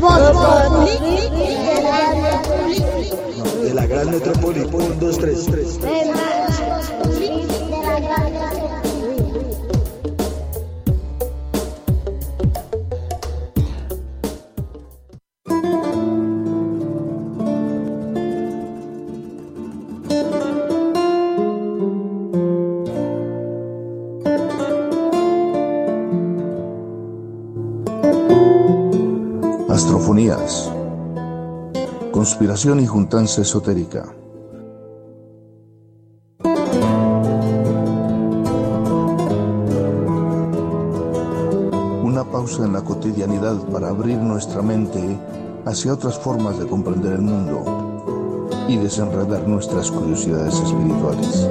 De la gran metrópoli. 1, 2, 3. Astrofonías. Conspiración y juntanza esotérica. Una pausa en la cotidianidad para abrir nuestra mente hacia otras formas de comprender el mundo y desenredar nuestras curiosidades espirituales.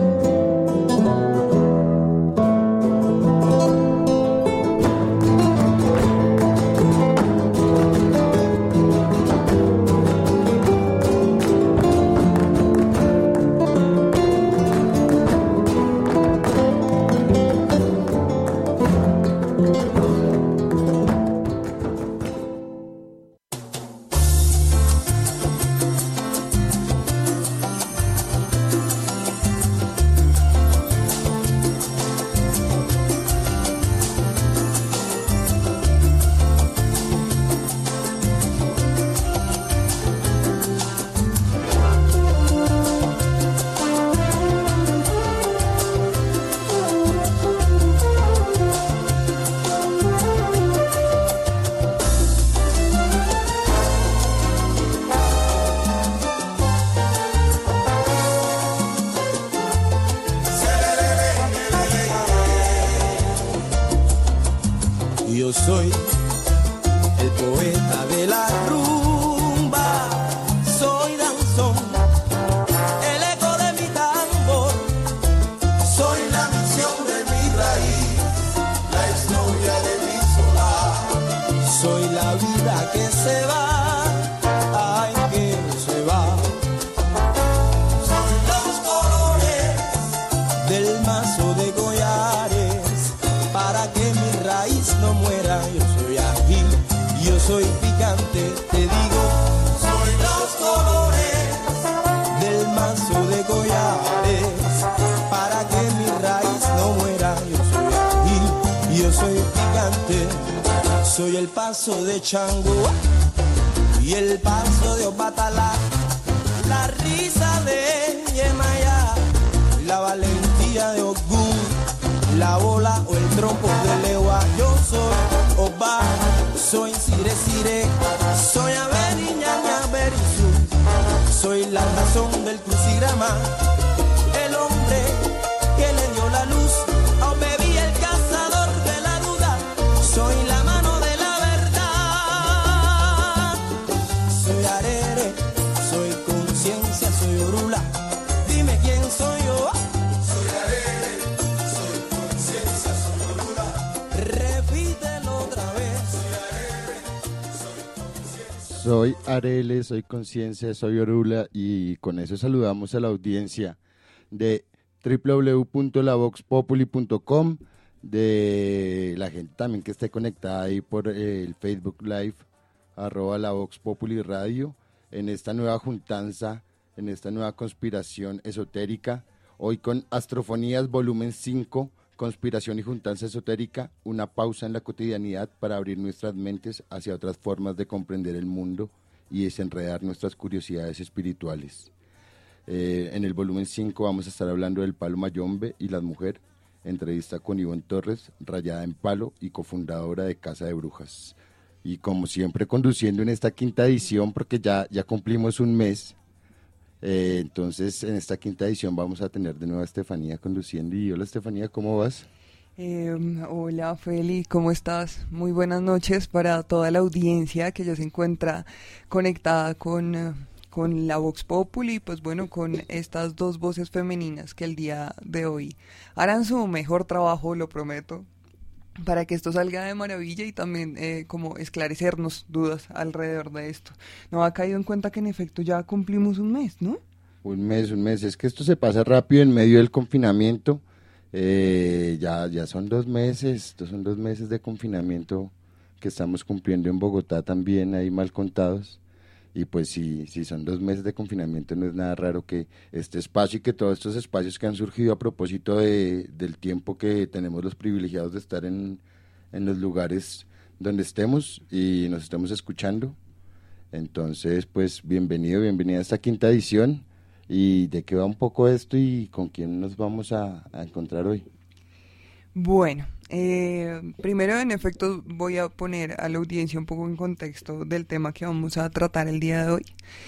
Yo soy el poeta de la rumba, soy danzón, el eco de mi tambor, soy la misión de mi raíz, la historia de mi solar, soy la vida que se va, ay que se va, soy los colores del mazo de collares, para que mi raíz no muera. Yo soy ají, yo soy picante, te digo, soy los colores del mazo de collares, para que mi raíz no muera. Yo soy ají, yo soy picante, soy el paso de Chango y el paso de Obatalá, la risa de Yemayá, la valentía de Ogún, la bola o el trompo de Lewa. Yo soy Oba, soy Sire, soy Averiñaña Berizú, soy la razón del crucigrama, el hombre que le dio la luz a Obebi, el cazador de la duda, soy la mano de la verdad, soy Arere, soy conciencia, soy Orula, dime quién soy yo. Soy Arele, soy Conciencia, soy Orula, y con eso saludamos a la audiencia de www.lavoxpopuli.com, de la gente también que esté conectada ahí por el Facebook Live, @lavoxpopuliradio, en esta nueva juntanza, en esta nueva conspiración esotérica, hoy con Astrofonías volumen 5, Conspiración y juntanza esotérica, una pausa en la cotidianidad para abrir nuestras mentes hacia otras formas de comprender el mundo y desenredar nuestras curiosidades espirituales. En el volumen 5 vamos a estar hablando del palo mayombe y la mujer, entrevista con Ivonne Torres, rayada en palo y cofundadora de Casa de Brujas. Y como siempre conduciendo en esta quinta edición, porque ya cumplimos un mes. Entonces, en esta quinta edición vamos a tener de nuevo a Estefanía conduciendo. Y hola Estefanía, ¿cómo vas? Hola Feli, ¿cómo estás? Muy buenas noches para toda la audiencia que ya se encuentra conectada con la Vox Populi, pues bueno, con estas dos voces femeninas que el día de hoy harán su mejor trabajo, lo prometo, para que esto salga de maravilla y también como esclarecernos dudas alrededor de esto. ¿No ha caído en cuenta que en efecto ya cumplimos un mes, no? Un mes, es que esto se pasa rápido en medio del confinamiento. Ya son 2 meses, estos son 2 meses de confinamiento que estamos cumpliendo en Bogotá también, ahí mal contados. Y pues si son 2 meses de confinamiento, no es nada raro que este espacio y que todos estos espacios que han surgido a propósito del tiempo que tenemos los privilegiados de estar en los lugares donde estemos y nos estemos escuchando. Entonces, pues bienvenida a esta quinta edición. ¿Y de qué va un poco esto y con quién nos vamos a encontrar hoy? Bueno, primero en efecto voy a poner a la audiencia un poco en contexto del tema que vamos a tratar el día de hoy.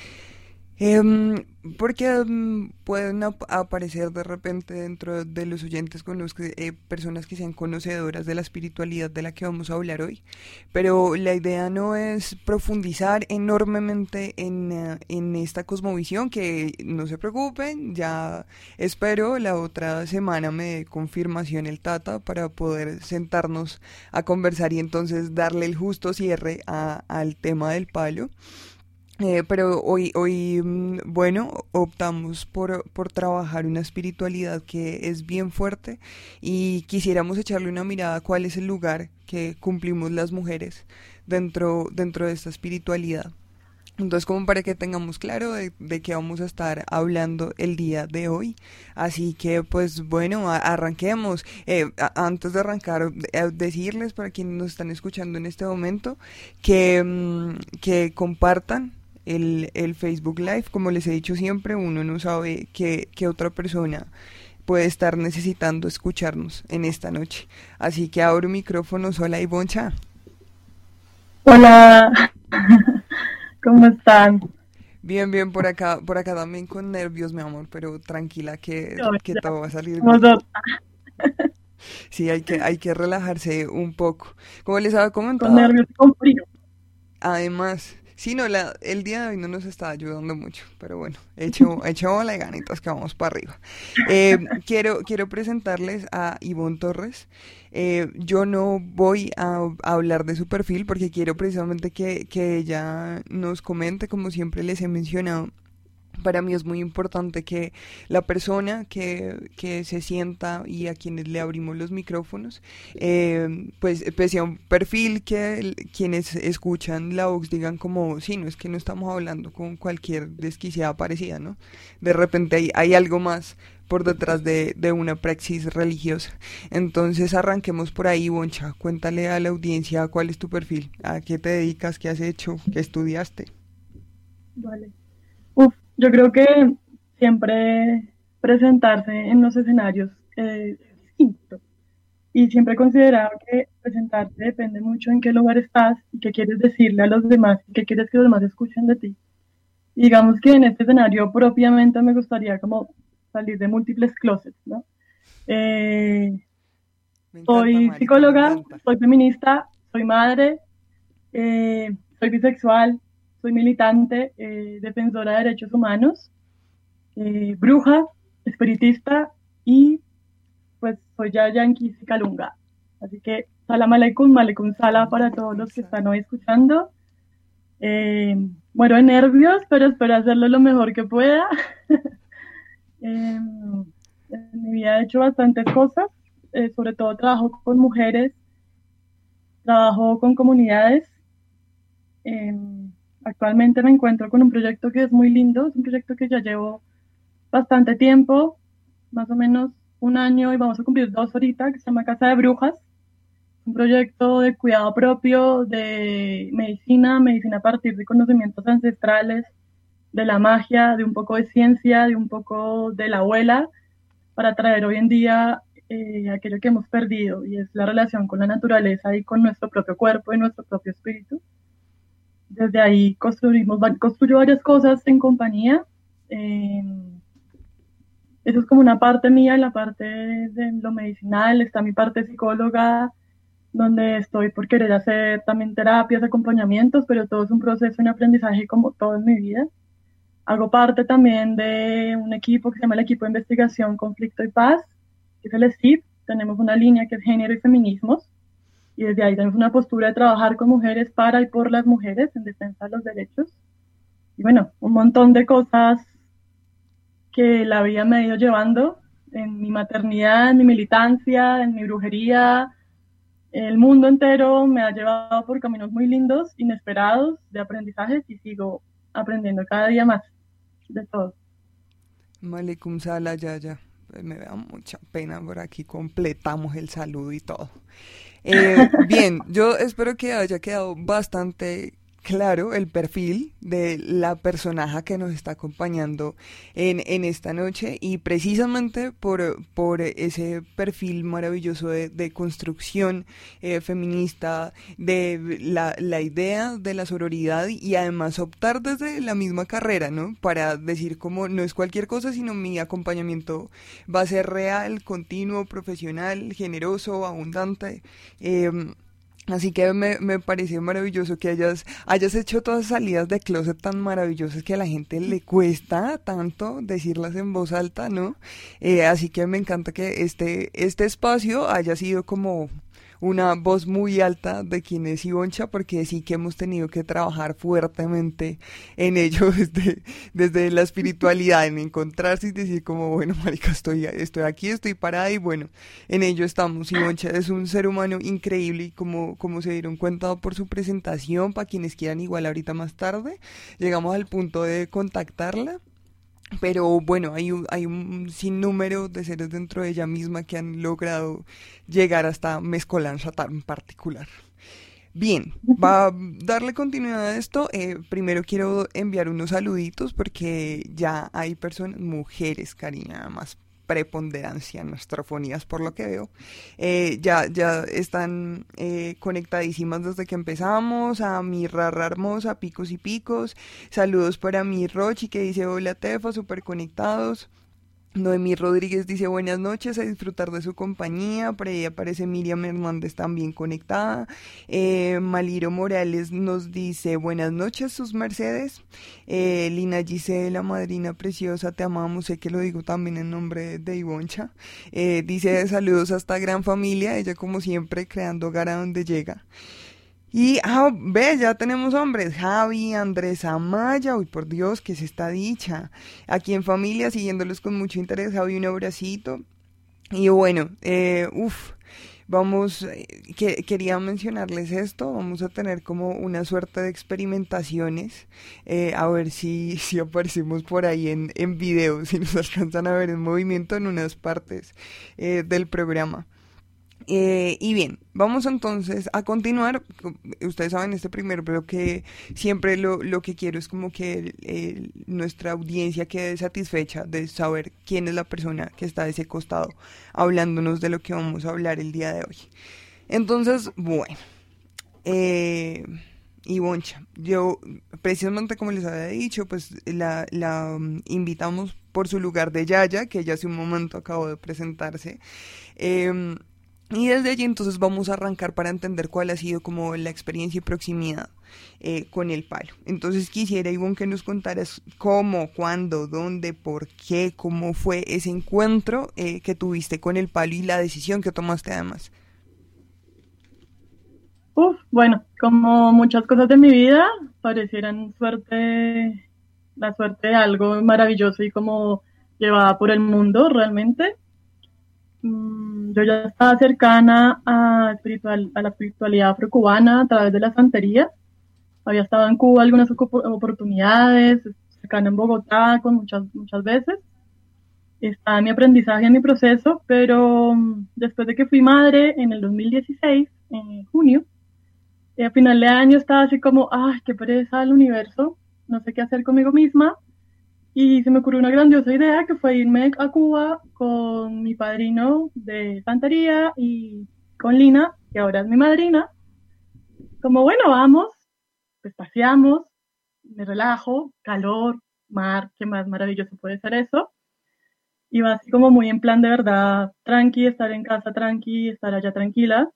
Porque pueden aparecer de repente dentro de los oyentes con los que, personas que sean conocedoras de la espiritualidad de la que vamos a hablar hoy, pero la idea no es profundizar enormemente en esta cosmovisión, que no se preocupen, ya espero la otra semana me dé confirmación el Tata para poder sentarnos a conversar y entonces darle el justo cierre al tema del palo. Pero hoy, bueno, optamos por trabajar una espiritualidad que es bien fuerte y quisiéramos echarle una mirada a cuál es el lugar que cumplimos las mujeres dentro de esta espiritualidad. Entonces, como para que tengamos claro de qué vamos a estar hablando el día de hoy. Así que, pues bueno, arranquemos. Antes de arrancar, decirles para quienes nos están escuchando en este momento que compartan el Facebook Live. Como les he dicho siempre, uno no sabe qué otra persona puede estar necesitando escucharnos en esta noche. Así que abro micrófonos. Hola, Ivoncha. Hola, ¿cómo están? Bien, por acá también con nervios, mi amor, pero tranquila que todo va a salir bien. Sí, hay que relajarse un poco. Como les había comentado. Con nervios y con frío. Además, sí, no, el día de hoy no nos está ayudando mucho, pero bueno, echamos las ganitas que vamos para arriba. Quiero presentarles a Ivonne Torres. Yo no voy a hablar de su perfil porque quiero precisamente que ella nos comente, como siempre les he mencionado. Para mí es muy importante que la persona que se sienta y a quienes le abrimos los micrófonos, pues sea un perfil que quienes escuchan la Vox digan como, sí, no es que no estamos hablando con cualquier desquiciada parecida, ¿no? De repente hay algo más por detrás de una praxis religiosa. Entonces arranquemos por ahí, Boncha. Cuéntale a la audiencia cuál es tu perfil, a qué te dedicas, qué has hecho, qué estudiaste. Vale. Yo creo que siempre presentarse en los escenarios es distinto. Y siempre he considerado que presentarte depende mucho en qué lugar estás y qué quieres decirle a los demás y qué quieres que los demás escuchen de ti. Y digamos que en este escenario propiamente me gustaría como salir de múltiples closets, ¿no? Soy psicóloga, soy feminista, soy madre, soy bisexual, soy militante, defensora de derechos humanos, bruja, espiritista y pues soy ya yanqui y calunga. Así que salam aleikum, malekum salam para todos los que están hoy escuchando. Muero de nervios, pero espero hacerlo lo mejor que pueda. En mi vida he hecho bastantes cosas, sobre todo trabajo con mujeres, trabajo con comunidades. Actualmente me encuentro con un proyecto que es muy lindo, es un proyecto que ya llevo bastante tiempo, más o menos 1 año y vamos a cumplir 2 ahorita, que se llama Casa de Brujas, un proyecto de cuidado propio, de medicina a partir de conocimientos ancestrales, de la magia, de un poco de ciencia, de un poco de la abuela, para traer hoy en día aquello que hemos perdido, y es la relación con la naturaleza y con nuestro propio cuerpo y nuestro propio espíritu. Desde ahí construyo varias cosas en compañía. Eso es como una parte mía, la parte de lo medicinal. Está mi parte psicóloga, donde estoy por querer hacer también terapias, acompañamientos, pero todo es un proceso, un aprendizaje como todo en mi vida. Hago parte también de un equipo que se llama el Equipo de Investigación, Conflicto y Paz, que es el ESIP. Tenemos una línea que es Género y Feminismos. Y desde ahí tenemos una postura de trabajar con mujeres para y por las mujeres en defensa de los derechos. Y bueno, un montón de cosas que la vida me ha ido llevando en mi maternidad, en mi militancia, en mi brujería, el mundo entero me ha llevado por caminos muy lindos, inesperados, de aprendizajes, y sigo aprendiendo cada día más de todo. Malekum Sala Yaya. Me da mucha pena por aquí, completamos el saludo y todo. Bien, yo espero que haya quedado bastante claro el perfil de la personaje que nos está acompañando en esta noche, y precisamente por ese perfil maravilloso de construcción feminista, de la idea de la sororidad, y además optar desde la misma carrera, ¿no? Para decir como no es cualquier cosa, sino mi acompañamiento va a ser real, continuo, profesional, generoso, abundante. Así que me pareció maravilloso que hayas hecho todas esas salidas de closet tan maravillosas que a la gente le cuesta tanto decirlas en voz alta, ¿no? Así que me encanta que este espacio haya sido como una voz muy alta de quien es Ivoncha, porque sí que hemos tenido que trabajar fuertemente en ello desde la espiritualidad, en encontrarse y decir como, bueno, marica, estoy aquí, estoy parada, y bueno, en ello estamos. Ivoncha es un ser humano increíble, y como se dieron cuenta por su presentación, para quienes quieran igual ahorita más tarde, llegamos al punto de contactarla. Pero bueno, hay un sinnúmero de seres dentro de ella misma que han logrado llegar hasta Mezcolanza tan particular. Bien, va a darle continuidad a esto. Primero quiero enviar unos saluditos porque ya hay personas, mujeres, cariño, nada más preponderancia en nuestras fonías por lo que veo, ya están conectadísimas desde que empezamos. A mi Rara hermosa, picos y picos, saludos para mi Rochi que dice hola Tefa, súper conectados. Noemí Rodríguez dice buenas noches, a disfrutar de su compañía. Por ahí aparece Miriam Hernández también conectada. Maliro Morales nos dice buenas noches, sus mercedes. Lina Gisela, madrina preciosa, te amamos, sé que lo digo también en nombre de Ivoncha. Dice saludos a esta gran familia, ella como siempre creando hogar a donde llega. Y, ve, ya tenemos hombres, Javi, Andrés Amaya, uy, por Dios, ¿qué es esta dicha? Aquí en familia, siguiéndolos con mucho interés, Javi, un abracito. Y bueno, vamos, quería mencionarles esto, vamos a tener como una suerte de experimentaciones, a ver si aparecemos por ahí en video, si nos alcanzan a ver en movimiento en unas partes del programa. Y bien, vamos entonces a continuar. Ustedes saben, este primer bloque siempre lo que quiero es como que nuestra audiencia quede satisfecha de saber quién es la persona que está de ese costado hablándonos de lo que vamos a hablar el día de hoy. Entonces, bueno, Ivoncha, yo precisamente como les había dicho, pues la invitamos por su lugar de Yaya, que ella hace un momento acabó de presentarse. Y desde allí entonces vamos a arrancar para entender cuál ha sido como la experiencia y proximidad con el palo. Entonces quisiera, Ivonne, que nos contaras cómo, cuándo, dónde, por qué, cómo fue ese encuentro que tuviste con el palo y la decisión que tomaste además. Bueno, como muchas cosas de mi vida, parecieran la suerte de algo maravilloso y como llevada por el mundo realmente. Yo ya estaba cercana a la espiritualidad afrocubana a través de la santería. Había estado en Cuba algunas oportunidades, cercana en Bogotá con muchas veces. Estaba en mi aprendizaje, en mi proceso, pero después de que fui madre en el 2016, en junio, a final de año estaba así como, ¡ay, qué pereza el universo! No sé qué hacer conmigo misma. Y se me ocurrió una grandiosa idea que fue irme a Cuba con mi padrino de santería y con Lina, que ahora es mi madrina. Como, bueno, vamos, pues paseamos, me relajo, calor, mar, qué más maravilloso puede ser eso. Iba así como muy en plan de verdad, tranqui, estar en casa tranqui, estar allá tranquila.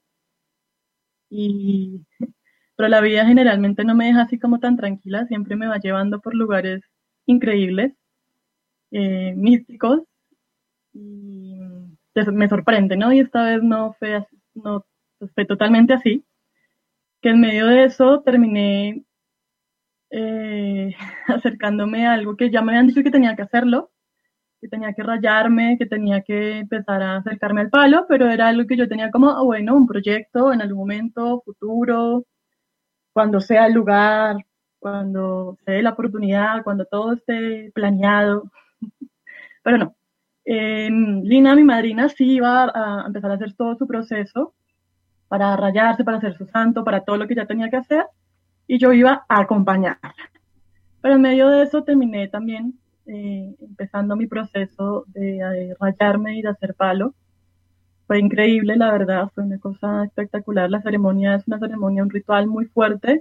Pero la vida generalmente no me deja así como tan tranquila, siempre me va llevando por lugares increíbles, místicos, y me sorprende, ¿no? Y esta vez no fue así, no fue totalmente así, que en medio de eso terminé acercándome a algo que ya me habían dicho que tenía que hacerlo, que tenía que rayarme, que tenía que empezar a acercarme al palo, pero era algo que yo tenía como, bueno, un proyecto en algún momento futuro, cuando sea el lugar, cuando se dé la oportunidad, cuando todo esté planeado. Pero no. Lina, mi madrina, sí iba a empezar a hacer todo su proceso para rayarse, para hacer su santo, para todo lo que ya tenía que hacer, y yo iba a acompañarla. Pero en medio de eso terminé también empezando mi proceso de rayarme y de hacer palo. Fue increíble, la verdad, fue una cosa espectacular. La ceremonia es una ceremonia, un ritual muy fuerte,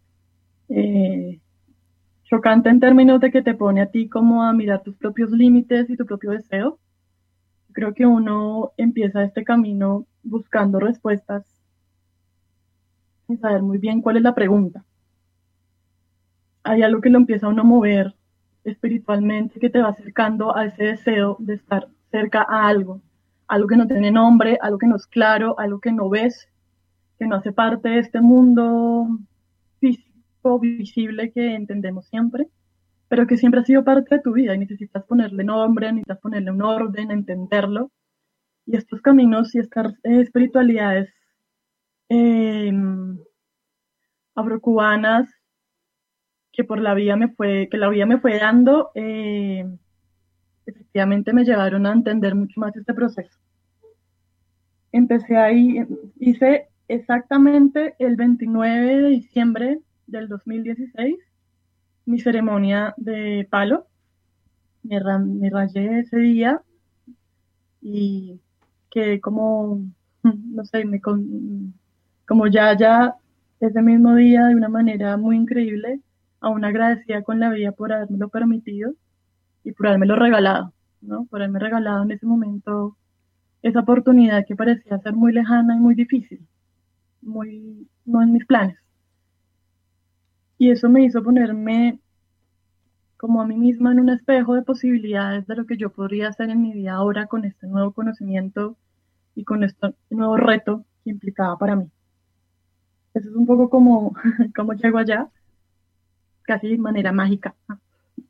chocante en términos de que te pone a ti como a mirar tus propios límites y tu propio deseo. Creo que uno empieza este camino buscando respuestas sin saber muy bien cuál es la pregunta. Hay algo que lo empieza a uno a mover espiritualmente, que te va acercando a ese deseo de estar cerca a algo que no tiene nombre, algo que no es claro, algo que no ves, que no hace parte de este mundo físico, visible que entendemos siempre, pero que siempre ha sido parte de tu vida y necesitas ponerle nombre, necesitas ponerle un orden, entenderlo. Y estos caminos y estas espiritualidades afrocubanas que la vida me fue dando, efectivamente me llevaron a entender mucho más este proceso. Empecé ahí, hice exactamente el 29 de diciembre del 2016 mi ceremonia de palo. Me rayé ese día y quedé como, no sé, como ya ese mismo día de una manera muy increíble, aún agradecida con la vida por habérmelo permitido y por habérmelo regalado, ¿no? Por haberme regalado en ese momento esa oportunidad que parecía ser muy lejana y muy difícil, no en mis planes. Y eso me hizo ponerme como a mí misma en un espejo de posibilidades de lo que yo podría hacer en mi vida ahora con este nuevo conocimiento y con este nuevo reto que implicaba para mí. Eso es un poco como llego allá, casi de manera mágica, ¿no?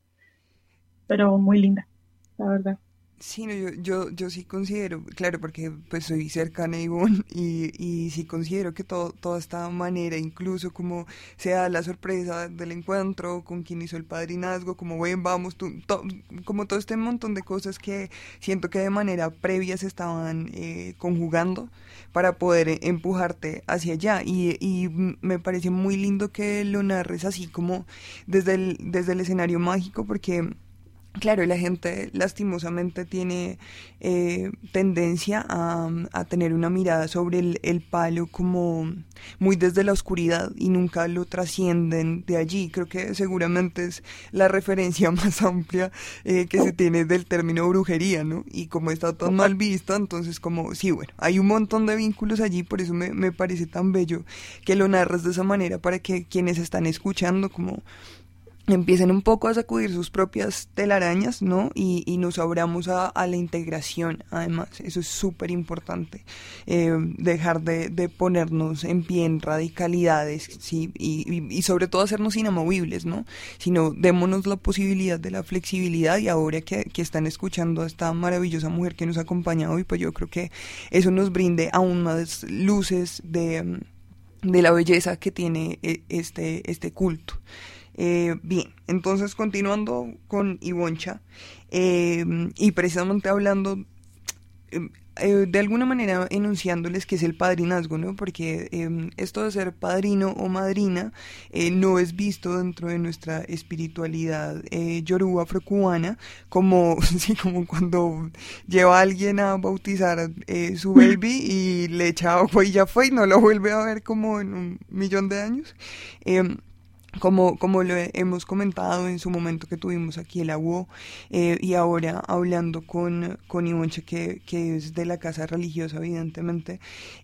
Pero muy linda, la verdad. Sí, no, yo sí considero, claro, porque pues soy cercana a Ivonne y sí considero que toda esta manera, incluso como se da la sorpresa del encuentro con quien hizo el padrinazgo, como ven, vamos, como todo este montón de cosas que siento que de manera previa se estaban conjugando para poder empujarte hacia allá y me parece muy lindo que lo narres así como desde el escenario mágico, porque claro, la gente lastimosamente tiene tendencia a tener una mirada sobre el palo como muy desde la oscuridad y nunca lo trascienden de allí. Creo que seguramente es la referencia más amplia que se tiene del término brujería, ¿no? Y como está tan mal vista, entonces como, sí, bueno, hay un montón de vínculos allí, por eso me parece tan bello que lo narres de esa manera para que quienes están escuchando como empiecen un poco a sacudir sus propias telarañas, ¿no? Y nos abramos a la integración, además, eso es súper importante, dejar de ponernos en pie en radicalidades, ¿sí? Y sobre todo hacernos inamovibles, ¿no? Sino démonos la posibilidad de la flexibilidad y ahora que están escuchando a esta maravillosa mujer que nos acompaña hoy, pues yo creo que eso nos brinde aún más luces de la belleza que tiene este culto. Bien, entonces continuando con Ivoncha y precisamente hablando de alguna manera enunciándoles qué es el padrinazgo, ¿no? Porque esto de ser padrino o madrina no es visto dentro de nuestra espiritualidad yoruba afrocubana como, sí, como cuando lleva a alguien a bautizar su baby y le echa agua y ya fue y no lo vuelve a ver como en 1.000.000 de años. Como lo hemos comentado en su momento que tuvimos aquí el agua y ahora hablando con Ivoncha que es de la casa religiosa evidentemente,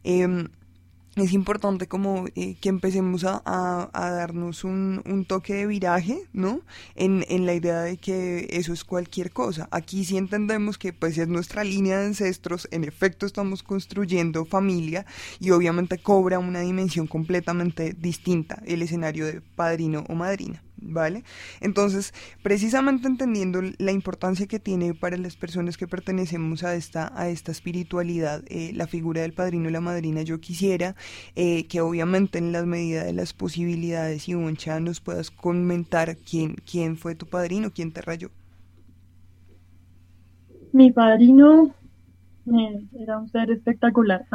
es importante como que empecemos a darnos un toque de viraje, ¿no? En la idea de que eso es cualquier cosa. Aquí sí entendemos que pues es nuestra línea de ancestros, en efecto estamos construyendo familia y obviamente cobra una dimensión completamente distinta el escenario de padrino o madrina, ¿vale? Entonces, precisamente entendiendo la importancia que tiene para las personas que pertenecemos a esta espiritualidad, la figura del padrino y la madrina, yo quisiera que obviamente en la medida de las posibilidades, Ivoncha, nos puedas comentar quién fue tu padrino, quién te rayó. Mi padrino era un ser espectacular.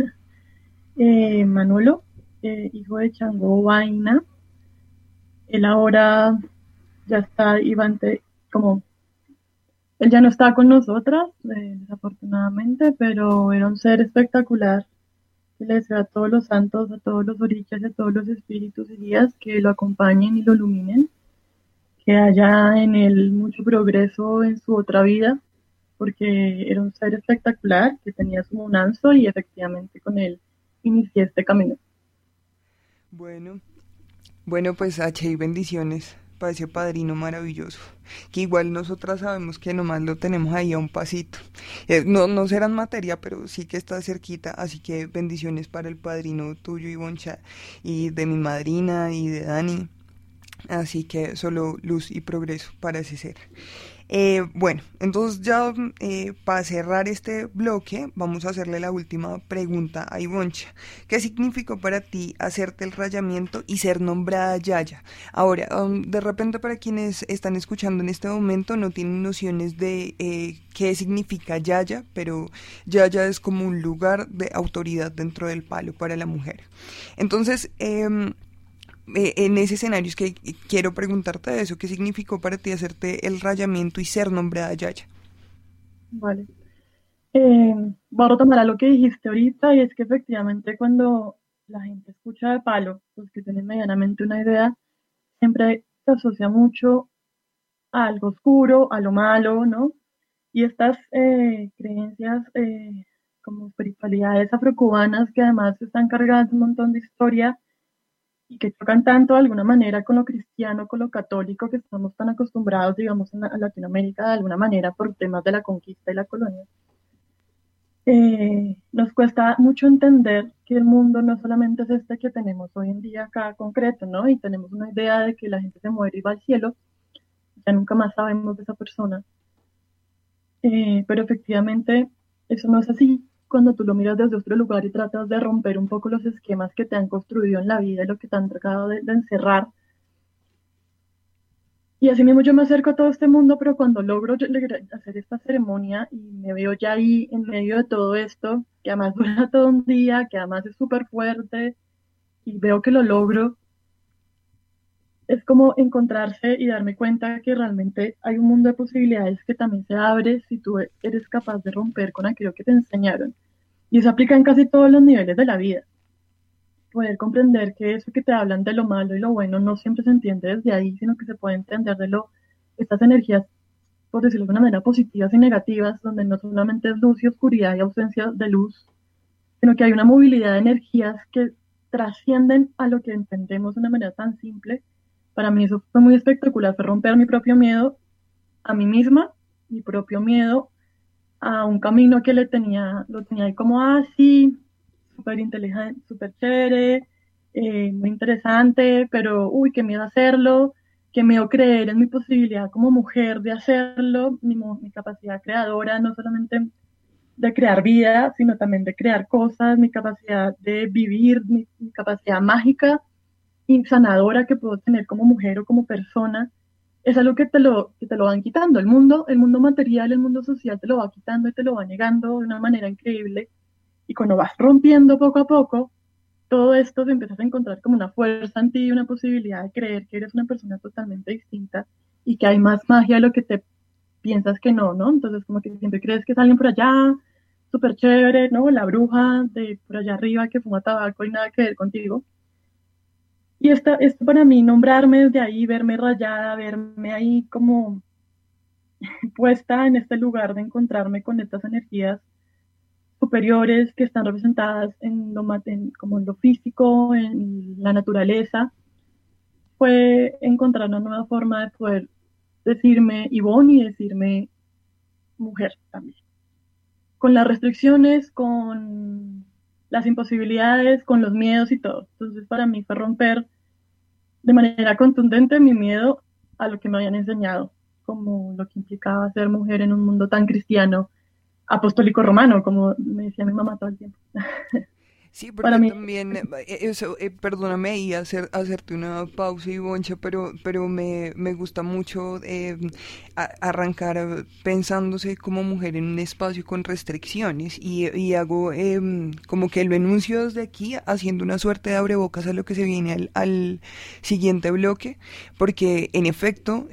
Manolo, hijo de Chango Vaina. Él ahora ya está, como él ya no está con nosotras, desafortunadamente, pero era un ser espectacular. Le deseo a todos los santos, a todos los orichas, a todos los espíritus y guías que lo acompañen y lo iluminen, que haya en él mucho progreso en su otra vida, porque era un ser espectacular, que tenía su munanzo y efectivamente con él inicié este camino. Bueno, pues H y bendiciones para ese padrino maravilloso, que igual nosotras sabemos que nomás lo tenemos ahí a un pasito. No serán materia, pero sí que está cerquita, así que bendiciones para el padrino tuyo, Ivoncha, y de mi madrina y de Dani. Así que solo luz y progreso para ese ser. Bueno, entonces ya para cerrar este bloque vamos a hacerle la última pregunta a Ivoncha. ¿Qué significó para ti hacerte el rayamiento y ser nombrada Yaya? Ahora, de repente para quienes están escuchando en este momento no tienen nociones de qué significa Yaya, pero Yaya es como un lugar de autoridad dentro del palo para la mujer. Entonces, en ese escenario es que quiero preguntarte eso, ¿qué significó para ti hacerte el rayamiento y ser nombrada Yaya? Vale. Voy a retomar a lo que dijiste ahorita, y es que efectivamente cuando la gente escucha de palo, los que tienen medianamente una idea, siempre se asocia mucho a algo oscuro, a lo malo, ¿no? Y estas creencias como espiritualidades afrocubanas que además están cargadas de un montón de historia y que chocan tanto de alguna manera con lo cristiano, con lo católico, que estamos tan acostumbrados, digamos, a Latinoamérica de alguna manera por temas de la conquista y la colonia. Nos cuesta mucho entender que el mundo no solamente es este que tenemos hoy en día acá concreto, ¿no? Y tenemos una idea de que la gente se muere y va al cielo, ya nunca más sabemos de esa persona. Pero efectivamente eso no es así cuando tú lo miras desde otro lugar y tratas de romper un poco los esquemas que te han construido en la vida y lo que te han tratado de encerrar. Y así mismo yo me acerco a todo este mundo, pero cuando logro hacer esta ceremonia y me veo ya ahí en medio de todo esto, que además dura todo un día, que además es súper fuerte, y veo que lo logro, es como encontrarse y darme cuenta que realmente hay un mundo de posibilidades que también se abre si tú eres capaz de romper con aquello que te enseñaron. Y eso aplica en casi todos los niveles de la vida. Poder comprender que eso que te hablan de lo malo y lo bueno no siempre se entiende desde ahí, sino que se puede entender de estas energías, por decirlo de una manera, positivas y negativas, donde no solamente es luz y oscuridad y ausencia de luz, sino que hay una movilidad de energías que trascienden a lo que entendemos de una manera tan simple. Para mí eso fue muy espectacular, fue romper mi propio miedo a mí misma, mi propio miedo a un camino que lo tenía ahí como así, súper inteligente, súper chévere, muy interesante, pero uy, qué miedo hacerlo, qué miedo creer en mi posibilidad como mujer de hacerlo, mi capacidad creadora, no solamente de crear vida, sino también de crear cosas, mi capacidad de vivir, mi capacidad mágica y sanadora que puedo tener como mujer o como persona, es algo que te lo van quitando. El mundo material, el mundo social te lo va quitando y te lo va negando de una manera increíble. Y cuando vas rompiendo poco a poco, todo esto te empiezas a encontrar como una fuerza en ti, una posibilidad de creer que eres una persona totalmente distinta y que hay más magia de lo que te piensas que no, ¿no? Entonces como que siempre crees que es alguien por allá, súper chévere, ¿no? La bruja de por allá arriba que fuma tabaco y nada que ver contigo. Y esto para mí, nombrarme desde ahí, verme rayada, verme ahí como puesta en este lugar de encontrarme con estas energías superiores que están representadas como en lo físico, en la naturaleza, fue encontrar una nueva forma de poder decirme Ivonne y decirme mujer también. Con las restricciones, con las imposibilidades, con los miedos y todo. Entonces para mí fue romper de manera contundente mi miedo a lo que me habían enseñado, como lo que implicaba ser mujer en un mundo tan cristiano, apostólico romano, como me decía mi mamá todo el tiempo. Sí, Para porque mí, también, eso, perdóname ahí hacerte una pausa, Ivoncha, pero me gusta mucho arrancar pensándose como mujer en un espacio con restricciones y hago como que lo enuncio desde aquí, haciendo una suerte de abrebocas a lo que se viene al siguiente bloque, porque en efecto,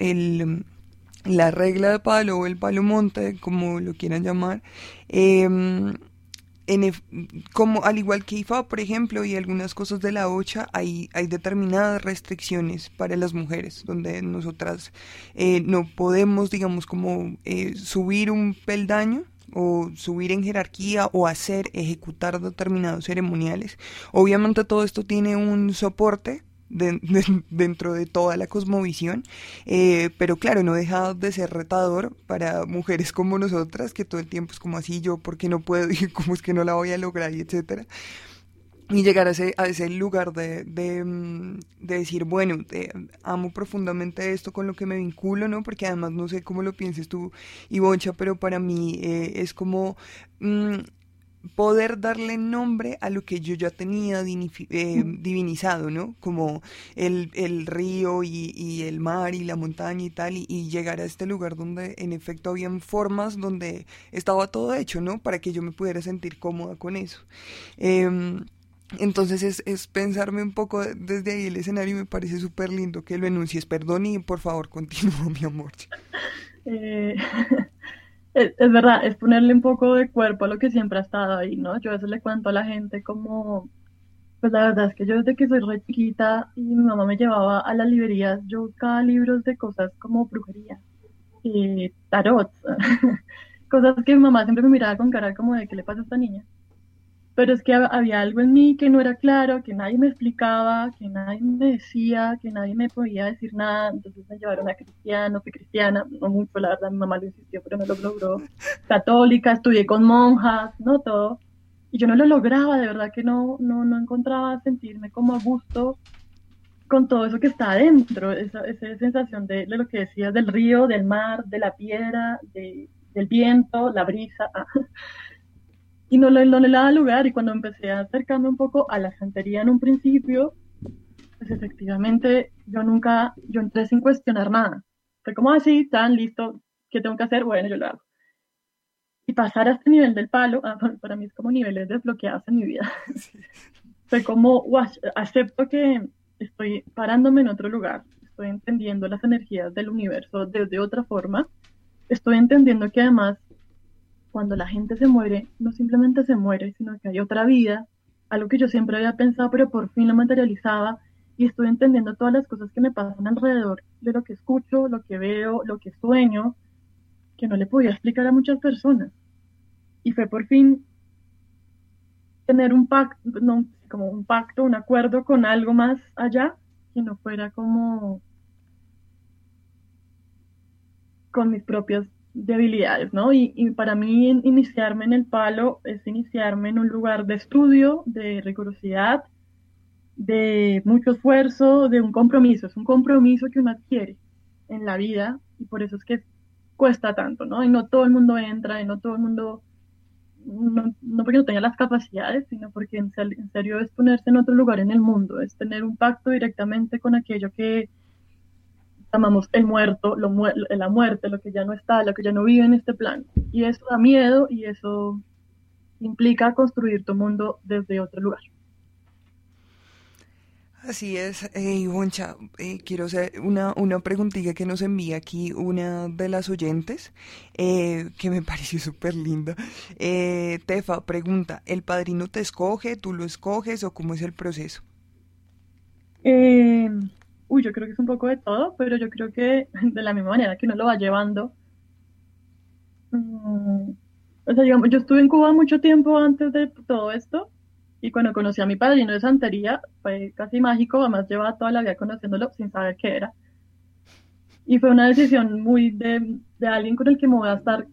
la regla de palo o el palo monte, como lo quieran llamar, em, en como al igual que IFA, por ejemplo, y algunas cosas de la OCHA, hay determinadas restricciones para las mujeres, donde nosotras no podemos, digamos, como subir un peldaño o subir en jerarquía o ejecutar determinados ceremoniales. Obviamente todo esto tiene un soporte dentro de toda la cosmovisión, pero claro, no deja de ser retador para mujeres como nosotras, que todo el tiempo es como así, yo porque no puedo y cómo es que no la voy a lograr y etcétera. Y llegar a ese lugar de decir, bueno, amo profundamente esto con lo que me vinculo, ¿no? Porque además no sé cómo lo pienses tú, Ivoncha, pero para mí es como poder darle nombre a lo que yo ya tenía divinizado, ¿no? Como el río y el mar y la montaña y tal, y llegar a este lugar donde en efecto habían formas donde estaba todo hecho, ¿no? Para que yo me pudiera sentir cómoda con eso. Entonces es pensarme un poco desde ahí el escenario y me parece súper lindo que lo enuncies. Perdón y por favor continúa, mi amor. eh, es verdad, es ponerle un poco de cuerpo a lo que siempre ha estado ahí, ¿no? Yo a veces le cuento a la gente como, pues la verdad es que yo desde que soy re chiquita y mi mamá me llevaba a las librerías, yo buscaba libros de cosas como brujería, tarot, cosas que mi mamá siempre me miraba con cara como de ¿qué le pasa a esta niña? Pero es que había algo en mí que no era claro, que nadie me explicaba, que nadie me decía, que nadie me podía decir nada. Entonces me llevaron a cristiano, fui cristiana, no mucho, la verdad, mi mamá lo insistió, pero no lo logró. Católica, estudié con monjas, no todo. Y yo no lo lograba, de verdad que no encontraba sentirme como a gusto con todo eso que está adentro, esa sensación de lo que decías del río, del mar, de la piedra, del viento, la brisa. Y no le daba lugar, y cuando empecé a acercarme un poco a la santería en un principio, pues efectivamente yo entré sin cuestionar nada. Fue como así, tan listo, ¿qué tengo que hacer? Bueno, yo lo hago. Y pasar a este nivel del palo, para mí es como niveles desbloqueados en mi vida. Fue como, acepto que estoy parándome en otro lugar, estoy entendiendo las energías del universo desde otra forma, estoy entendiendo que además cuando la gente se muere, no simplemente se muere, sino que hay otra vida, algo que yo siempre había pensado, pero por fin lo materializaba, y estoy entendiendo todas las cosas que me pasan alrededor de lo que escucho, lo que veo, lo que sueño, que no le podía explicar a muchas personas. Y fue por fin tener un pacto, no, como un pacto, un acuerdo con algo más allá, que no fuera como con mis propias debilidades, ¿no? Y para mí iniciarme en el palo es iniciarme en un lugar de estudio, de rigurosidad, de mucho esfuerzo, de un compromiso. Es un compromiso que uno adquiere en la vida y por eso es que cuesta tanto, ¿no? Y no todo el mundo entra, y no todo el mundo, no porque no tenga las capacidades, sino porque en serio es ponerse en otro lugar en el mundo, es tener un pacto directamente con aquello que llamamos el muerto, la muerte, lo que ya no está, lo que ya no vive en este plano. Y eso da miedo y eso implica construir tu mundo desde otro lugar. Así es, Ivoncha, quiero hacer una preguntilla que nos envía aquí una de las oyentes, que me pareció súper linda. Tefa pregunta, ¿el padrino te escoge, tú lo escoges o cómo es el proceso? Eh, yo creo que es un poco de todo, pero yo creo que de la misma manera que uno lo va llevando. O sea, digamos, yo estuve en Cuba mucho tiempo antes de todo esto, y cuando conocí a mi padrino de santería, fue casi mágico, además llevaba toda la vida conociéndolo sin saber qué era. Y fue una decisión muy de alguien con el que me voy a estar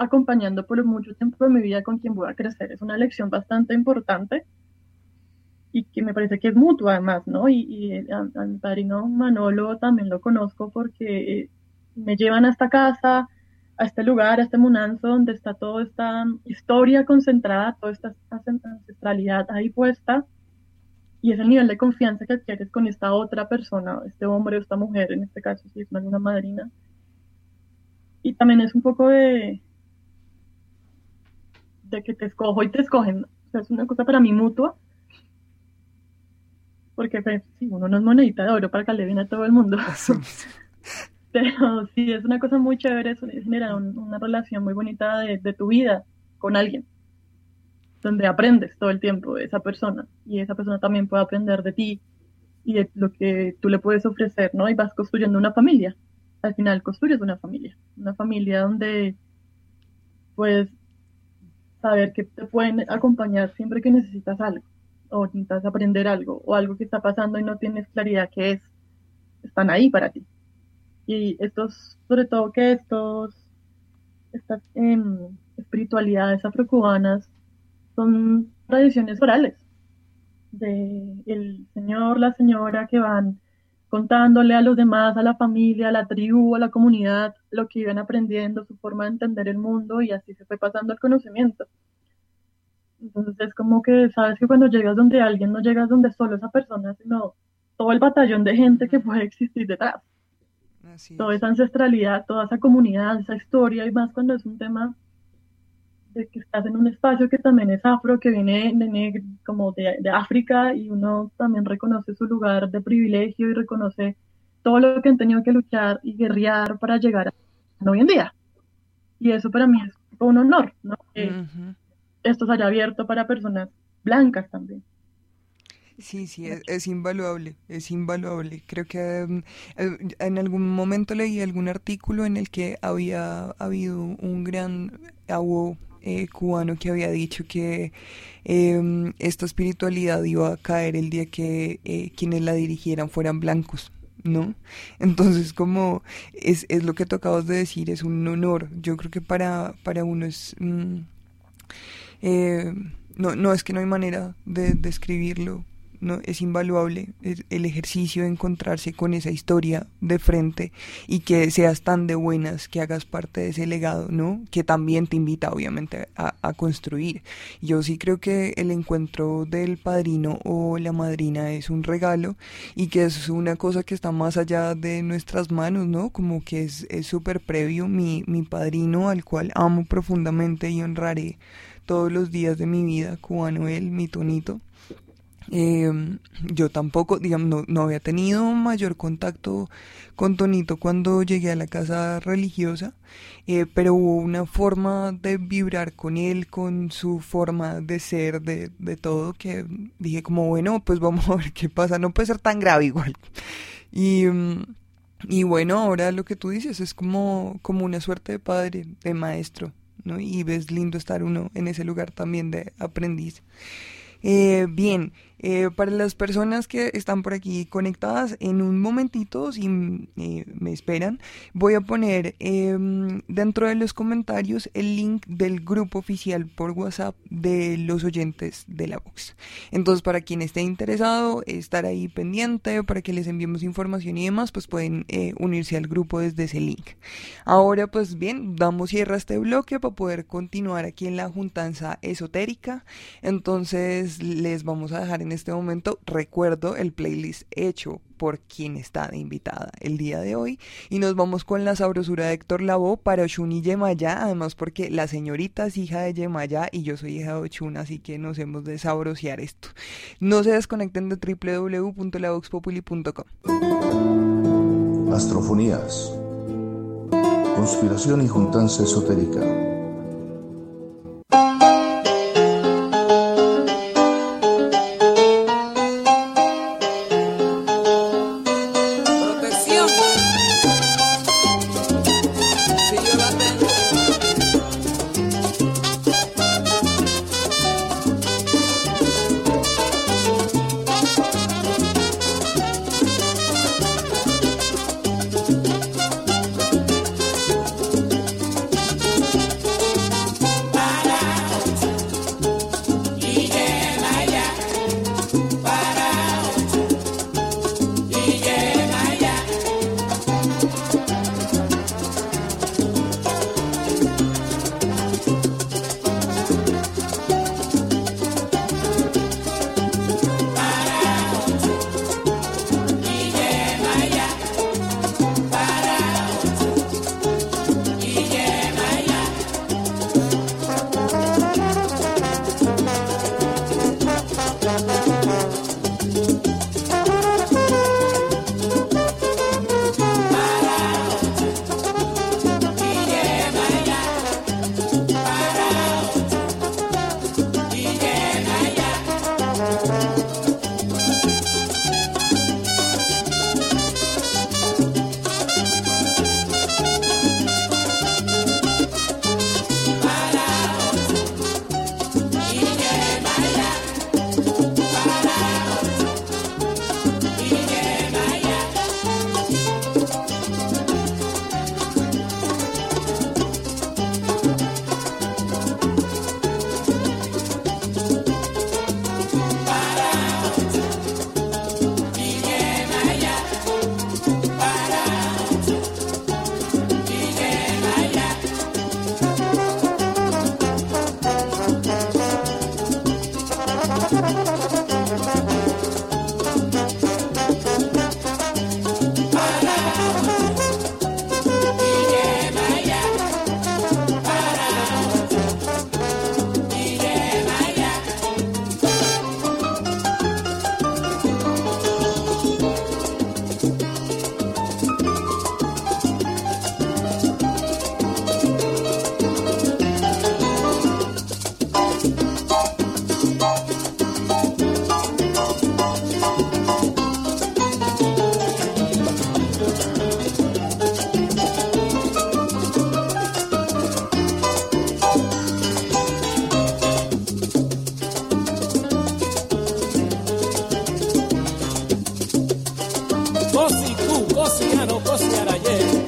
acompañando por mucho tiempo de mi vida, con quien voy a crecer. Es una elección bastante importante. y que me parece que es mutuo además, ¿no? Y a mi padrino Manolo también lo conozco porque me llevan a esta casa, a este lugar, a este Munanzo, donde está toda esta historia concentrada, toda esta ancestralidad ahí puesta, y es el nivel de confianza que adquieres con esta otra persona, este hombre o esta mujer, en este caso, si es una madrina. Y también es un poco de que te escojo y te escogen. O sea, es una cosa para mí mutua, porque pues, sí, uno no es monedita de oro para que le viene a todo el mundo. Pero sí, es una cosa muy chévere, es generar una relación muy bonita de tu vida con alguien, donde aprendes todo el tiempo de esa persona, y esa persona también puede aprender de ti y de lo que tú le puedes ofrecer, ¿no? Y vas construyendo una familia. Al final construyes una familia donde puedes saber que te pueden acompañar siempre que necesitas algo, o necesitas aprender algo, o algo que está pasando y no tienes claridad qué es, están ahí para ti. Y sobre todo que estas espiritualidades afrocubanas son tradiciones orales de el señor, la señora, que van contándole a los demás, a la familia, a la tribu, a la comunidad, lo que iban aprendiendo, su forma de entender el mundo, y así se fue pasando el conocimiento. Entonces es como que sabes que cuando llegas donde alguien, no llegas donde solo esa persona, sino todo el batallón de gente que puede existir detrás. Toda esa ancestralidad, toda esa comunidad, esa historia, y más cuando es un tema de que estás en un espacio que también es afro, que viene como de África, y uno también reconoce su lugar de privilegio y reconoce todo lo que han tenido que luchar y guerrear para llegar a hoy en día. Y eso para mí es un honor, ¿no? Que esto se haya abierto para personas blancas también. Sí, es invaluable, es invaluable. Creo que en algún momento leí algún artículo en el que había habido un gran abuelo cubano que había dicho que esta espiritualidad iba a caer el día que quienes la dirigieran fueran blancos, ¿no? Entonces, como es lo que tú acabas de decir, es un honor. Yo creo que para uno es... no, es que no hay manera de describirlo. No, es invaluable el ejercicio de encontrarse con esa historia de frente, y que seas tan de buenas que hagas parte de ese legado, ¿no? Que también te invita obviamente a construir. Yo sí creo que el encuentro del padrino o la madrina es un regalo, y que es una cosa que está más allá de nuestras manos, ¿no? Como que es súper previo. Mi padrino, al cual amo profundamente y honraré todos los días de mi vida, cubano él, mi Tonito. Yo tampoco, digamos, no había tenido mayor contacto con Tonito cuando llegué a la casa religiosa, pero hubo una forma de vibrar con él, con su forma de ser, de todo, que dije como, bueno, pues vamos a ver qué pasa, no puede ser tan grave igual. Y bueno, ahora lo que tú dices es como una suerte de padre, de maestro, ¿no? Y ves lindo estar uno en ese lugar también de aprendiz. Bien, para las personas que están por aquí conectadas, en un momentito, si me esperan, voy a poner dentro de los comentarios el link del grupo oficial por WhatsApp de los oyentes de la Vox. Entonces, para quien esté interesado, estar ahí pendiente, para que les enviemos información y demás, pues pueden unirse al grupo desde ese link. Ahora, pues bien, damos cierre a este bloque para poder continuar aquí en la juntanza esotérica. Entonces, les vamos a dejar en este momento, recuerdo, el playlist hecho por quien está de invitada el día de hoy, y nos vamos con la sabrosura de Héctor Lavoe para Ochun y Yemayá, además porque la señorita es hija de Yemayá y yo soy hija de Ochun, así que nos hemos de sabrosear esto. No se desconecten de www.lavoxpopuli.com. Astrofonías, conspiración y juntanza esotérica. cociano cocinar ayer.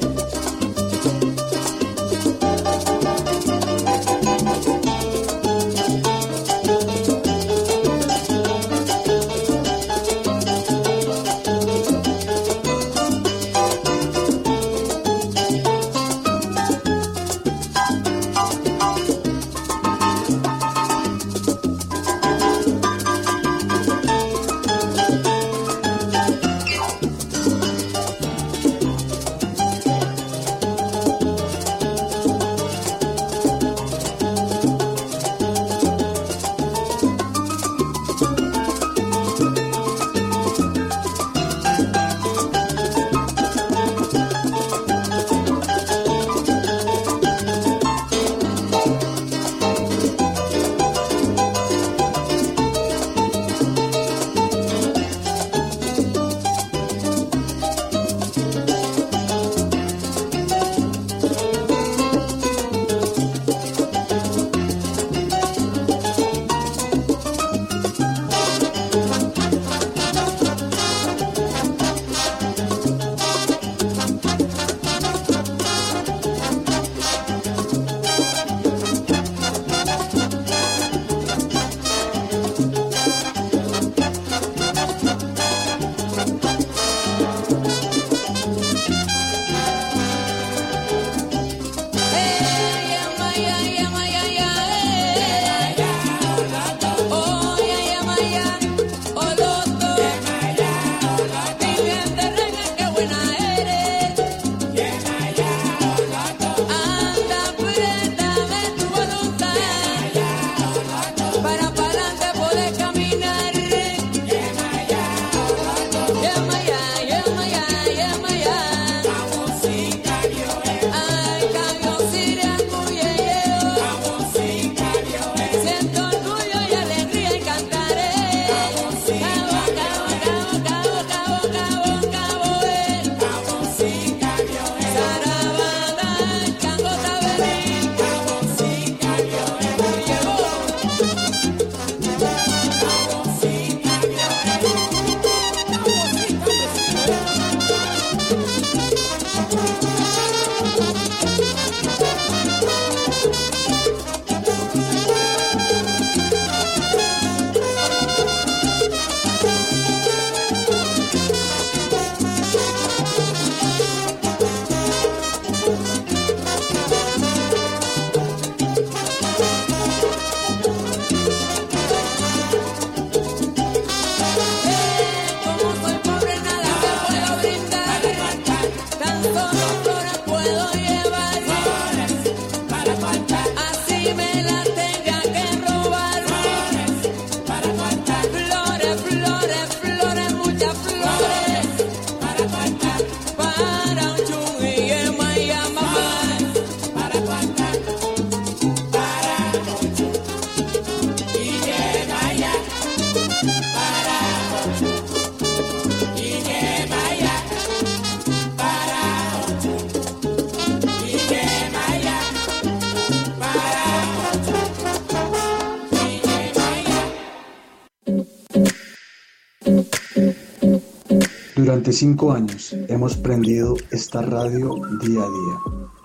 Durante 5 años hemos prendido esta radio día a día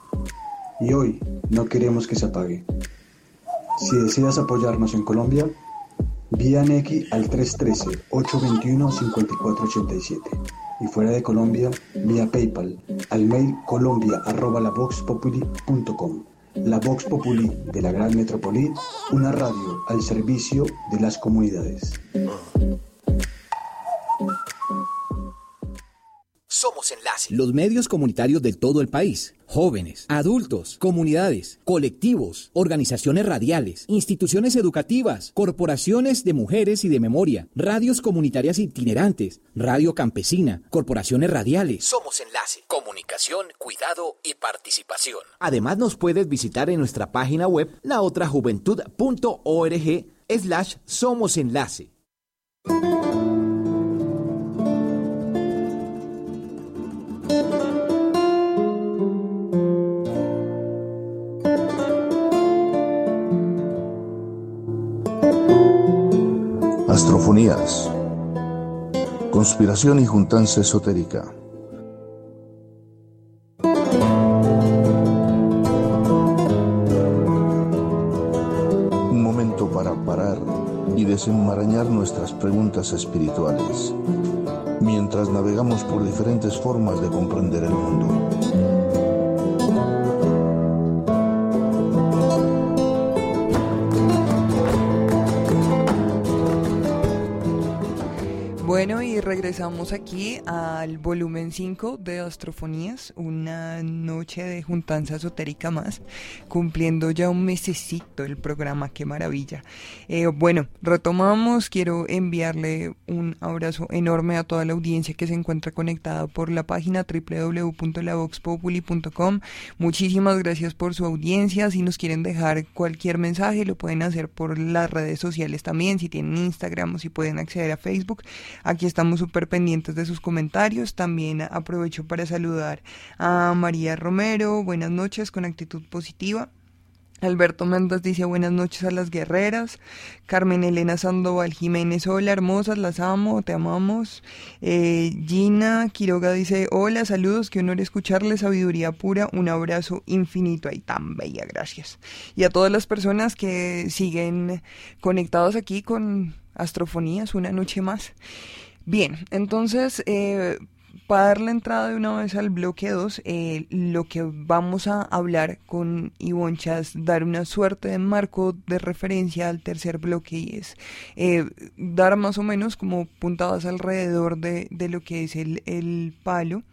y hoy no queremos que se apague. Si deseas apoyarnos en Colombia, vía Nequi al 313-821-5487 y fuera de Colombia, vía PayPal al mail colombia@lavoxpopuli.com. La Vox Populi de la Gran Metrópoli, una radio al servicio de las comunidades. Somos Enlace. Los medios comunitarios de todo el país, jóvenes, adultos, comunidades, colectivos, organizaciones radiales, instituciones educativas, corporaciones de mujeres y de memoria, radios comunitarias itinerantes, radio campesina, corporaciones radiales. Somos Enlace. Comunicación, cuidado y participación. Además nos puedes visitar en nuestra página web laotrajuventud.org/somosenlace. Astrofonías. Conspiración y juntanza esotérica. desenmarañar nuestras preguntas espirituales, mientras navegamos por diferentes formas de comprender el mundo. Bueno, y regresamos aquí al volumen 5 de Astrofonías, una noche de juntanza esotérica más, cumpliendo ya un mesecito el programa, qué maravilla. Bueno, retomamos, quiero enviarle un abrazo enorme a toda la audiencia que se encuentra conectada por la página www.lavoxpopuli.com. Muchísimas gracias por su audiencia. Si nos quieren dejar cualquier mensaje, lo pueden hacer por las redes sociales también, si tienen Instagram o si pueden acceder a Facebook. Aquí estamos súper pendientes de sus comentarios. También aprovecho para saludar a María Romero. Buenas noches, con actitud positiva. Alberto Méndez dice buenas noches a las guerreras. Carmen Elena Sandoval Jiménez, hola hermosas, las amo, te amamos. Gina Quiroga dice hola, saludos, qué honor escucharles, sabiduría pura, un abrazo infinito. Ay, tan bella, gracias. Y a todas las personas que siguen conectados aquí con Astrofonías, una noche más. Bien, entonces, para dar la entrada de una vez al bloque 2, lo que vamos a hablar con Ivoncha es dar una suerte de marco de referencia al tercer bloque, y es dar más o menos como puntadas alrededor de lo que es el palo.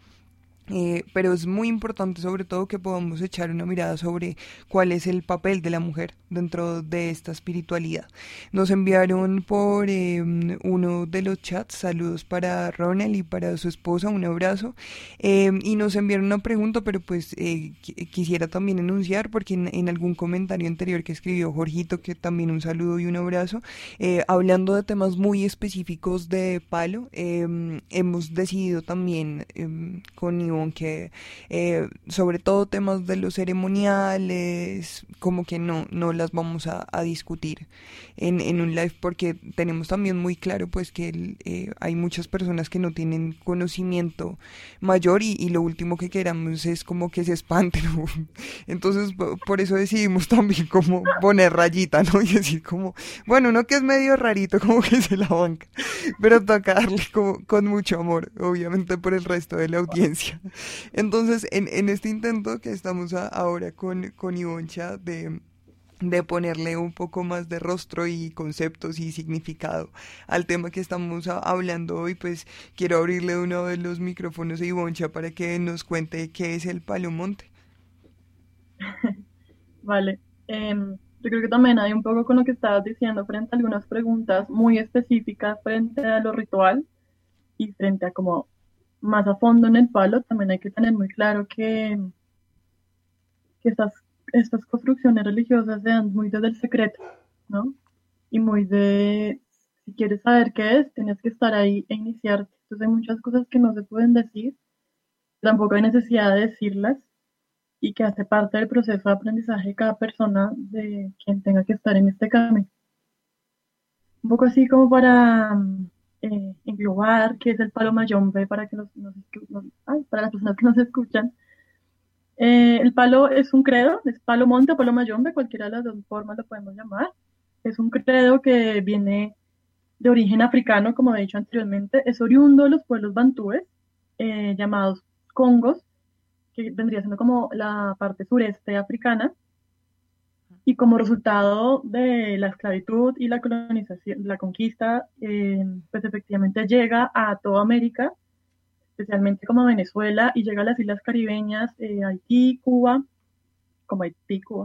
Pero es muy importante sobre todo que podamos echar una mirada sobre cuál es el papel de la mujer dentro de esta espiritualidad. Nos enviaron por uno de los chats, saludos para Ronald y para su esposa, un abrazo, y nos enviaron una pregunta, pero pues quisiera también enunciar, porque en algún comentario anterior que escribió Jorgito, que también un saludo y un abrazo, hablando de temas muy específicos de palo, hemos decidido también con Ivonne que sobre todo temas de los ceremoniales como que no las vamos a discutir en un live, porque tenemos también muy claro pues que hay muchas personas que no tienen conocimiento mayor y lo último que queramos es como que se espanten. Entonces por eso decidimos también como poner rayita, ¿no? Y decir como, bueno, uno que es medio rarito como que se la banca, pero toca darle como, con mucho amor, obviamente por el resto de la audiencia. Entonces, en este intento que estamos ahora con Ivoncha de ponerle un poco más de rostro y conceptos y significado al tema que estamos hablando hoy, pues quiero abrirle uno de los micrófonos a Ivoncha para que nos cuente qué es el palomonte. Vale, yo creo que también hay un poco con lo que estabas diciendo frente a algunas preguntas muy específicas frente a lo ritual y frente a como más a fondo en el palo. También hay que tener muy claro que estas construcciones religiosas se dan muy desde el secreto, ¿no? Y muy de, si quieres saber qué es, tienes que estar ahí e iniciarte. Entonces hay muchas cosas que no se pueden decir, tampoco hay necesidad de decirlas, y que hace parte del proceso de aprendizaje de cada persona, de quien tenga que estar en este camino. Un poco así como para englobar qué es el palo mayombe para que para las personas que nos escuchan. El palo es un credo, es palo monte o palo mayombe, cualquiera de las dos formas lo podemos llamar. Es un credo que viene de origen africano, como he dicho anteriormente, es oriundo de los pueblos bantúes, llamados congos, que vendría siendo como la parte sureste africana, y como resultado de la esclavitud y la colonización, la conquista, pues efectivamente llega a toda América, especialmente como a Venezuela, y llega a las islas caribeñas, Haití, Cuba, como Haití, Cuba.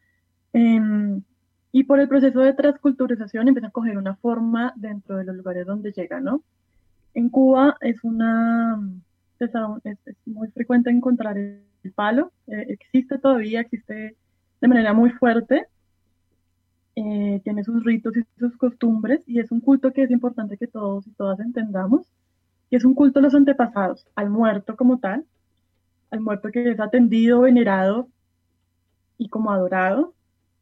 Y por el proceso de transculturización empieza a coger una forma dentro de los lugares donde llega, ¿no? En Cuba es muy frecuente encontrar el palo, existe de manera muy fuerte, tiene sus ritos y sus costumbres, y es un culto que es importante que todos y todas entendamos, y es un culto a los antepasados, al muerto como tal, al muerto que es atendido, venerado y como adorado.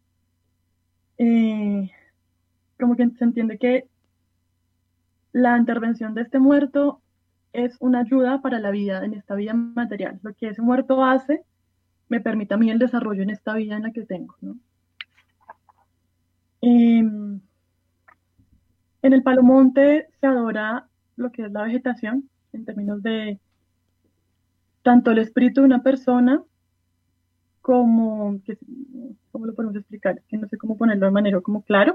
Como que se entiende que la intervención de este muerto es una ayuda para la vida, en esta vida material. Lo que ese muerto hace me permite a mí el desarrollo en esta vida en la que tengo, ¿no? En el Palomonte se adora lo que es la vegetación, en términos de tanto el espíritu de una persona como, ¿cómo lo podemos explicar? Que no sé cómo ponerlo de manera como claro.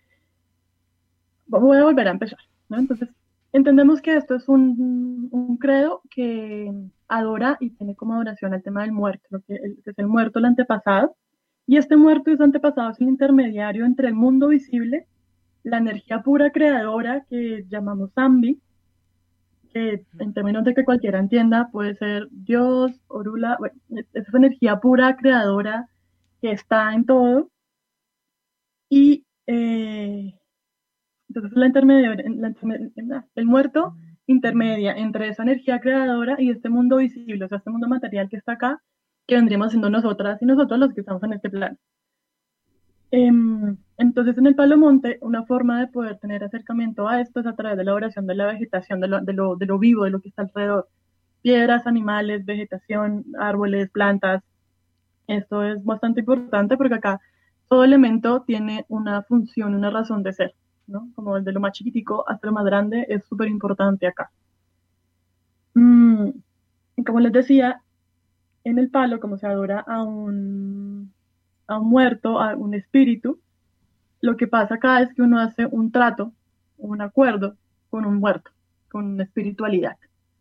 Voy a volver a empezar, ¿no? Entonces, entendemos que esto es un credo que adora y tiene como adoración al tema del muerto, que es el muerto, el antepasado. Y este muerto y ese antepasado es el intermediario entre el mundo visible, la energía pura creadora que llamamos Zambi, que en términos de que cualquiera entienda puede ser Dios, Orula, bueno, es esa energía pura creadora que está en todo. Y entonces el muerto intermedia entre esa energía creadora y este mundo visible, o sea, este mundo material que está acá, que vendríamos siendo nosotras y nosotros los que estamos en este plano. Entonces, en el Palomonte, una forma de poder tener acercamiento a esto es a través de la oración de la vegetación, de lo vivo, de lo que está alrededor. Piedras, animales, vegetación, árboles, plantas. Esto es bastante importante porque acá todo elemento tiene una función, una razón de ser, ¿no? Como desde lo más chiquitico hasta lo más grande es súper importante acá. Y como les decía, en el palo, como se adora a un muerto, a un espíritu, lo que pasa acá es que uno hace un trato, un acuerdo con un muerto, con una espiritualidad.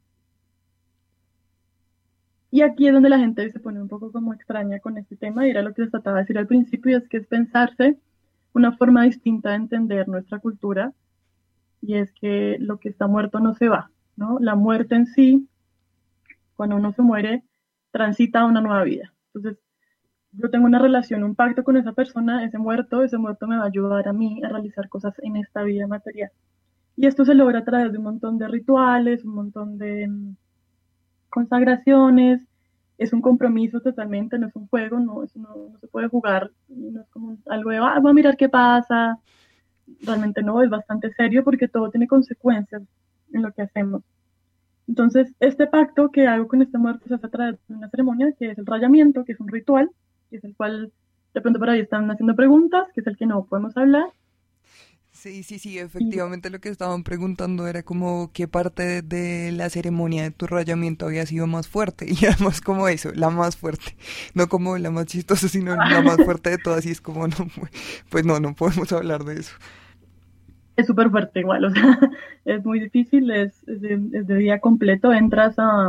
Y aquí es donde la gente se pone un poco como extraña con este tema, y era lo que les trataba de decir al principio, y es que es pensarse una forma distinta de entender nuestra cultura, y es que lo que está muerto no se va, ¿no? La muerte en sí, cuando uno se muere, transita a una nueva vida. Entonces, yo tengo una relación, un pacto con esa persona, ese muerto me va a ayudar a mí a realizar cosas en esta vida material. Y esto se logra a través de un montón de rituales, un montón de consagraciones, es un compromiso totalmente, no es un juego, no se puede jugar, no es como algo de, vamos a mirar qué pasa, realmente no, es bastante serio porque todo tiene consecuencias en lo que hacemos. Entonces, este pacto que hago con este muerto se hace a través de una ceremonia que es el rayamiento, que es un ritual, que es el cual de pronto por ahí están haciendo preguntas, que es el que no podemos hablar. Sí, efectivamente lo que estaban preguntando era como qué parte de la ceremonia de tu rayamiento había sido más fuerte, y además como eso, la más fuerte, no como la más chistosa, sino la más fuerte de todas, y es como, no, pues no podemos hablar de eso. Es súper fuerte igual, o sea, es muy difícil, es de día completo, entras a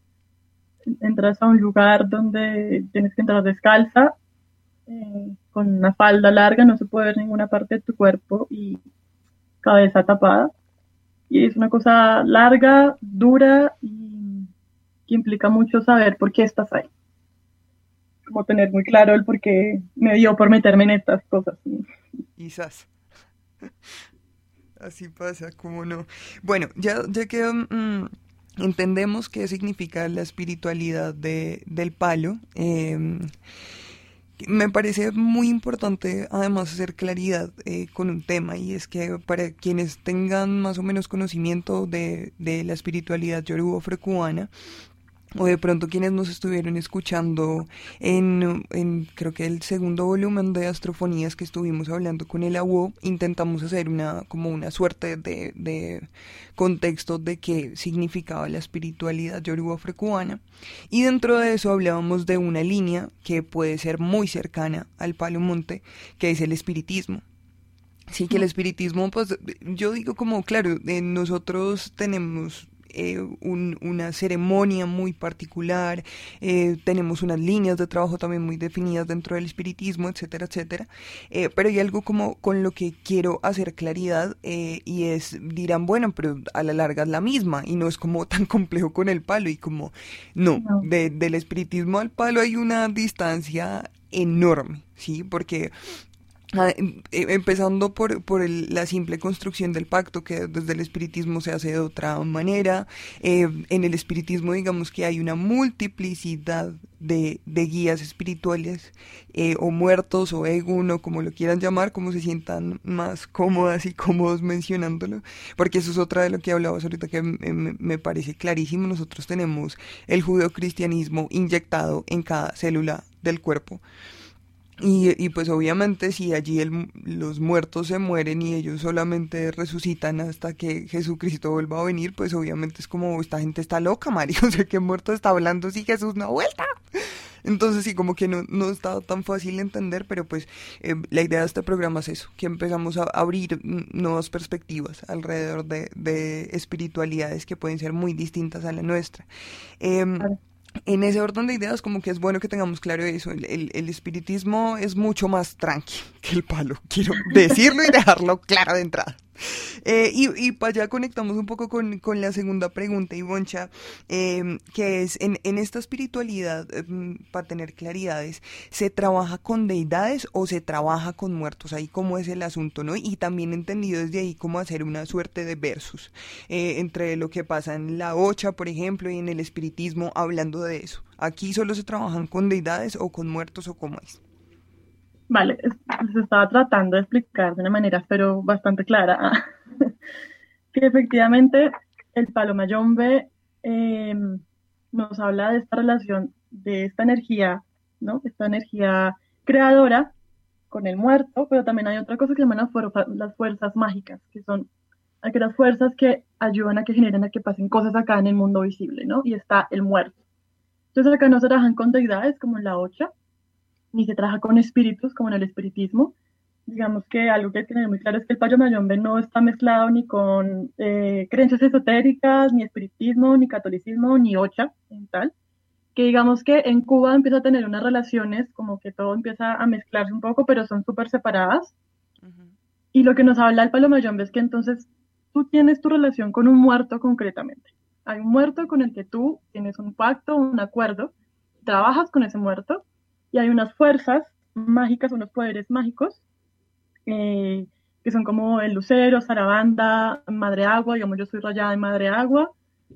un lugar donde tienes que entrar descalza, con una falda larga, no se puede ver ninguna parte de tu cuerpo y cabeza tapada. Y es una cosa larga, dura y que implica mucho saber por qué estás ahí. Como tener muy claro el por qué me dio por meterme en estas cosas. Quizás. Así pasa, ¿cómo no? Bueno, ya que entendemos qué significa la espiritualidad del palo, me parece muy importante además hacer claridad con un tema, y es que para quienes tengan más o menos conocimiento de la espiritualidad yoruba afrocubana, o de pronto quienes nos estuvieron escuchando en creo que el segundo volumen de Astrofonías que estuvimos hablando con el AWO, intentamos hacer como una suerte de contexto de qué significaba la espiritualidad yoruba afrocubana, y dentro de eso hablábamos de una línea que puede ser muy cercana al Palomonte, que es el espiritismo. Sí, que el espiritismo, pues yo digo como, claro, nosotros tenemos una ceremonia muy particular, tenemos unas líneas de trabajo también muy definidas dentro del espiritismo, etcétera, etcétera, pero hay algo como con lo que quiero hacer claridad, y dirán, bueno, pero a la larga es la misma y no es como tan complejo con el palo, y como no. Del espiritismo al palo hay una distancia enorme, ¿sí? Porque empezando por la simple construcción del pacto, que desde el espiritismo se hace de otra manera. En el espiritismo digamos que hay una multiplicidad de guías espirituales, o muertos o egun, o como lo quieran llamar, como se sientan más cómodas y cómodos mencionándolo, porque eso es otra de lo que hablabas ahorita que me parece clarísimo. Nosotros tenemos el judeocristianismo inyectado en cada célula del cuerpo. Y pues obviamente si allí los muertos se mueren y ellos solamente resucitan hasta que Jesucristo vuelva a venir, pues obviamente es como, esta gente está loca, Mario, o sea, ¿qué muerto está hablando si Jesús no ha vuelto? Entonces sí, como que no está tan fácil de entender, pero pues la idea de este programa es eso, que empezamos a abrir nuevas perspectivas alrededor de espiritualidades que pueden ser muy distintas a la nuestra. Claro. En ese orden de ideas, como que es bueno que tengamos claro eso, el espiritismo es mucho más tranqui que el palo, quiero decirlo y dejarlo claro de entrada. Y para allá conectamos un poco con la segunda pregunta, Ivoncha, que es, en esta espiritualidad, para tener claridades, ¿se trabaja con deidades o se trabaja con muertos? Ahí cómo es el asunto, ¿no? Y también entendido desde ahí cómo hacer una suerte de versus entre lo que pasa en la Ocha, por ejemplo, y en el espiritismo, hablando de eso. ¿Aquí solo se trabajan con deidades o con muertos o cómo es? Vale, les estaba tratando de explicar de una manera, pero bastante clara, que efectivamente el palo mayombe nos habla de esta relación, de esta energía, ¿no? Esta energía creadora con el muerto, pero también hay otra cosa que se llaman las fuerzas mágicas, que son aquellas fuerzas que ayudan a que generen, a que pasen cosas acá en el mundo visible, ¿no? Y está el muerto. Entonces acá no se trabajan con deidades como en la Ocha, ni se trabaja con espíritus como en el espiritismo. Digamos que algo que hay que tener muy claro es que el payo mayombe no está mezclado ni con creencias esotéricas, ni espiritismo, ni catolicismo, ni Ocha en tal. Que digamos que en Cuba empieza a tener unas relaciones, como que todo empieza a mezclarse un poco, pero son súper separadas. Uh-huh. Y lo que nos habla el palo mayombe es que entonces tú tienes tu relación con un muerto concretamente. Hay un muerto con el que tú tienes un pacto, un acuerdo, trabajas con ese muerto, y hay unas fuerzas mágicas, unos poderes mágicos, que son como el lucero, Sarabanda, Madre Agua, digamos yo soy rayada en Madre Agua,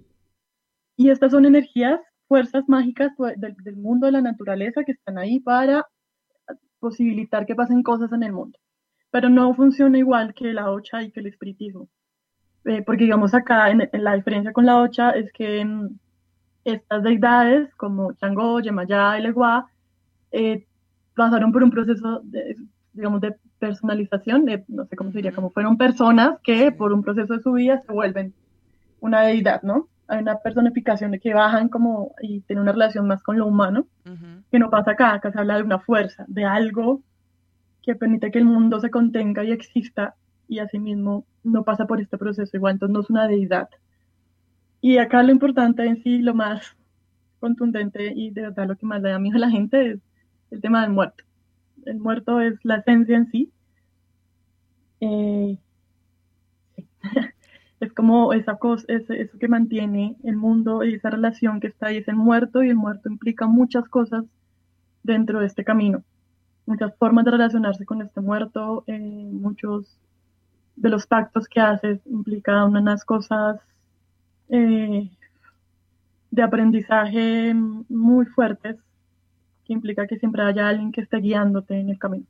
y estas son energías, fuerzas mágicas del mundo de la naturaleza que están ahí para posibilitar que pasen cosas en el mundo. Pero no funciona igual que la Ocha y que el espiritismo. Porque digamos acá, en la diferencia con la Ocha es que estas deidades, como Changó, Yemayá, Eleguá, pasaron por un proceso digamos, de personalización, no sé cómo se diría, como fueron personas que por un proceso de su vida se vuelven una deidad, ¿no? Hay una personificación de que bajan como y tienen una relación más con lo humano, que no pasa acá se habla de una fuerza, de algo que permite que el mundo se contenga y exista, y asimismo no pasa por este proceso igual, entonces no es una deidad. Y acá lo importante en sí, lo más contundente y de verdad lo que más le da miedo a la gente es el tema del muerto. El muerto es la esencia en sí. Es como esa cosa, eso que mantiene el mundo y esa relación que está ahí, es el muerto, y el muerto implica muchas cosas dentro de este camino. Muchas formas de relacionarse con este muerto, muchos de los pactos que haces implican unas cosas de aprendizaje muy fuertes, que implica que siempre haya alguien que esté guiándote en el camino.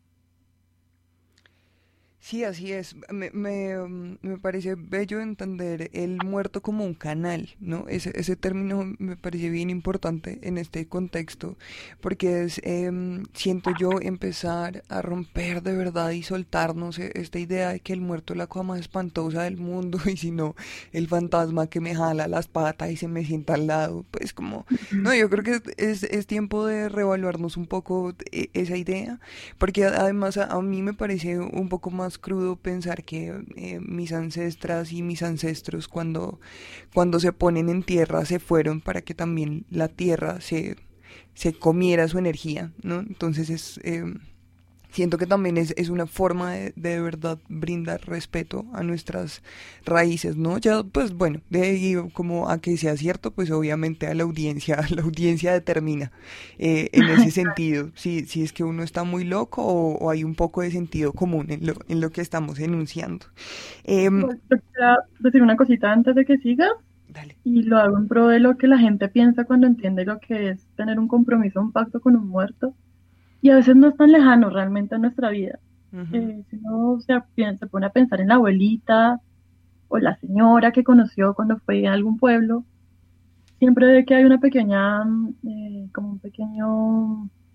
Sí, así es. Me parece bello entender el muerto como un canal, ¿no? Ese término me parece bien importante en este contexto, porque es, siento yo, empezar a romper de verdad y soltarnos esta idea de que el muerto es la cosa más espantosa del mundo, y si no, el fantasma que me jala las patas y se me sienta al lado. Pues como, no, yo creo que es tiempo de reevaluarnos un poco esa idea, porque además a mí me parece un poco más crudo pensar que mis ancestras y mis ancestros cuando se ponen en tierra se fueron para que también la tierra se comiera su energía, ¿no? Entonces siento que también es una forma de verdad brindar respeto a nuestras raíces, ¿no? Ya, pues bueno, de ahí como a que sea cierto, pues obviamente la audiencia determina en ese sentido, si es que uno está muy loco o hay un poco de sentido común en lo que estamos enunciando. Yo quería decir una cosita antes de que sigas. Dale. Y lo hago en pro de lo que la gente piensa cuando entiende lo que es tener un compromiso, un pacto con un muerto. Y a veces no es tan lejano realmente en nuestra vida. Uh-huh. Si uno se pone a pensar en la abuelita o la señora que conoció cuando fue a algún pueblo, siempre ve que hay una pequeña, como un pequeño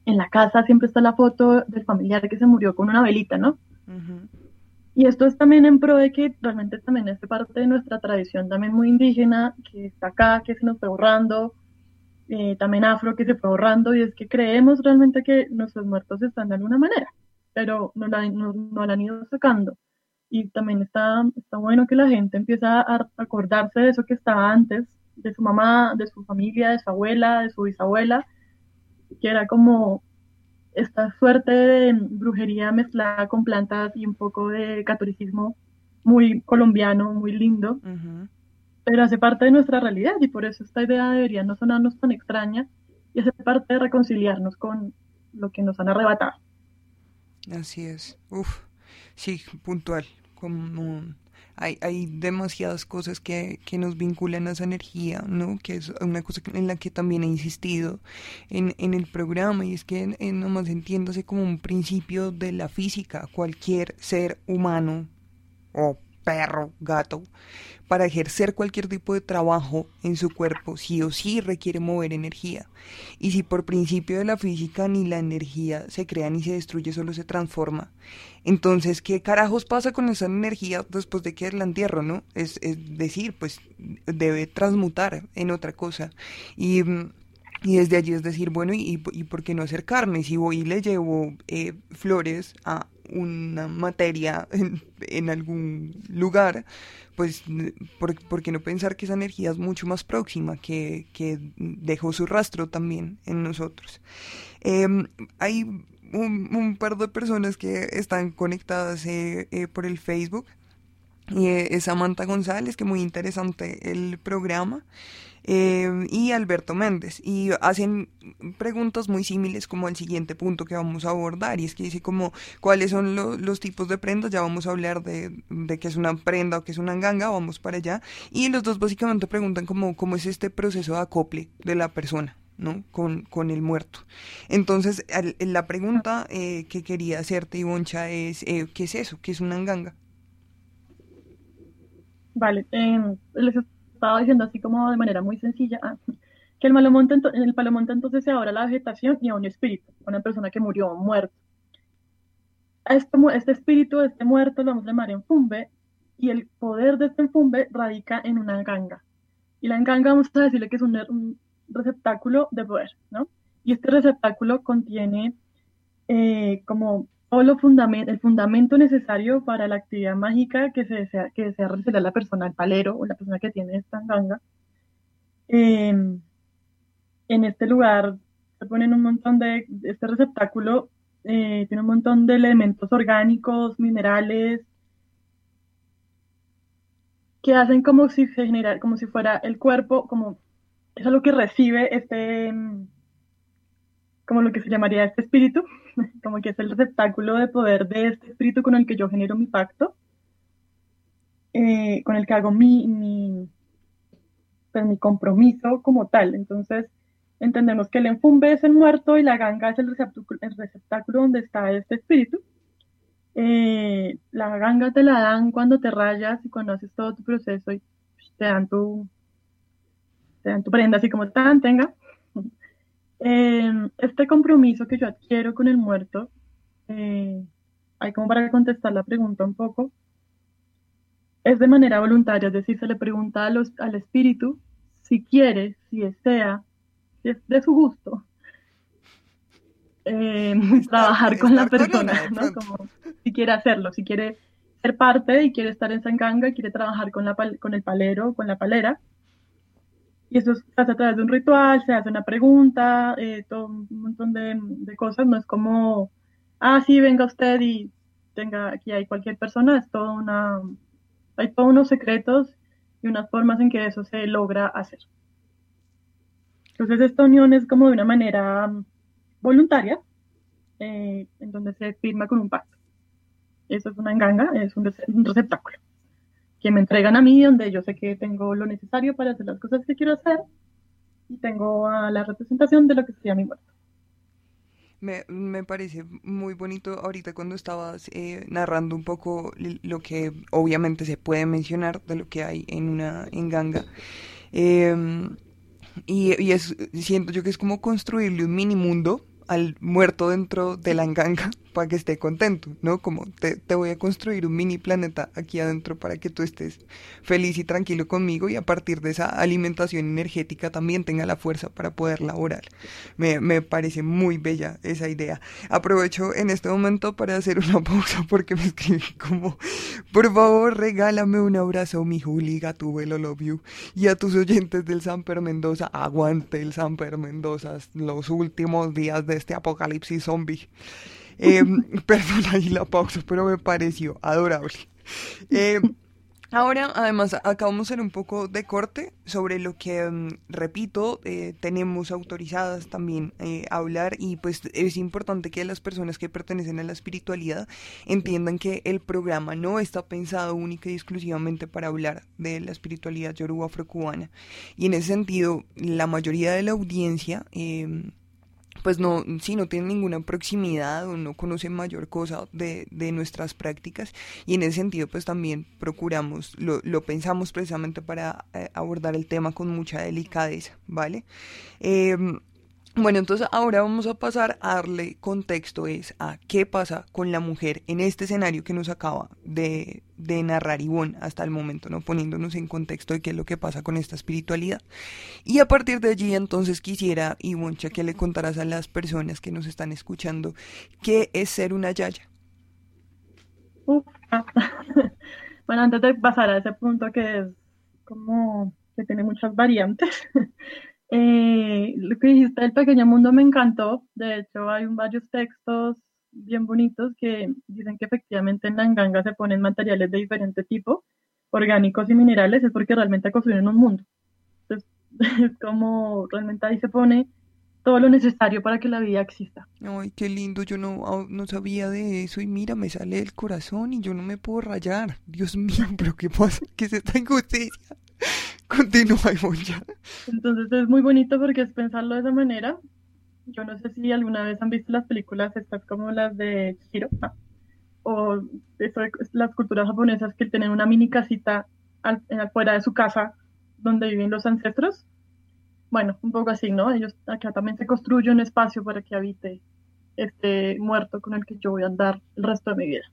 en la casa siempre está la foto del familiar que se murió con una velita, ¿no? Ujú. Y esto es también en pro de que realmente también es parte de nuestra tradición también muy indígena, que está acá, que se nos fue borrando, también afro, que se fue borrando, y es que creemos realmente que nuestros muertos están de alguna manera, pero no la han ido sacando. Y también está bueno que la gente empiece a acordarse de eso que estaba antes, de su mamá, de su familia, de su abuela, de su bisabuela, que era como esta suerte de brujería mezclada con plantas y un poco de catolicismo muy colombiano, muy lindo, Ujú. pero hace parte de nuestra realidad y por eso esta idea debería no sonarnos tan extraña y hace parte de reconciliarnos con lo que nos han arrebatado. Así es. Uf, sí, puntual. Como hay demasiadas cosas que nos vinculan a esa energía, ¿no? Que es una cosa en la que también he insistido en el programa, y es que nomás entiéndase como un principio de la física. Cualquier ser humano o perro, gato, para ejercer cualquier tipo de trabajo en su cuerpo, sí o sí requiere mover energía. Y si por principio de la física ni la energía se crea ni se destruye, solo se transforma, entonces, ¿qué carajos pasa con esa energía después de que la entierro, no? Es decir, pues debe transmutar en otra cosa. Y... Y desde allí es decir, bueno, ¿y por qué no acercarme? Si voy y le llevo flores a una materia en algún lugar, pues ¿por qué no pensar que esa energía es mucho más próxima, que dejó su rastro también en nosotros? Hay un par de personas que están conectadas por el Facebook. Es Samantha González, que muy interesante el programa, y Alberto Méndez, y hacen preguntas muy similares como al siguiente punto que vamos a abordar, y es que dice como cuáles son los tipos de prendas. Ya vamos a hablar de qué es una prenda o qué es una nganga, vamos para allá, y los dos básicamente preguntan como cómo es este proceso de acople de la persona, ¿no? Con el muerto. Entonces, la pregunta que quería hacerte, Ivoncha, es ¿qué es eso? ¿Qué es una nganga? Vale, les estaba diciendo así como de manera muy sencilla que en el palomonte entonces se adora la vegetación y a un espíritu, a una persona que murió muerto. Este espíritu, este muerto, lo vamos a llamar enfumbe, y el poder de este enfumbe radica en una ganga. Y la ganga vamos a decirle que es un receptáculo de poder, ¿no? Y este receptáculo contiene como todo el fundamento necesario para la actividad mágica que desea realizar la persona, el palero o la persona que tiene esta ganga. En este lugar se ponen un montón este receptáculo tiene un montón de elementos orgánicos, minerales, que hacen como si fuera el cuerpo, como eso es lo que recibe como lo que se llamaría este espíritu, como que es el receptáculo de poder de este espíritu con el que yo genero mi pacto, con el que hago pues, mi compromiso como tal. Entonces, entendemos que el enfumbe es el muerto y la ganga es el receptáculo donde está este espíritu. La ganga te la dan cuando te rayas y cuando haces todo tu proceso y te dan tu prenda así como tan, tenga. Este compromiso que yo adquiero con el muerto, hay como para contestar la pregunta un poco, es de manera voluntaria, es decir, se le pregunta al espíritu si quiere, si desea, si es de su gusto, trabajar con la persona, ¿no? Como si quiere hacerlo, si quiere ser parte y quiere estar en Sanganga y quiere trabajar con el palero, con la palera. Y eso se hace a través de un ritual, se hace una pregunta, todo un montón de cosas. No es como, sí, venga usted y tenga, aquí hay cualquier persona. Hay todos unos secretos y unas formas en que eso se logra hacer. Entonces esta unión es como de una manera voluntaria, en donde se firma con un pacto. Eso es una nganga, es un receptáculo que me entregan a mí, donde yo sé que tengo lo necesario para hacer las cosas que quiero hacer y tengo la representación de lo que sería mi muerto. Me parece muy bonito ahorita cuando estabas narrando un poco lo que obviamente se puede mencionar de lo que hay en una nganga. Siento yo que es como construirle un mini mundo al muerto dentro de la nganga para que esté contento, ¿no? Como te voy a construir un mini planeta aquí adentro para que tú estés feliz y tranquilo conmigo y a partir de esa alimentación energética también tenga la fuerza para poder laborar. Me parece muy bella esa idea. Aprovecho en este momento para hacer una pausa porque me escribí como, por favor regálame un abrazo, mi Juli Gatúbelo, love you. Y a tus oyentes del Samper Mendoza, aguante el Samper Mendoza, los últimos días de este apocalipsis zombie. Perdón ahí la pausa, pero me pareció adorable. Ahora, además, acabamos de hacer un poco de corte sobre lo que, repito, tenemos autorizadas también a hablar y pues es importante que las personas que pertenecen a la espiritualidad entiendan que el programa no está pensado única y exclusivamente para hablar de la espiritualidad yoruba afrocubana y en ese sentido la mayoría de la audiencia pues no, sí, no tiene ninguna proximidad o no conoce mayor cosa de nuestras prácticas y en ese sentido pues también procuramos, lo pensamos precisamente para abordar el tema con mucha delicadeza, ¿vale? Bueno, entonces ahora vamos a pasar a darle contexto a qué pasa con la mujer en este escenario que nos acaba de narrar Ivonne hasta el momento, ¿no? Poniéndonos en contexto de qué es lo que pasa con esta espiritualidad. Y a partir de allí entonces quisiera, Ivonne, que le contaras a las personas que nos están escuchando qué es ser una yaya. Bueno, antes de pasar a ese punto que es como que tiene muchas variantes, lo que dijiste del pequeño mundo me encantó. De hecho, hay varios textos bien bonitos que dicen que efectivamente en la nganga se ponen materiales de diferente tipo, orgánicos y minerales, es porque realmente construyen un mundo. Entonces, es como realmente ahí se pone todo lo necesario para que la vida exista. Ay, qué lindo, yo no sabía de eso y mira, me sale el corazón y yo no me puedo rayar. Dios mío, pero ¿qué pasa? ¿Qué es esta injusticia? Continúa, Ivonne, ya. Entonces es muy bonito porque es pensarlo de esa manera. Yo no sé si alguna vez han visto las películas estas como las de Chihiro, ¿no? O eso, las culturas japonesas que tienen una mini casita afuera de su casa donde viven los ancestros. Bueno, un poco así, ¿no? Ellos acá también se construye un espacio para que habite este muerto con el que yo voy a andar el resto de mi vida.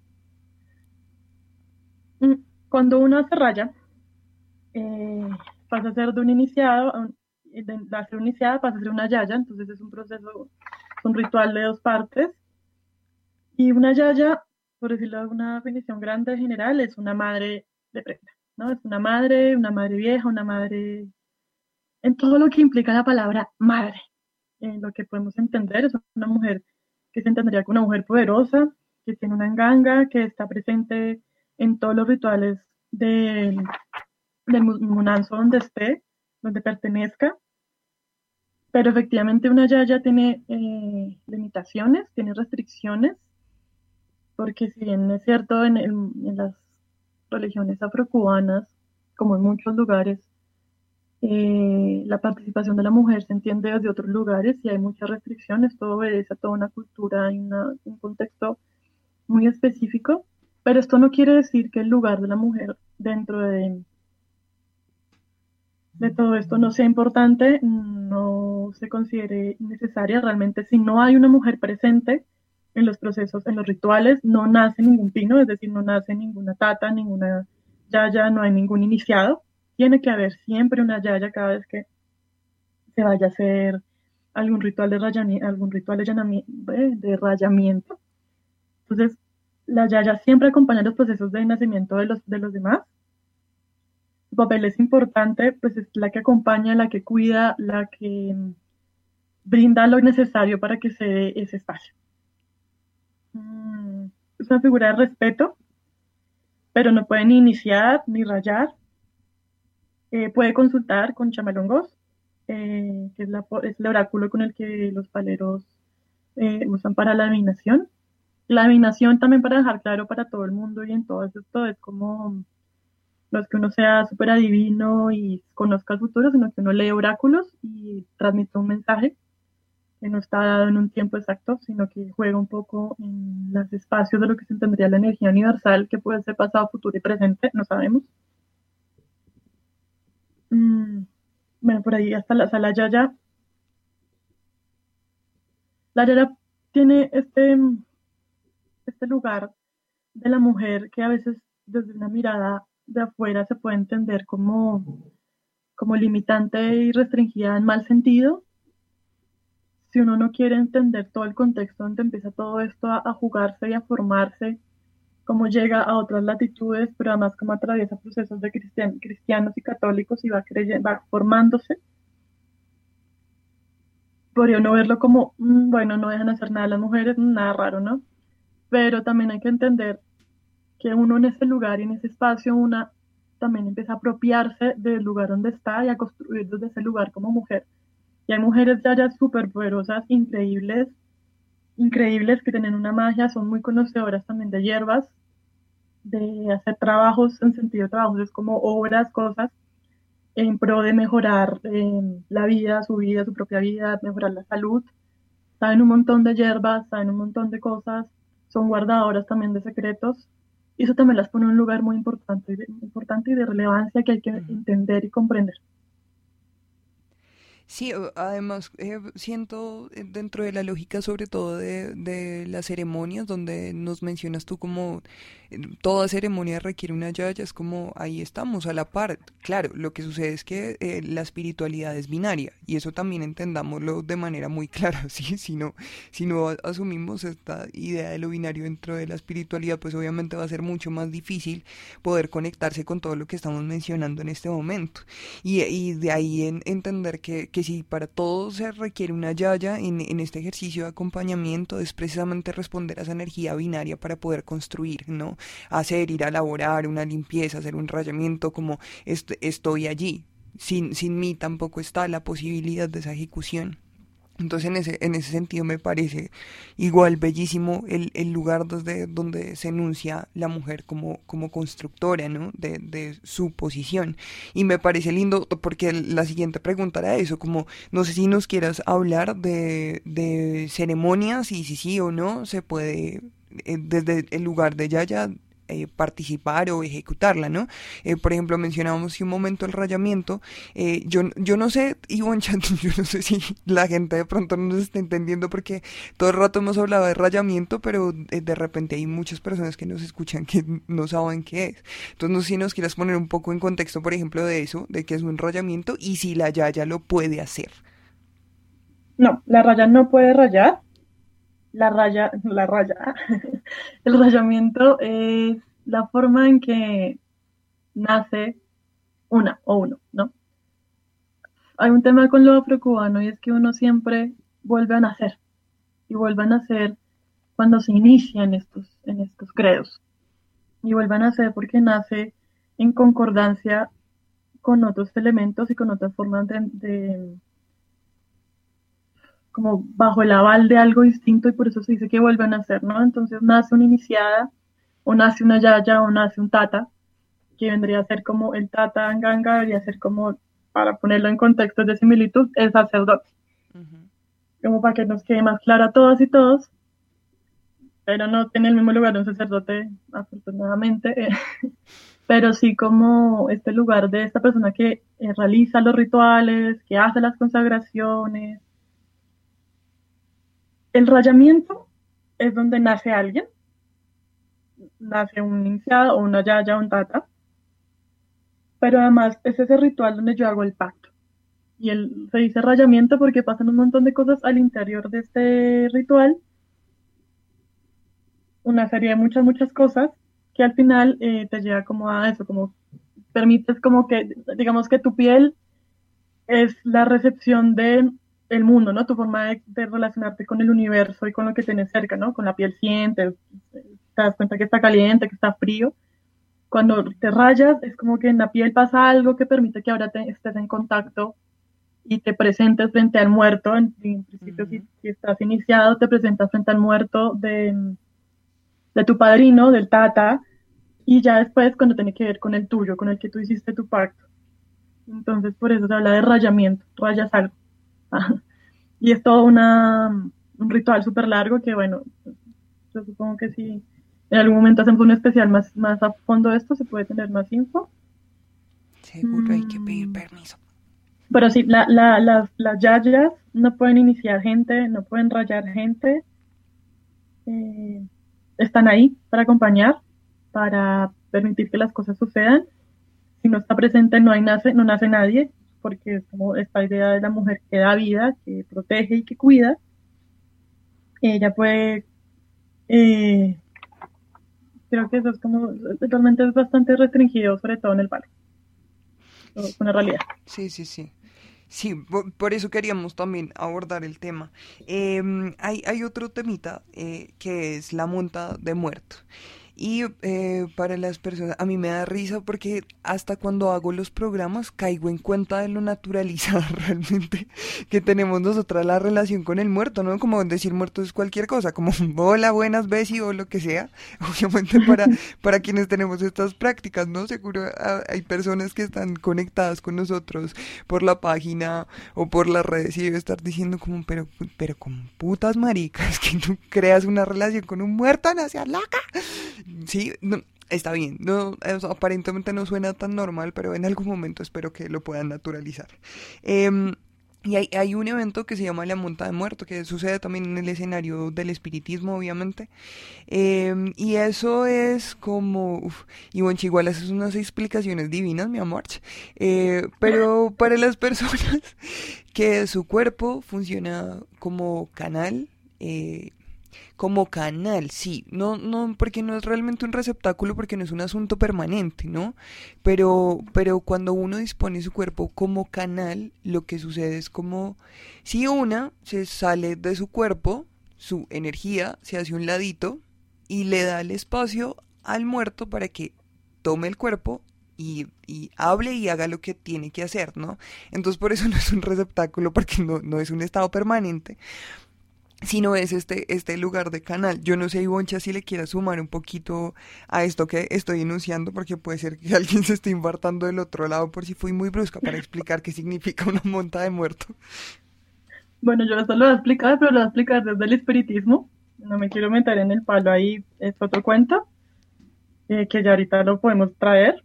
Cuando uno se raya, pasa a ser de un iniciado, de ser una iniciada pasa a ser una yaya, entonces es un proceso, un ritual de dos partes. Y una yaya, por decirlo de una definición grande general, es una madre de prenda, ¿no? Es una madre vieja, una madre, en todo lo que implica la palabra madre. En lo que podemos entender es una mujer que se entendería como una mujer poderosa, que tiene una nganga, que está presente en todos los rituales del munanzo donde esté, donde pertenezca. Pero efectivamente una yaya tiene limitaciones, tiene restricciones, porque si bien es cierto en las religiones afrocubanas, como en muchos lugares, la participación de la mujer se entiende desde otros lugares y hay muchas restricciones, todo obedece a toda una cultura y un contexto muy específico, pero esto no quiere decir que el lugar de la mujer dentro de todo esto no sea importante, no se considere necesaria. Realmente si no hay una mujer presente en los procesos, en los rituales, no nace ningún pino, es decir, no nace ninguna tata, ninguna yaya, no hay ningún iniciado. Tiene que haber siempre una yaya cada vez que se vaya a hacer algún ritual de rayamiento. Entonces, la yaya siempre acompaña los procesos de nacimiento de los demás. Su papel es importante, pues es la que acompaña, la que cuida, la que brinda lo necesario para que se dé ese espacio. Es una figura de respeto, pero no puede ni iniciar ni rayar. Puede consultar con chamalongos, que es el oráculo con el que los paleros usan para la adivinación. La adivinación también, para dejar claro para todo el mundo y en todo esto, es como no es que uno sea súper adivino y conozca el futuro, sino que uno lee oráculos y transmite un mensaje que no está dado en un tiempo exacto, sino que juega un poco en los espacios de lo que se entendería la energía universal, que puede ser pasado, futuro y presente, no sabemos. Bueno, por ahí hasta la yaya. La yaya tiene este lugar de la mujer que a veces desde una mirada de afuera se puede entender como limitante y restringida en mal sentido. Si uno no quiere entender todo el contexto donde empieza todo esto a jugarse y a formarse, cómo llega a otras latitudes, pero además cómo atraviesa procesos de cristianos y católicos y va formándose, podría uno verlo como, bueno, no dejan hacer nada las mujeres, nada raro, ¿no? Pero también hay que entender que uno en ese lugar y en ese espacio, una también empieza a apropiarse del lugar donde está y a construir desde ese lugar como mujer. Y hay mujeres ya súper poderosas, increíbles, que tienen una magia, son muy conocedoras también de hierbas, de hacer trabajos, en sentido de trabajos, es como obras, cosas, en pro de mejorar la vida, su propia vida, mejorar la salud. Saben un montón de hierbas, saben un montón de cosas, son guardadoras también de secretos. Y eso también las pone en un lugar muy importante y de relevancia que hay que entender y comprender. Sí, además siento dentro de la lógica sobre todo de las ceremonias donde nos mencionas tú como toda ceremonia requiere una yaya, es como ahí estamos a la par. Claro, lo que sucede es que la espiritualidad es binaria y eso también entendámoslo de manera muy clara, ¿sí? Si no asumimos esta idea de lo binario dentro de la espiritualidad, pues obviamente va a ser mucho más difícil poder conectarse con todo lo que estamos mencionando en este momento. Y de ahí entender que si para todo se requiere una yaya en este ejercicio de acompañamiento es precisamente responder a esa energía binaria para poder construir, ¿no? Hacer, ir a elaborar una limpieza, hacer un rayamiento, como estoy allí. Sin mí tampoco está la posibilidad de esa ejecución. Entonces en ese sentido me parece igual bellísimo el lugar donde se enuncia la mujer como constructora, ¿no? De su posición. Y me parece lindo porque la siguiente pregunta era eso, como no sé si nos quieras hablar de ceremonias y si sí o no se puede desde el lugar de Yaya participar o ejecutarla, ¿no? Por ejemplo, mencionábamos hace un momento el rayamiento. Yo no sé, Ivonne, yo no sé si la gente de pronto no nos está entendiendo porque todo el rato hemos hablado de rayamiento, pero de repente hay muchas personas que nos escuchan que no saben qué es. Entonces, no sé si nos quieras poner un poco en contexto, por ejemplo, de eso, de qué es un rayamiento y si la yaya lo puede hacer. No, la raya no puede rayar. El rayamiento es la forma en que nace una o uno, ¿no? Hay un tema con lo afrocubano y es que uno siempre vuelve a nacer y vuelve a nacer cuando se inician en estos credos y vuelve a nacer porque nace en concordancia con otros elementos y con otras formas de como bajo el aval de algo distinto y por eso se dice que vuelve a nacer, ¿no? Entonces nace una iniciada, o nace una yaya, o nace un tata, que vendría a ser como el tata anganga, debería ser como, para ponerlo en contexto de similitud, el sacerdote. Uh-huh. Como para que nos quede más claro a todas y todos, pero no tiene el mismo lugar de un sacerdote, afortunadamente, pero sí como este lugar de esta persona que realiza los rituales, que hace las consagraciones. El rayamiento es donde nace alguien, nace un iniciado o una yaya o un tata, pero además es ese ritual donde yo hago el pacto. Y se dice rayamiento porque pasan un montón de cosas al interior de este ritual, una serie de muchas cosas que al final te lleva como a eso, como permites como que, digamos que tu piel es la recepción de el mundo, ¿no? Tu forma de relacionarte con el universo y con lo que tienes cerca, ¿no? Con la piel sientes, te das cuenta que está caliente, que está frío. Cuando te rayas, es como que en la piel pasa algo que permite que ahora estés en contacto y te presentes frente al muerto. En principio, uh-huh. si estás iniciado, te presentas frente al muerto de tu padrino, del tata, y ya después cuando tiene que ver con el tuyo, con el que tú hiciste tu pacto. Entonces, por eso se habla de rayamiento, rayas algo. Y es todo un ritual súper largo que, bueno, yo supongo que si en algún momento hacemos un especial más a fondo de esto, se puede tener más info. Seguro hay que pedir permiso. Pero sí, las yayas no pueden iniciar gente, no pueden rayar gente. Están ahí para acompañar, para permitir que las cosas sucedan. Si no está presente, no nace nadie, porque es como esta idea de la mujer que da vida, que protege y que cuida. Ella puede, creo que eso es como, realmente es bastante restringido, sobre todo en el vale. Es una realidad. Sí, sí, sí. Sí, por eso queríamos también abordar el tema. Hay otro temita que es la monta de muerto. Y para las personas, a mí me da risa porque hasta cuando hago los programas caigo en cuenta de lo naturalizada realmente que tenemos nosotras la relación con el muerto, ¿no? Como decir muerto es cualquier cosa, como hola, buenas, Bessie o lo que sea. Obviamente para quienes tenemos estas prácticas, ¿no? Seguro hay personas que están conectadas con nosotros por la página o por las redes y debe estar diciendo como, pero como putas maricas, que tú creas una relación con un muerto, no seas loca. Sí, no, está bien, no, aparentemente no suena tan normal, pero en algún momento espero que lo puedan naturalizar. Y hay un evento que se llama la monta de muerto, que sucede también en el escenario del espiritismo, obviamente. Y eso es como... y bueno, igual esas son unas explicaciones divinas, mi amor. Pero para las personas que su cuerpo funciona como canal, sí, no, porque no es realmente un receptáculo, porque no es un asunto permanente, ¿no? Pero cuando uno dispone su cuerpo como canal, lo que sucede es como si una se sale de su cuerpo, su energía se hace un ladito y le da el espacio al muerto para que tome el cuerpo y hable y haga lo que tiene que hacer, ¿no? Entonces por eso no es un receptáculo, porque no es un estado permanente, sino es este lugar de canal. Yo no sé, Ivoncha, si le quiera sumar un poquito a esto que estoy enunciando, porque puede ser que alguien se esté infartando del otro lado por si fui muy brusca para explicar qué significa una monta de muerto. Bueno, yo esto lo voy a explicar, pero lo voy a explicar desde el espiritismo. No me quiero meter en el palo ahí, es otro cuento, que ya ahorita lo podemos traer.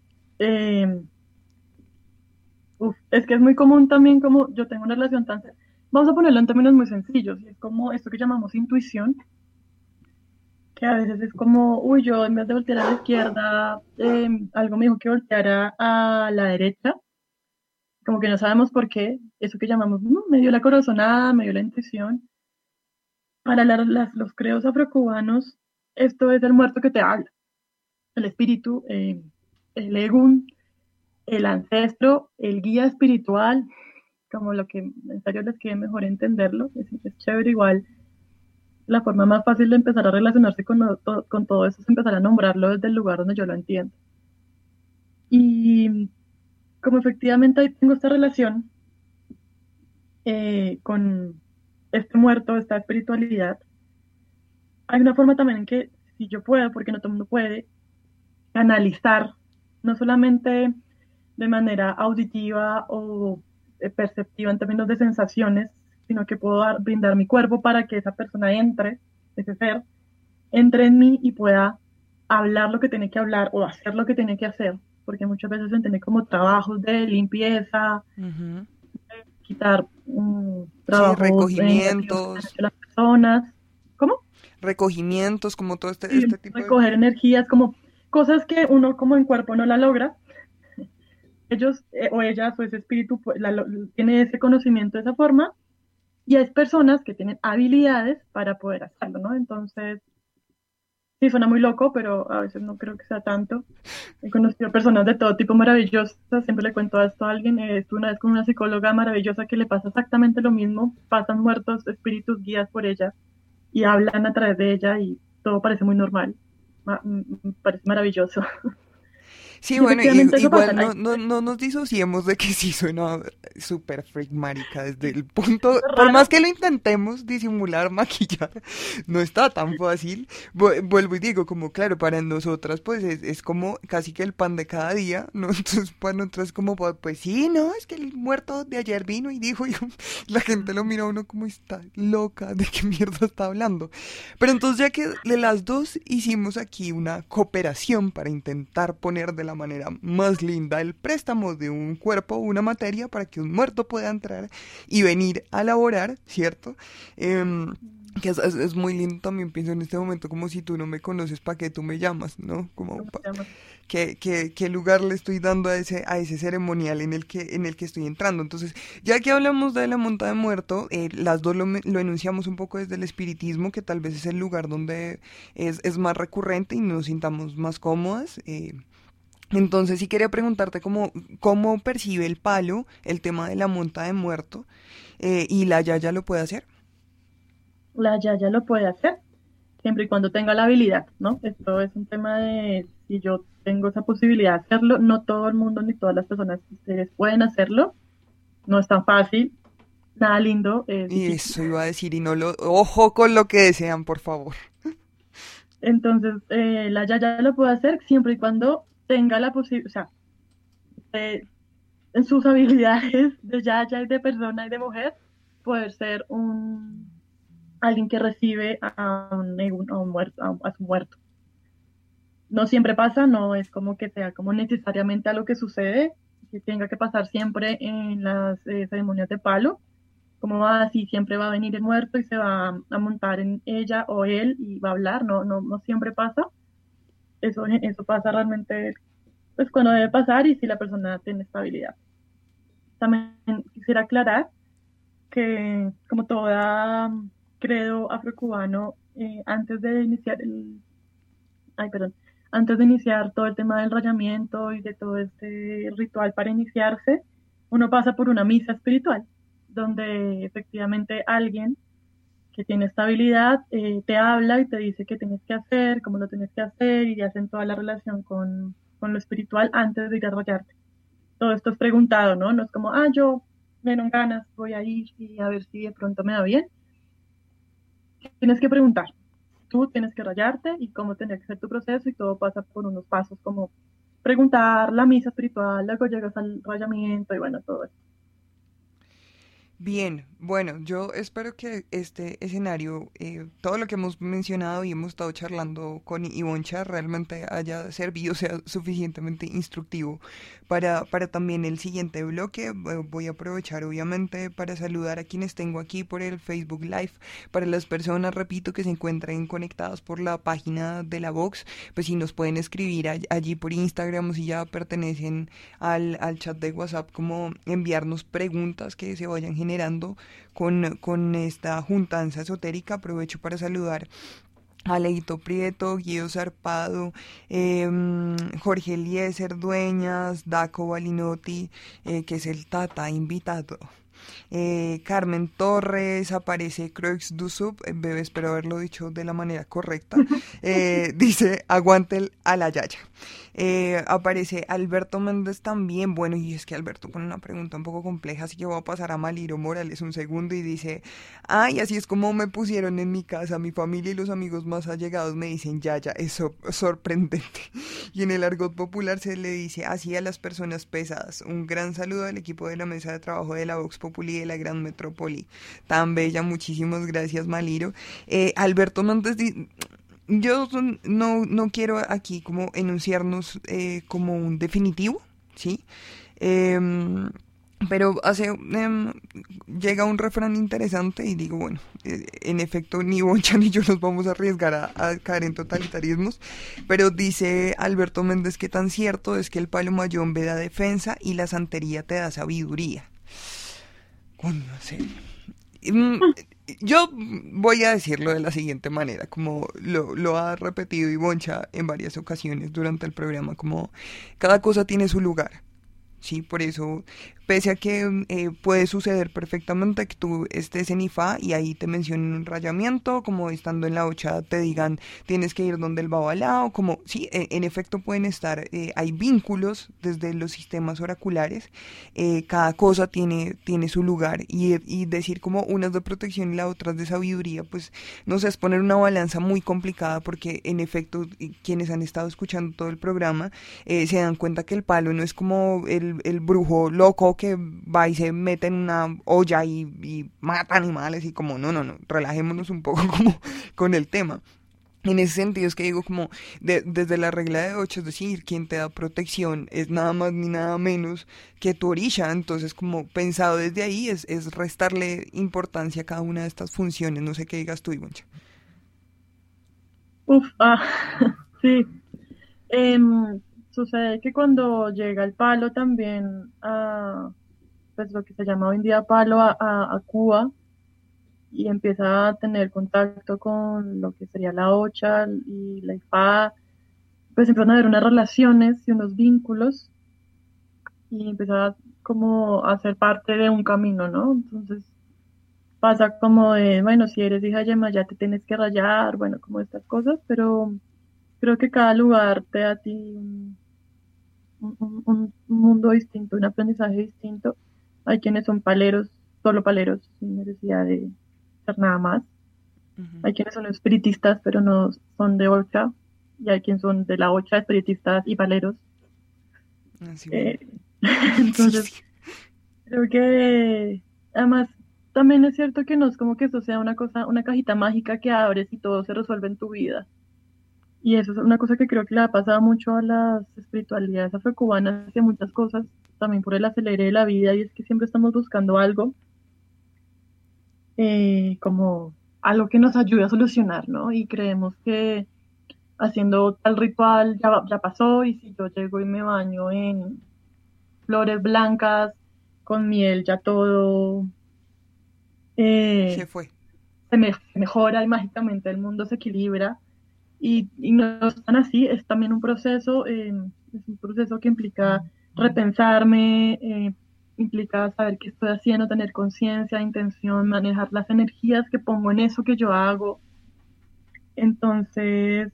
Es que es muy común también, como yo tengo una relación tan... Vamos a ponerlo en términos muy sencillos, y es como esto que llamamos intuición, que a veces es como, uy, yo en vez de voltear a la izquierda, algo me dijo que volteara a la derecha, como que no sabemos por qué, eso que llamamos, me dio la corazonada, me dio la intuición. Para los creos afrocubanos, esto es el muerto que te habla, el espíritu, el egún, el ancestro, el guía espiritual, como lo que en serio les quede mejor entenderlo, es chévere igual. La forma más fácil de empezar a relacionarse con todo eso es empezar a nombrarlo desde el lugar donde yo lo entiendo. Y como efectivamente tengo esta relación con este muerto, esta espiritualidad, hay una forma también en que, si yo puedo, porque no todo el mundo puede, canalizar, no solamente de manera auditiva o perceptiva en términos de sensaciones, sino que puedo brindar mi cuerpo para que esa persona ese ser, entre en mí y pueda hablar lo que tiene que hablar o hacer lo que tiene que hacer, porque muchas veces se entiende como trabajos de limpieza, quitar trabajos, recogimientos de las personas. ¿Cómo? Recogimientos, como todo este tipo recoger energías, como cosas que uno como en cuerpo no la logra. Ellos o ellas o ese espíritu tiene ese conocimiento de esa forma, y hay personas que tienen habilidades para poder hacerlo, ¿no? Entonces, sí, suena muy loco, pero a veces no creo que sea tanto. He conocido personas de todo tipo maravillosas, siempre le cuento esto a alguien, estuve una vez con una psicóloga maravillosa que le pasa exactamente lo mismo, pasan muertos espíritus guías por ella y hablan a través de ella y todo parece muy normal, parece maravilloso. Sí, bueno, igual no nos disociemos de que sí suena súper freak marica desde el punto, por más que lo intentemos disimular, maquillar, no está tan fácil. Vuelvo y digo, como claro, para nosotras pues es como casi que el pan de cada día, ¿no? Entonces para nosotras como, pues sí, no, es que el muerto de ayer vino y dijo, y la gente lo mira a uno como está loca, ¿de qué mierda está hablando? Pero entonces ya que de las dos hicimos aquí una cooperación para intentar poner de la la manera más linda el préstamo de un cuerpo, una materia, para que un muerto pueda entrar y venir a laborar, ¿cierto? Que es muy lindo también, pienso en este momento, como si tú no me conoces, ¿para qué tú me llamas? ¿No? Como, ¿qué lugar le estoy dando a ese ceremonial en el que estoy entrando? Entonces, ya que hablamos de la monta de muerto, las dos lo enunciamos un poco desde el espiritismo, que tal vez es el lugar donde es más recurrente y nos sintamos más cómodas. Entonces, sí quería preguntarte cómo percibe el palo el tema de la monta de muerto, y la yaya lo puede hacer. La yaya lo puede hacer, siempre y cuando tenga la habilidad, ¿no? Esto es un tema de si yo tengo esa posibilidad de hacerlo, no todo el mundo ni todas las personas que ustedes pueden hacerlo, no es tan fácil, nada lindo. Y eso iba a decir, ojo con lo que desean, por favor. Entonces, la yaya lo puede hacer siempre y cuando tenga la posibilidad, o sea, en sus habilidades de yaya y de persona y de mujer, poder ser alguien que recibe a un muerto, a su muerto. No siempre pasa, no es como que sea como necesariamente a lo que sucede, que tenga que pasar siempre en las ceremonias de palo, como va así, siempre va a venir el muerto y se va a montar en ella o él y va a hablar, no siempre pasa. Eso pasa realmente pues cuando debe pasar y si la persona tiene estabilidad. También quisiera aclarar que como toda credo afrocubano, antes de iniciar todo el tema del rayamiento y de todo este ritual para iniciarse, uno pasa por una misa espiritual, donde efectivamente alguien que tiene estabilidad te habla y te dice qué tienes que hacer, cómo lo tienes que hacer, y hacen toda la relación con lo espiritual antes de ir a rayarte. Todo esto es preguntado, ¿no? No es como, yo me dieron ganas, voy a ir y a ver si de pronto me va bien. Tienes que preguntar, tú tienes que rayarte y cómo tendría que ser tu proceso, y todo pasa por unos pasos como preguntar, la misa espiritual, luego llegas al rayamiento y bueno, todo eso. Bien, bueno, yo espero que este escenario, todo lo que hemos mencionado y hemos estado charlando con Ivoncha, realmente haya servido, sea suficientemente instructivo para también el siguiente bloque. Voy a aprovechar obviamente para saludar a quienes tengo aquí por el Facebook Live. Para las personas, repito, que se encuentren conectadas por la página de la Vox, pues si nos pueden escribir allí por Instagram, o si ya pertenecen al chat de WhatsApp, como enviarnos preguntas que se vayan generando con esta juntanza esotérica. Aprovecho para saludar a Leito Prieto, Guido Zarpado, Jorge Eliezer Dueñas, Daco Balinotti, que es el Tata invitado. Carmen Torres, aparece Croix du Sub, espero haberlo dicho de la manera correcta, dice aguante a la yaya. Aparece Alberto Méndez también, bueno, y es que Alberto pone una pregunta un poco compleja, así que voy a pasar a Maliro Morales un segundo, y dice, y así es como me pusieron en mi casa, mi familia y los amigos más allegados me dicen yaya, es sorprendente. Y en el argot popular se le dice así a las personas pesadas. Un gran saludo al equipo de la mesa de trabajo de la Vox Populi de la Gran Metrópoli, tan bella, muchísimas gracias Maliro. Alberto Méndez yo no quiero aquí como enunciarnos como un definitivo, ¿sí? Pero llega un refrán interesante y digo, bueno, en efecto ni Boncha ni yo nos vamos a arriesgar a caer en totalitarismos, pero dice Alberto Méndez que tan cierto es que el palo mayombe da defensa y la santería te da sabiduría. Bueno, no sé. Yo voy a decirlo de la siguiente manera, como lo ha repetido Ivoncha en varias ocasiones durante el programa, como cada cosa tiene su lugar, ¿sí? Por eso, pese a que puede suceder perfectamente que tú estés en IFA y ahí te mencionen un rayamiento, como estando en la ocha te digan tienes que ir donde el babalao, como sí, en efecto pueden estar, hay vínculos desde los sistemas oraculares, cada cosa tiene su lugar, y decir como una es de protección y la otra es de sabiduría, pues no sé, es poner una balanza muy complicada, porque en efecto quienes han estado escuchando todo el programa se dan cuenta que el palo no es como el brujo loco que va y se mete en una olla y mata animales, y como no, relajémonos un poco como con el tema. En ese sentido es que digo como desde la regla de 8, es decir, quien te da protección es nada más ni nada menos que tu orisha. Entonces como pensado desde ahí es restarle importancia a cada una de estas funciones. No sé qué digas tú, Ivonne. Uf, sí. Sucede que cuando llega el palo también a, pues lo que se llama hoy en día palo a Cuba, y empieza a tener contacto con lo que sería la OCHA y la IFA, pues empiezan a haber unas relaciones y unos vínculos y empieza como a ser parte de un camino, ¿no? Entonces pasa como de, bueno, si eres hija de Yemayá te tienes que rayar, bueno, como estas cosas, pero creo que cada lugar te da a ti un mundo distinto, un aprendizaje distinto. Hay quienes son paleros, solo paleros, sin necesidad de hacer nada más. Uh-huh. Hay quienes son espiritistas, pero no son de Ocha, y hay quienes son de la Ocha, espiritistas y paleros. Así entonces, sí. Creo que además también es cierto que no es como que eso sea una cosa, una cajita mágica que abres y todo se resuelve en tu vida. Y eso es una cosa que creo que le ha pasado mucho a las espiritualidades afrocubanas y a muchas cosas, también por el acelere de la vida, y es que siempre estamos buscando algo, como algo que nos ayude a solucionar, ¿no? Y creemos que haciendo tal ritual ya pasó, y si yo llego y me baño en flores blancas, con miel, ya todo Se fue. se mejora y mágicamente el mundo se equilibra. Y no es tan así, es también un proceso, es un proceso que implica repensarme, implica saber qué estoy haciendo, tener conciencia, intención, manejar las energías que pongo en eso que yo hago. Entonces,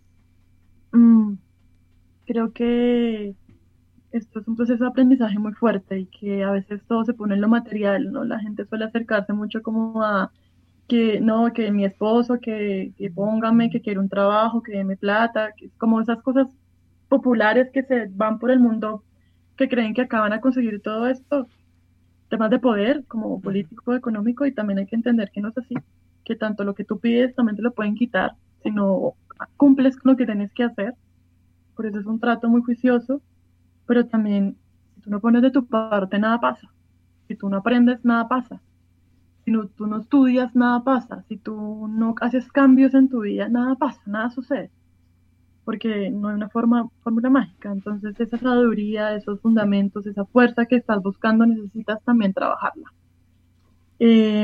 creo que esto es un proceso de aprendizaje muy fuerte y que a veces todo se pone en lo material, ¿no? La gente suele acercarse mucho como a que no, que mi esposo, que póngame, que quiero un trabajo, que deme plata, que como esas cosas populares que se van por el mundo, que creen que acaban a conseguir todo esto, temas de poder, como político, económico, y también hay que entender que no es así, que tanto lo que tú pides también te lo pueden quitar, si no cumples con lo que tienes que hacer. Por eso es un trato muy juicioso, pero también, si tú no pones de tu parte, nada pasa. Si tú no aprendes, nada pasa. Si no, tú no estudias, nada pasa. Si tú no haces cambios en tu vida, nada pasa, nada sucede. Porque no hay una fórmula mágica. Entonces, esa sabiduría, esos fundamentos, esa fuerza que estás buscando, necesitas también trabajarla. Y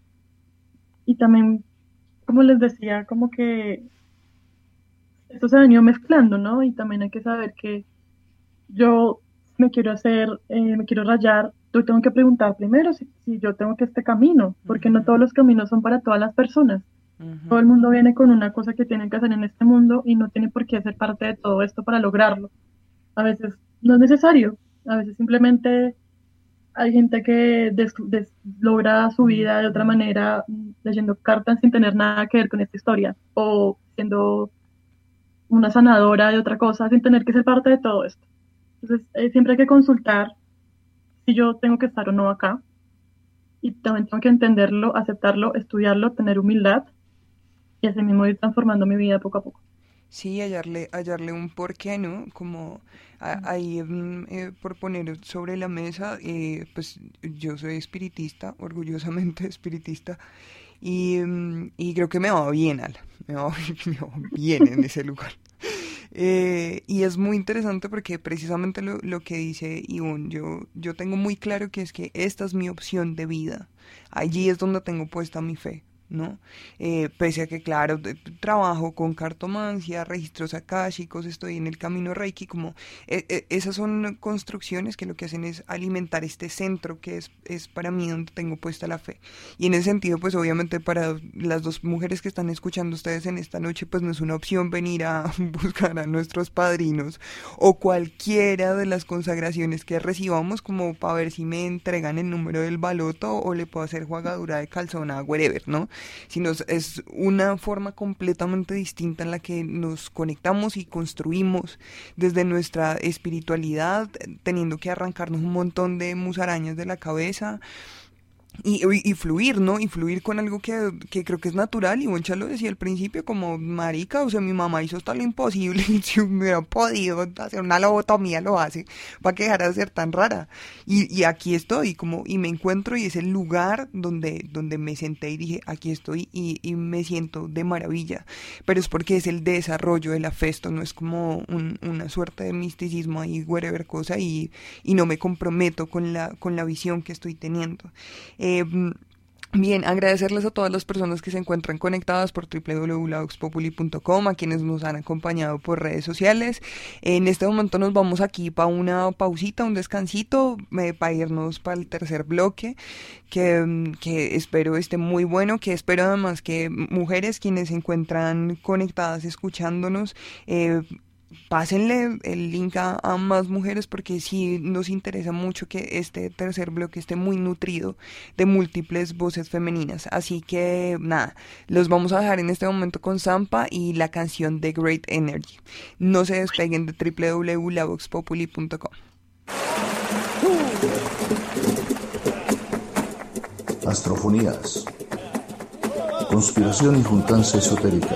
también, como les decía, como que esto se ha venido mezclando, ¿no? Y también hay que saber que yo me quiero me quiero rayar, yo tengo que preguntar primero si yo tengo que este camino, porque no todos los caminos son para todas las personas. Todo el mundo viene con una cosa que tienen que hacer en este mundo y no tiene por qué ser parte de todo esto para lograrlo. A veces no es necesario, a veces simplemente hay gente que logra su vida de otra manera, leyendo cartas sin tener nada que ver con esta historia, o siendo una sanadora de otra cosa sin tener que ser parte de todo esto. Entonces, siempre hay que consultar si yo tengo que estar o no acá. Y también tengo que entenderlo, aceptarlo, estudiarlo, tener humildad y así mismo ir transformando mi vida poco a poco. Sí, hallarle un porqué, ¿no? Como ahí por poner sobre la mesa, pues yo soy espiritista, orgullosamente espiritista, y creo que me va bien, Ala, me va bien en ese lugar. Y es muy interesante porque precisamente lo que dice Ivonne, yo tengo muy claro que es que esta es mi opción de vida, allí es donde tengo puesta mi fe, ¿no? Pese a que, claro, trabajo con cartomancia, registros akáshicos, estoy en el camino Reiki, como esas son construcciones que lo que hacen es alimentar este centro que es para mí donde tengo puesta la fe. Y en ese sentido, pues obviamente para las dos mujeres que están escuchando ustedes en esta noche, pues no es una opción venir a buscar a nuestros padrinos o cualquiera de las consagraciones que recibamos como para ver si me entregan el número del baloto o le puedo hacer jugadura de calzón a wherever, ¿no? Sino es una forma completamente distinta en la que nos conectamos y construimos desde nuestra espiritualidad, teniendo que arrancarnos un montón de musarañas de la cabeza, y fluir, ¿no? Y fluir con algo que creo que es natural. Y Boncha lo decía al principio, como marica, o sea, mi mamá hizo hasta lo imposible. Y si hubiera podido hacer una lobotomía, lo hace, para que dejara de ser tan rara. Y aquí estoy, y me encuentro, y es el lugar donde me senté y dije, aquí estoy, y me siento de maravilla. Pero es porque es el desarrollo del afesto, no es como una suerte de misticismo ahí, whatever cosa, y no me comprometo con la visión que estoy teniendo. Bien, agradecerles a todas las personas que se encuentran conectadas por www.lavoxpopuli.com, a quienes nos han acompañado por redes sociales. En este momento nos vamos aquí para una pausita, un descansito, para irnos para el tercer bloque, que espero esté muy bueno, que espero además que mujeres quienes se encuentran conectadas escuchándonos, pásenle el link a más mujeres, porque sí nos interesa mucho que este tercer bloque esté muy nutrido de múltiples voces femeninas. Así que nada, los vamos a dejar en este momento con Zampa y la canción The Great Energy. No se despeguen de www.lavoxpopuli.com. Astrofonías. Conspiración y juntanza esotérica.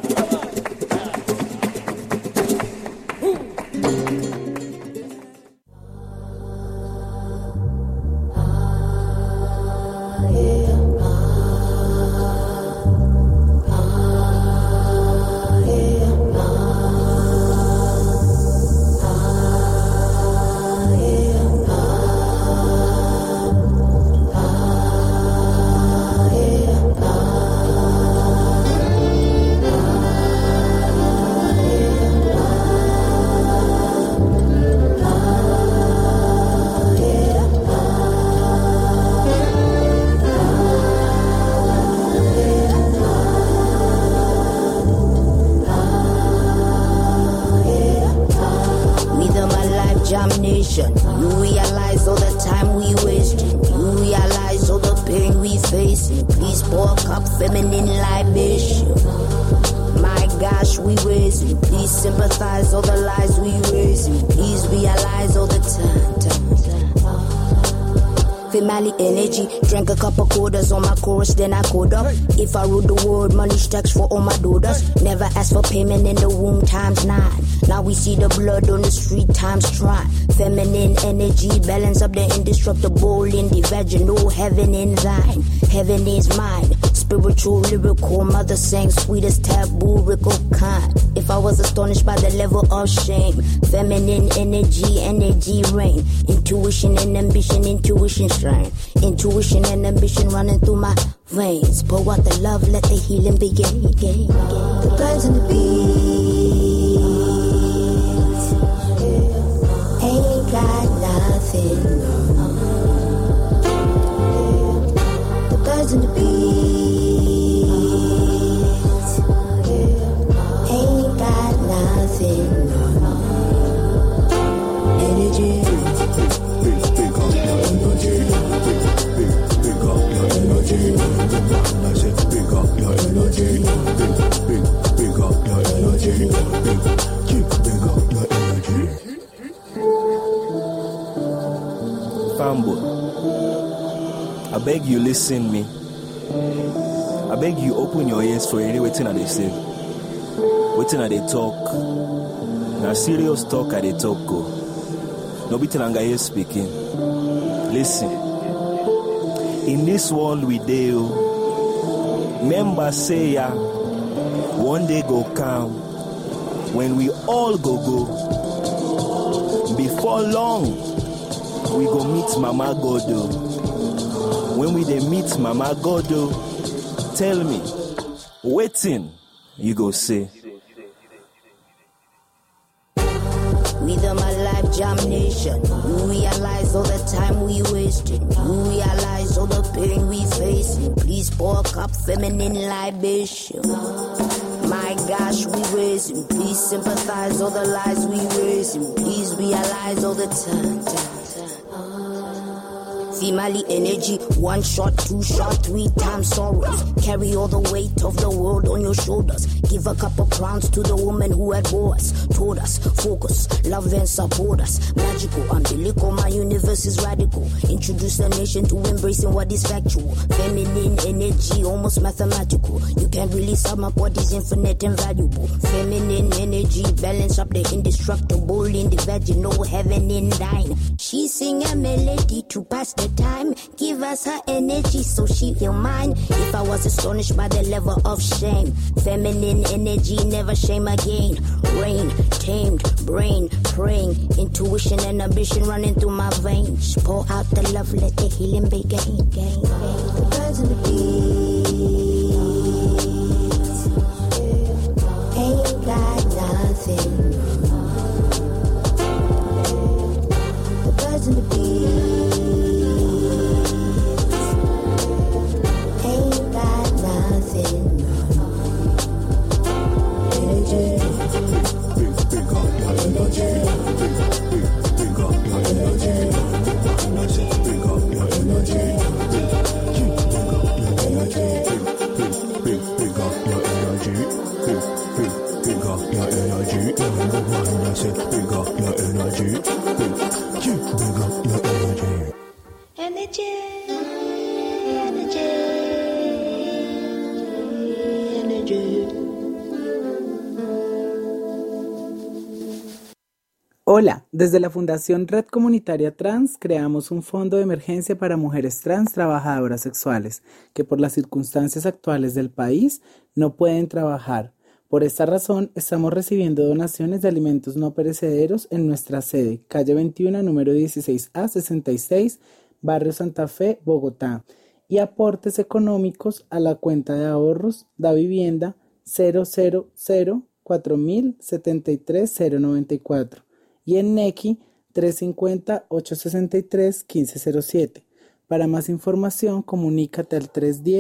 Energy, drank a couple quarters on my chorus, then I code up. If I rule the world, money stacks for all my daughters. Never asked for payment in the womb times 9. Now we see the blood on the street times try. Feminine energy, balance up the indestructible in the vaginal. Heaven in thine, heaven is mine. Spiritual, lyrical, mother sang sweetest taboo, rickle kind. If I was astonished by the level of shame, feminine energy reign. Intuition and ambition, intuition shine. Intuition and ambition running through my veins. Pour out the love, let the healing begin. The birds and the bees ain't got nothing. The birds and the bees ain't got nothing. Energy. Fambo, I beg you listen me. I beg you open your ears for any waiting at they say. Waiting at they talk. Now serious talk at they talk go. No be till here speaking. Listen. In this world we deal, members say ya, one day go come when we all go. Before long, we go meet Mama Godo. When we dey meet Mama Godo, tell me, waiting, you go say. With my life germination, you realize all the time we wasting. You realize all the pain we facing. Please pour a cup feminine libation. My gosh, we raising. Please sympathize all the lies we raising. Please realize all the time. Female energy, 1 shot, 2 shot, 3 times sorrows. Carry all the weight of the world on your shoulders. Give a couple crowns to the woman who had bore us. Told us, focus, love and support us. Magical, umbilical, my universe is radical. Introduce the nation to embracing what is factual. Feminine energy, almost mathematical. You can't really sum up what is infinite and valuable. Feminine energy, balance up the indestructible in the vaginal, heaven in thine. She sing a melody to pass the time. Give us her energy so she heal mine. If I was astonished by the level of shame, feminine energy, never shame again. Rain, tamed, brain, praying, intuition and ambition running through my veins. Pour out the love, let the healing begin. The birds and the bees ain't got nothing. The birds and the bees ain't got nothing. Energy. Hola, desde la Fundación Red Comunitaria Trans creamos un fondo de emergencia para mujeres trans trabajadoras sexuales que por las circunstancias actuales del país no pueden trabajar. Por esta razón, estamos recibiendo donaciones de alimentos no perecederos en nuestra sede, calle 21, número 16A 66, Barrio Santa Fe, Bogotá, y aportes económicos a la cuenta de ahorros Da Vivienda 000-4000-73-094 y en Nequi 350-863-1507. Para más información, comunícate al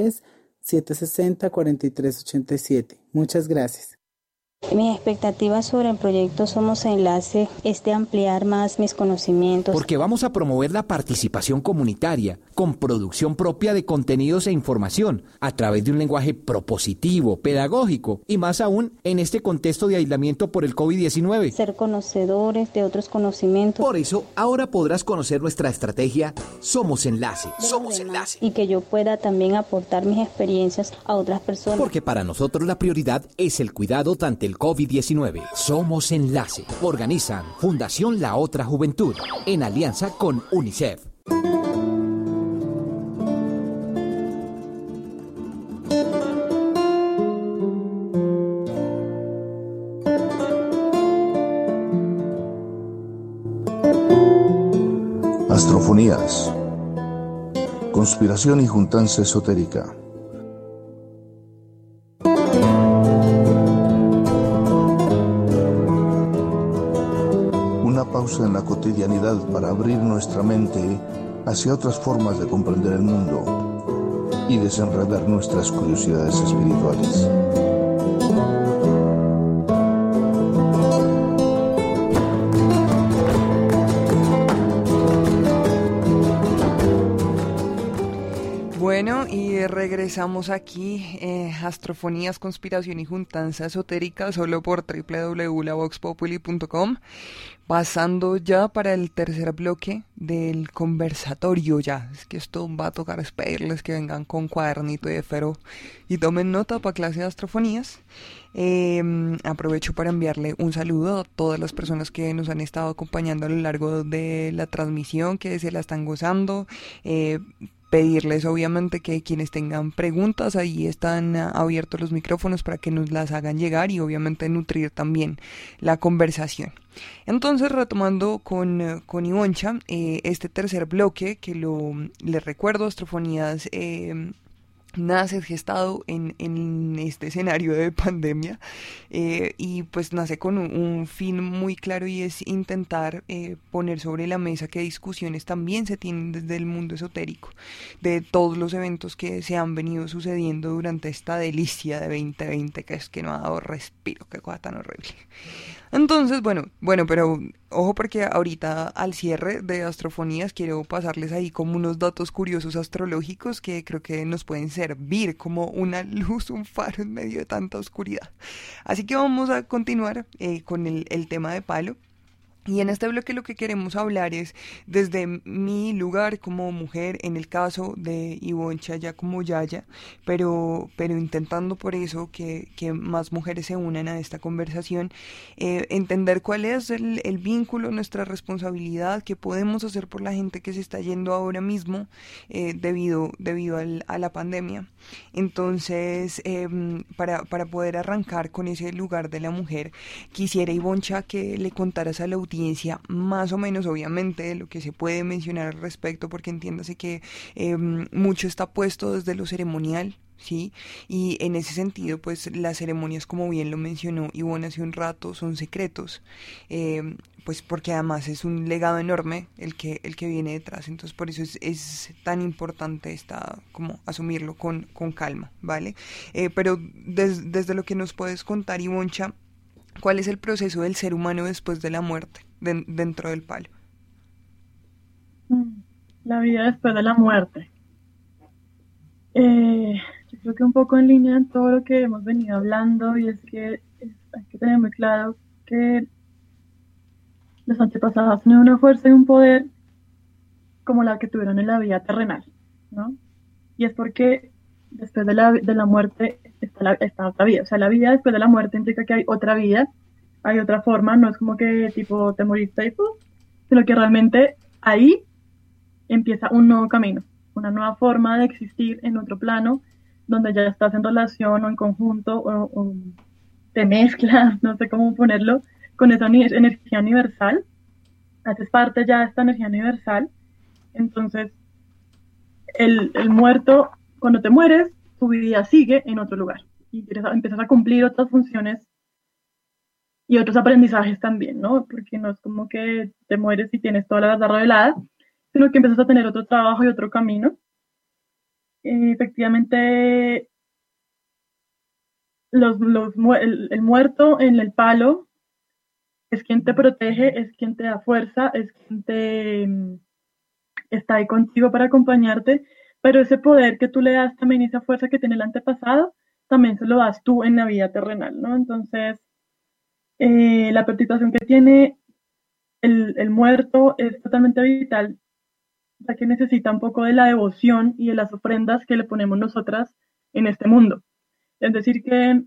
310-760-4387. Muchas gracias. Mi expectativa sobre el proyecto Somos Enlace es de ampliar más mis conocimientos. Porque vamos a promover la participación comunitaria con producción propia de contenidos e información a través de un lenguaje propositivo, pedagógico y más aún en este contexto de aislamiento por el COVID-19. Ser conocedores de otros conocimientos. Por eso, ahora podrás conocer nuestra estrategia Somos Enlace. Somos Enlace. Y que yo pueda también aportar mis experiencias a otras personas. Porque para nosotros la prioridad es el cuidado ante el COVID-19. Somos Enlace. Organizan Fundación La Otra Juventud en alianza con UNICEF. Astrofonías. Conspiración y juntanza esotérica. Una pausa en la cotidianidad para abrir nuestra mente hacia otras formas de comprender el mundo y desenredar nuestras curiosidades espirituales. Bueno, y regresamos aquí, Astrofonías, Conspiración y Juntanza Esotérica, solo por www.lavoxpopuli.com, pasando ya para el tercer bloque del conversatorio ya. Es que esto va a tocar es pedirles que vengan con cuadernito y esfero y tomen nota para clase de astrofonías. Aprovecho para enviarle un saludo a todas las personas que nos han estado acompañando a lo largo de la transmisión, que se la están gozando. Pedirles obviamente que quienes tengan preguntas, ahí están abiertos los micrófonos para que nos las hagan llegar y obviamente nutrir también la conversación. Entonces, retomando con Ivoncha, este tercer bloque, que les recuerdo, Astrofonías nace, es gestado en este escenario de pandemia, y pues nace con un fin muy claro, y es intentar poner sobre la mesa qué discusiones también se tienen desde el mundo esotérico, de todos los eventos que se han venido sucediendo durante esta delicia de 2020, que es que no ha dado respiro, qué cosa tan horrible. Entonces, bueno, pero ojo, porque ahorita al cierre de Astrofonías quiero pasarles ahí como unos datos curiosos astrológicos que creo que nos pueden servir como una luz, un faro en medio de tanta oscuridad. Así que vamos a continuar con el tema de Palo. Y en este bloque lo que queremos hablar es desde mi lugar como mujer, en el caso de Ivoncha ya como Yaya, pero intentando por eso que más mujeres se unan a esta conversación, entender cuál es el vínculo, nuestra responsabilidad, qué podemos hacer por la gente que se está yendo ahora mismo debido a la pandemia. Entonces, para poder arrancar con ese lugar de la mujer, quisiera, Ivoncha, que le contaras a la audiencia más o menos, obviamente, de lo que se puede mencionar al respecto, porque entiéndase que mucho está puesto desde lo ceremonial, ¿sí? Y en ese sentido, pues las ceremonias, como bien lo mencionó Ivonne hace un rato, son secretos, pues porque además es un legado enorme el que viene detrás. Entonces por eso es tan importante como asumirlo con calma, ¿vale? Pero desde lo que nos puedes contar, Ivoncha, ¿cuál es el proceso del ser humano después de la muerte dentro del Palo? La vida después de la muerte. Yo creo que un poco en línea en todo lo que hemos venido hablando, y es que hay que tener muy claro que los antepasados tienen una fuerza y un poder como la que tuvieron en la vida terrenal, ¿no? Y es porque después de la muerte está otra vida. O sea, la vida después de la muerte implica que hay otra vida, hay otra forma, no es como que tipo te moriste y sino que realmente ahí empieza un nuevo camino, una nueva forma de existir en otro plano, donde ya estás en relación o en conjunto o te mezclas, no sé cómo ponerlo, con esa energía universal, haces parte ya de esta energía universal. Entonces el muerto, cuando te mueres, tu vida sigue en otro lugar y empiezas a cumplir otras funciones y otros aprendizajes también, ¿no? Porque no es como que te mueres y tienes toda la verdad revelada, sino que empiezas a tener otro trabajo y otro camino. Efectivamente, el muerto en el Palo es quien te protege, es quien te da fuerza, es quien está ahí contigo para acompañarte, pero ese poder que tú le das también, esa fuerza que tiene el antepasado, también se lo das tú en la vida terrenal, ¿no? Entonces, la participación que tiene el muerto es totalmente vital, ya que necesita un poco de la devoción y de las ofrendas que le ponemos nosotras en este mundo. Es decir, que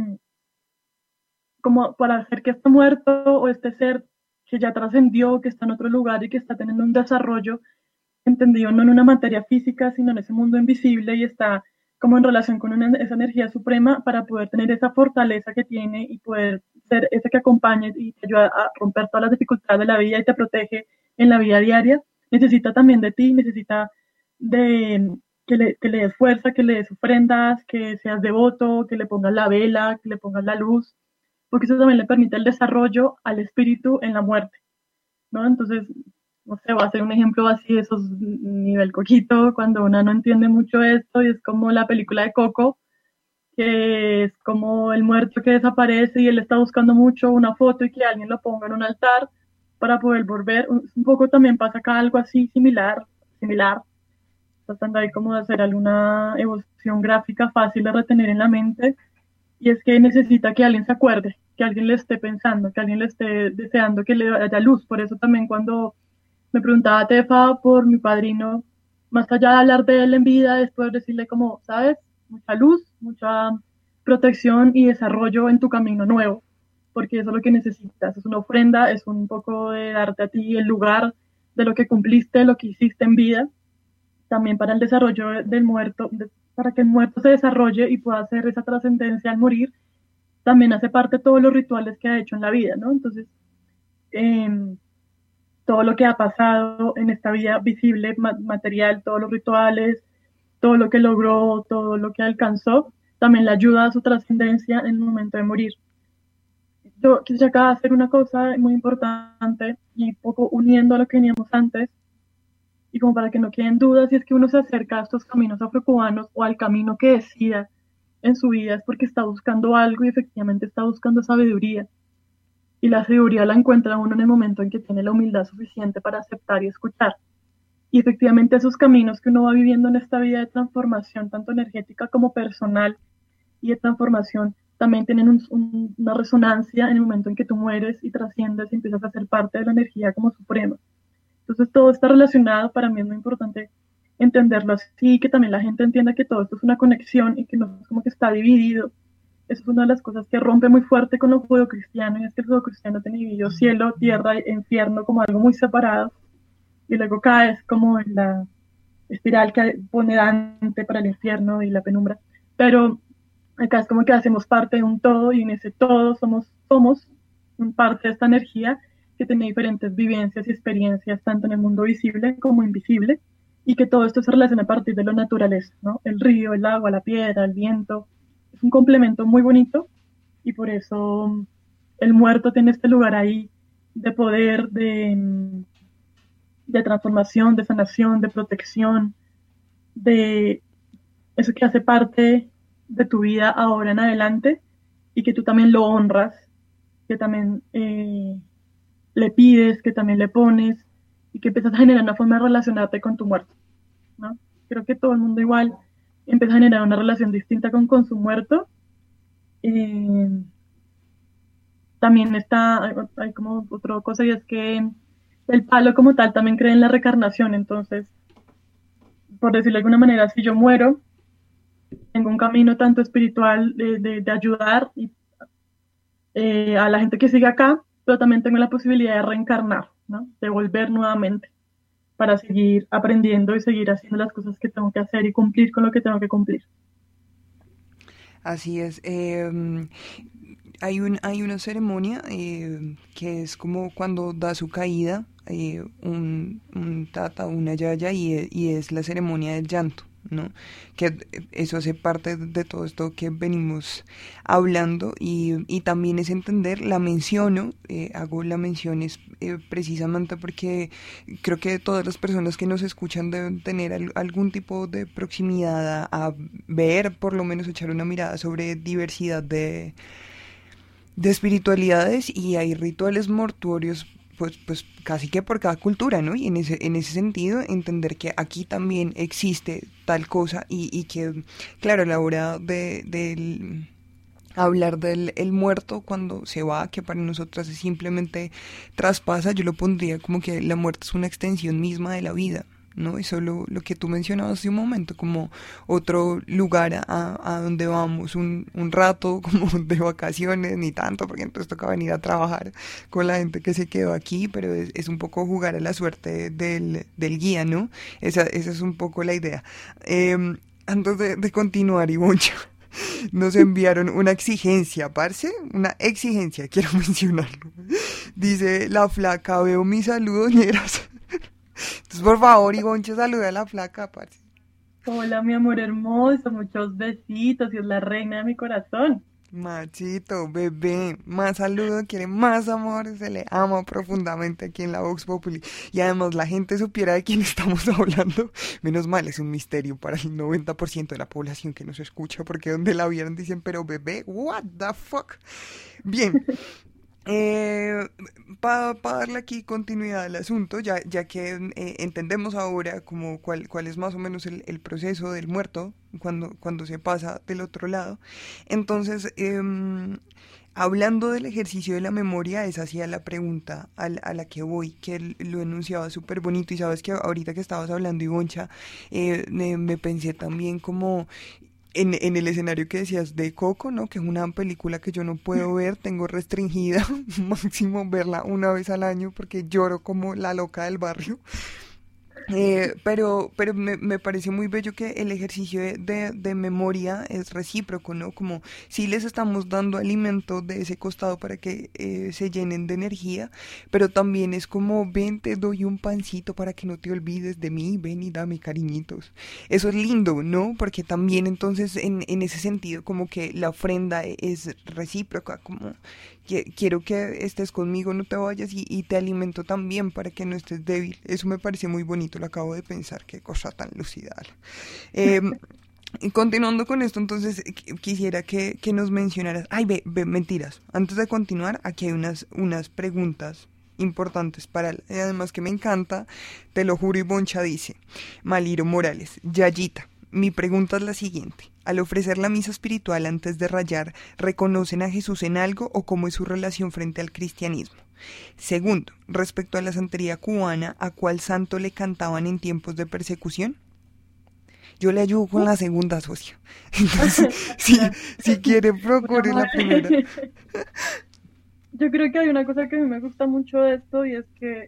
como para hacer que este muerto o este ser que ya trascendió, que está en otro lugar y que está teniendo un desarrollo entendido no en una materia física, sino en ese mundo invisible, y está como en relación con esa energía suprema, para poder tener esa fortaleza que tiene y poder ser ese que acompañe y te ayuda a romper todas las dificultades de la vida y te protege en la vida diaria. Necesita también de ti, necesita de que le des fuerza, que le des ofrendas, que seas devoto, que le pongas la vela, que le pongas la luz, porque eso también le permite el desarrollo al espíritu en la muerte, ¿no? Entonces, no sé, voy a hacer un ejemplo así, esos nivel coquito, cuando una no entiende mucho esto, y es como la película de Coco, que es como el muerto que desaparece y él está buscando mucho una foto y que alguien lo ponga en un altar para poder volver. Un poco también pasa acá algo así similar, tratando ahí como de hacer alguna evolución gráfica fácil de retener en la mente, y es que necesita que alguien se acuerde, que alguien le esté pensando, que alguien le esté deseando que le haya luz. Por eso también cuando me preguntaba Tefa por mi padrino, más allá de hablar de él en vida, después decirle como, ¿sabes? Mucha luz, mucha protección y desarrollo en tu camino nuevo, porque eso es lo que necesitas, es una ofrenda, es un poco de darte a ti el lugar de lo que cumpliste, lo que hiciste en vida, también para el desarrollo del muerto, para que el muerto se desarrolle y pueda hacer esa trascendencia al morir. También hace parte de todos los rituales que ha hecho en la vida, ¿no? Entonces, todo lo que ha pasado en esta vida visible, material, todos los rituales, todo lo que logró, todo lo que alcanzó, también le ayuda a su trascendencia en el momento de morir. Yo quisiera acá hacer una cosa muy importante y un poco uniendo a lo que veníamos antes, y como para que no queden dudas, si es que uno se acerca a estos caminos afrocubanos o al camino que decida en su vida es porque está buscando algo y efectivamente está buscando sabiduría. Y la sabiduría la encuentra uno en el momento en que tiene la humildad suficiente para aceptar y escuchar. Y efectivamente esos caminos que uno va viviendo en esta vida de transformación, tanto energética como personal, y de transformación, también tienen una resonancia en el momento en que tú mueres y trasciendes y empiezas a ser parte de la energía como suprema. Entonces todo está relacionado, para mí es muy importante entenderlo así, que también la gente entienda que todo esto es una conexión y que no es como que está dividido. Eso es una de las cosas que rompe muy fuerte con lo judeocristiano, y es que el judeocristiano tiene dividido cielo, tierra e infierno como algo muy separado, y luego caes como en la espiral que pone Dante para el infierno y la penumbra. Pero acá es como que hacemos parte de un todo, y en ese todo somos parte de esta energía que tiene diferentes vivencias y experiencias, tanto en el mundo visible como invisible, y que todo esto se relaciona a partir de la naturaleza, ¿no? El río, el agua, la piedra, el viento. Es un complemento muy bonito, y por eso el muerto tiene este lugar ahí de poder, de transformación, de sanación, de protección, de eso que hace parte de tu vida ahora en adelante, y que tú también lo honras, que también le pides, que también le pones, y que empiezas a generar una forma de relacionarte con tu muerto, ¿no? Creo que todo el mundo igual empieza a generar una relación distinta con su muerto. También hay como otra cosa, y es que el palo como tal también cree en la reencarnación. Entonces, por decirlo de alguna manera, si yo muero, tengo un camino tanto espiritual de ayudar a la gente que sigue acá, pero también tengo la posibilidad de reencarnar, ¿no? De volver nuevamente para seguir aprendiendo y seguir haciendo las cosas que tengo que hacer y cumplir con lo que tengo que cumplir. Así es. Hay una ceremonia que es como cuando da su caída un tata, una yaya, y es la ceremonia del llanto, ¿no? Que eso hace parte de todo esto que venimos hablando, y también es entender, la menciono, hago la mención es precisamente porque creo que todas las personas que nos escuchan deben tener algún tipo de proximidad a ver, por lo menos echar una mirada sobre diversidad de espiritualidades, y hay rituales mortuorios pues casi que por cada cultura, ¿no? Y en ese sentido entender que aquí también existe tal cosa, y que, claro, a la hora de hablar del el muerto cuando se va, que para nosotras es simplemente traspasa, yo lo pondría como que la muerte es una extensión misma de la vida, ¿no? Eso lo que tú mencionabas hace un momento, como otro lugar a donde vamos un rato, como de vacaciones, ni tanto, porque entonces toca venir a trabajar con la gente que se quedó aquí, pero es un poco jugar a la suerte del guía, ¿no? Esa es un poco la idea. Antes de continuar, Ivoncha, nos enviaron una exigencia, parce, una exigencia, quiero mencionarlo. Dice la flaca: veo mis saludos, ñeras. Entonces, por favor, Ivoncha, saluda a la flaca, parce. Hola, mi amor hermoso, muchos besitos, y es la reina de mi corazón. Machito, bebé, más saludo, quiere más amor, se le ama profundamente aquí en la Vox Populi. Y además la gente supiera de quién estamos hablando. Menos mal, es un misterio para el 90% de la población que nos escucha, porque donde la vieron dicen, pero bebé, what the fuck. Bien. Para darle aquí continuidad al asunto, ya que entendemos ahora como cuál es más o menos el proceso del muerto cuando se pasa del otro lado. Entonces, hablando del ejercicio de la memoria, esa hacía la pregunta a la que voy, que lo enunciaba súper bonito. Y sabes que ahorita que estabas hablando, Ivoncha, me pensé también como en el escenario que decías de Coco, ¿no? Que es una película que yo no puedo ver, tengo restringida, máximo verla una vez al año porque lloro como la loca del barrio. pero me pareció muy bello que el ejercicio de memoria es recíproco, ¿no? Como si les estamos dando alimento de ese costado para que se llenen de energía, pero también es como, ven, te doy un pancito para que no te olvides de mí, ven y dame cariñitos. Eso es lindo, ¿no? Porque también entonces en ese sentido como que la ofrenda es recíproca, como quiero que estés conmigo, no te vayas y te alimento también para que no estés débil. Eso me parece muy bonito, lo acabo de pensar, qué cosa tan lucidal. Continuando con esto, entonces quisiera que nos mencionaras, mentiras, antes de continuar, aquí hay unas preguntas importantes para él, además que me encanta, te lo juro, y Boncha dice, Maliro Morales, Yayita, mi pregunta es la siguiente. Al ofrecer la misa espiritual antes de rayar, ¿reconocen a Jesús en algo o cómo es su relación frente al cristianismo? Segundo, respecto a la santería cubana, ¿a cuál santo le cantaban en tiempos de persecución? Yo le ayudo con la segunda, socia. Entonces, si quiere, procure la primera. Yo creo que hay una cosa que a mí me gusta mucho de esto y es que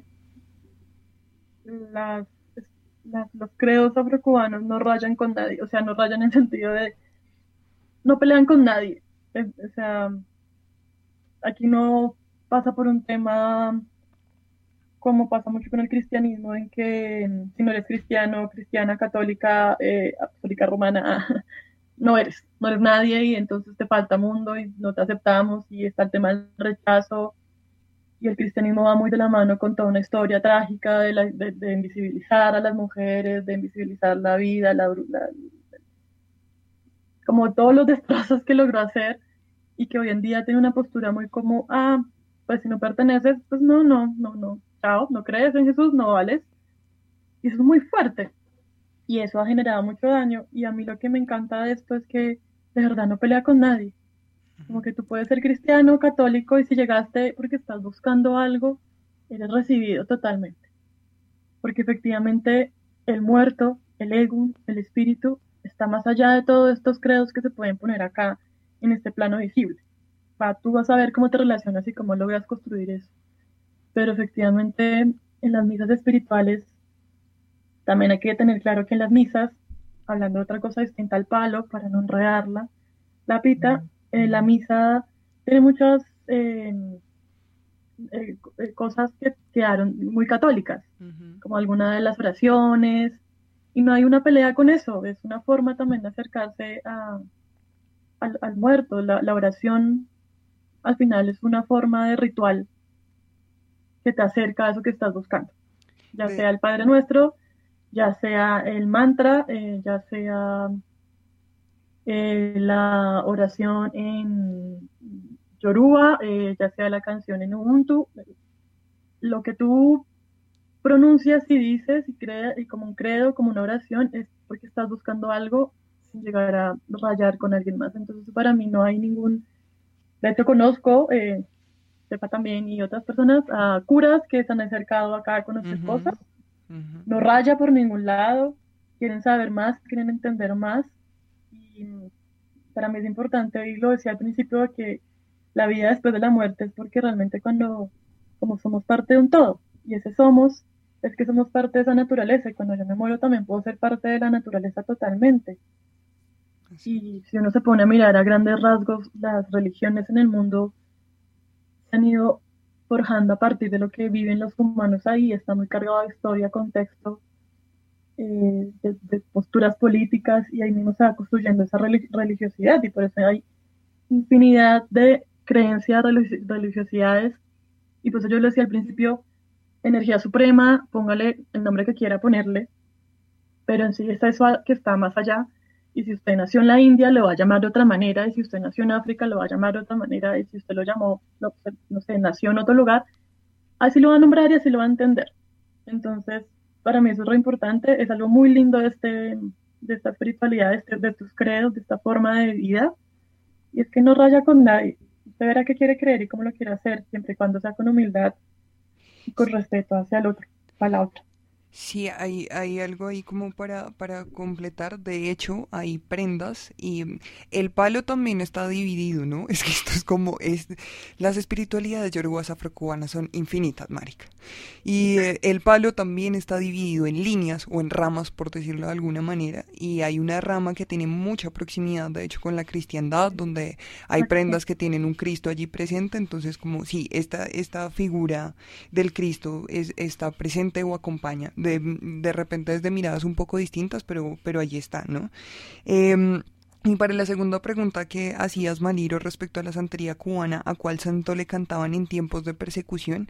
los credos afrocubanos no rayan con nadie, o sea, no rayan en el sentido de, no pelean con nadie, o sea, aquí no pasa por un tema como pasa mucho con el cristianismo, en que si no eres cristiano, cristiana, católica, apostólica romana, no eres nadie y entonces te falta mundo y no te aceptamos y está el tema del rechazo. Y el cristianismo va muy de la mano con toda una historia trágica de invisibilizar a las mujeres, de invisibilizar la vida, como todos los destrozos que logró hacer y que hoy en día tiene una postura muy como, pues si no perteneces, pues no, chao, no crees en Jesús, no vales. Y eso es muy fuerte y eso ha generado mucho daño y a mí lo que me encanta de esto es que de verdad no pelea con nadie. Como que tú puedes ser cristiano, católico, y si llegaste porque estás buscando algo, eres recibido totalmente. Porque efectivamente el muerto, el ego, el espíritu, está más allá de todos estos credos que se pueden poner acá en este plano visible. Tú vas a ver cómo te relacionas y cómo logras construir eso. Pero efectivamente en las misas espirituales también hay que tener claro que en las misas, hablando de otra cosa distinta al palo, para no enredarla, la pita, la misa tiene muchas cosas que quedaron muy católicas, como alguna de las oraciones, y no hay una pelea con eso, es una forma también de acercarse al muerto. La oración al final es una forma de ritual que te acerca a eso que estás buscando, ya sea el Padre Nuestro, ya sea el mantra, ya sea la oración en Yoruba, ya sea la canción en Ubuntu, lo que tú pronuncias y dices y como un credo, como una oración, es porque estás buscando algo sin llegar a rayar con alguien más. Entonces para mí no hay ningún, de hecho conozco, sepa también, y otras personas, a curas que se han acercado acá a conocer cosas, no raya por ningún lado, quieren saber más, quieren entender más. Y para mí es importante, y lo decía al principio, que la vida después de la muerte es porque realmente como somos parte de un todo, y ese somos, es que somos parte de esa naturaleza, y cuando yo me muero también puedo ser parte de la naturaleza totalmente. Y si uno se pone a mirar a grandes rasgos, las religiones en el mundo se han ido forjando a partir de lo que viven los humanos ahí, está muy cargado de historia, contexto, de posturas políticas, y ahí mismo se va construyendo esa religiosidad, y por eso hay infinidad de creencias, religiosidades, y por eso yo le decía al principio, energía suprema, póngale el nombre que quiera ponerle, pero en sí es eso que está más allá, y si usted nació en la India lo va a llamar de otra manera, y si usted nació en África lo va a llamar de otra manera, y si usted lo llamó, no sé, nació en otro lugar, así lo va a nombrar y así lo va a entender. Entonces, para mí eso es re importante, es algo muy lindo de esta espiritualidad, de estos credos, de esta forma de vida, y es que no raya con nadie. Usted verá qué quiere creer y cómo lo quiere hacer, siempre y cuando sea con humildad y con respeto hacia el otro, para la otra. Sí, hay algo ahí como para completar. De hecho, hay prendas y el palo también está dividido, ¿no? Es que esto es como las espiritualidades yorubas afrocubanas son infinitas, marica. Y el palo también está dividido en líneas o en ramas, por decirlo de alguna manera. Y hay una rama que tiene mucha proximidad, de hecho, con la cristiandad, donde hay prendas que tienen un Cristo allí presente. Entonces, como sí, esta figura del Cristo está presente o acompaña. De repente desde miradas un poco distintas, pero allí está, ¿no? Y para la segunda pregunta que hacías, Maliro, respecto a la santería cubana, ¿a cuál santo le cantaban en tiempos de persecución?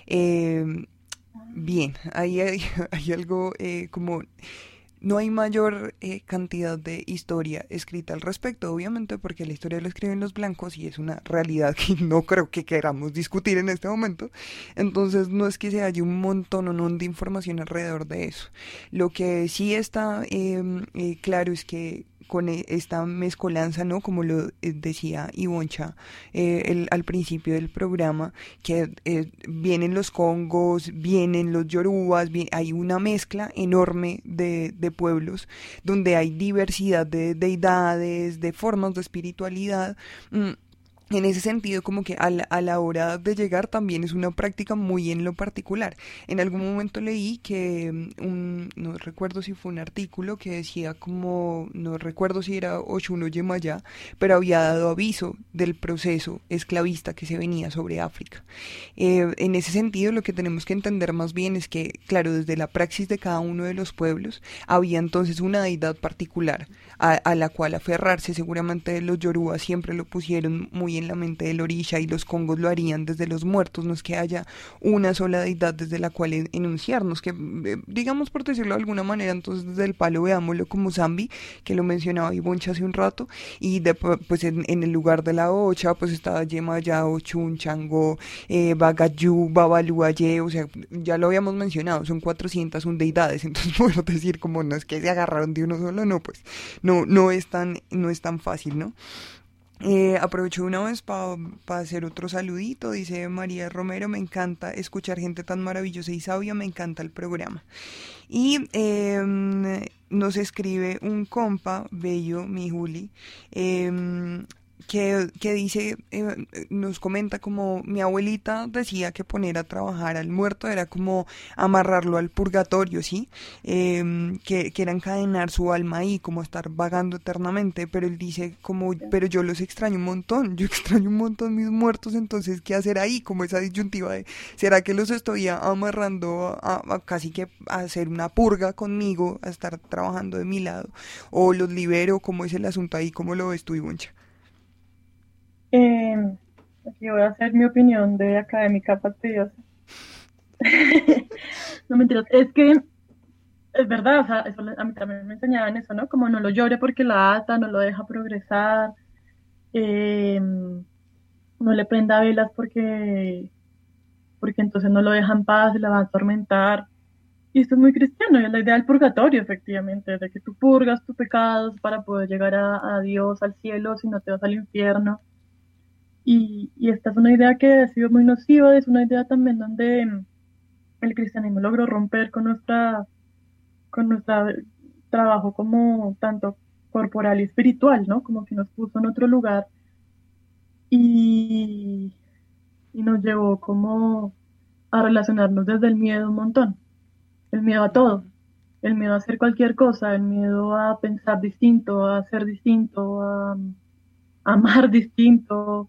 Bien, ahí hay algo como... No hay mayor cantidad de historia escrita al respecto, obviamente, porque la historia lo escriben los blancos y es una realidad que no creo que queramos discutir en este momento. Entonces no es que se haya un montón de información alrededor de eso. Lo que sí está claro es que con esta mezcolanza, ¿no? Como lo decía Ivoncha al principio del programa, que vienen los congos, vienen los yorubas, hay una mezcla enorme de pueblos donde hay diversidad de deidades, de formas de espiritualidad. En ese sentido, como que a la hora de llegar también es una práctica muy en lo particular. En algún momento leí que, no recuerdo si fue un artículo que decía como, no recuerdo si era Oshun o Yemayá, pero había dado aviso del proceso esclavista que se venía sobre África. En ese sentido, lo que tenemos que entender más bien es que, claro, desde la praxis de cada uno de los pueblos, había entonces una deidad particular a la cual aferrarse. Seguramente los yorubas siempre lo pusieron muy en la mente del orisha y los congos lo harían desde los muertos. No es que haya una sola deidad desde la cual enunciarnos, que digamos, por decirlo de alguna manera, entonces desde el palo veámoslo como Zambi, que lo mencionaba Ivoncha hace un rato, y pues en el lugar de la Ocha pues estaba Yemayá, Ochun, Changó, Bagayú, Babaluaye, o sea, ya lo habíamos mencionado, son 401 deidades. Entonces puedo decir como no es que se agarraron de uno solo, no, pues no es tan fácil, ¿no? Aprovecho una vez para hacer otro saludito. Dice María Romero: me encanta escuchar gente tan maravillosa y sabia, me encanta el programa. Y nos escribe un compa bello, mi Juli, que dice, nos comenta como mi abuelita decía que poner a trabajar al muerto era como amarrarlo al purgatorio, ¿sí? Que era encadenar su alma ahí, como estar vagando eternamente, pero él dice como, pero yo los extraño un montón, yo extraño un montón mis muertos, entonces ¿qué hacer ahí? Como esa disyuntiva de, ¿será que los estoy amarrando a casi que a hacer una purga conmigo, a estar trabajando de mi lado? ¿O los libero? ¿Cómo es el asunto ahí? ¿Cómo lo ves tú, Ivoncha? Aquí voy a hacer mi opinión de académica fastidiosa. No, mentiras, es que es verdad, o sea, eso, a mí también me enseñaban eso, ¿no? Como no lo llore porque la ata, no lo deja progresar, no le prenda velas porque entonces no lo deja en paz, la va a atormentar. Y esto es muy cristiano, y es la idea del purgatorio, efectivamente, de que tú purgas tus pecados para poder llegar a Dios, al cielo, si no te vas al infierno. Y esta es una idea que ha sido muy nociva, es una idea también donde el cristianismo logró romper con nuestra trabajo como tanto corporal y espiritual, ¿no? Como que nos puso en otro lugar y nos llevó como a relacionarnos desde el miedo un montón, el miedo a todo, el miedo a hacer cualquier cosa, el miedo a pensar distinto, a ser distinto, a amar distinto,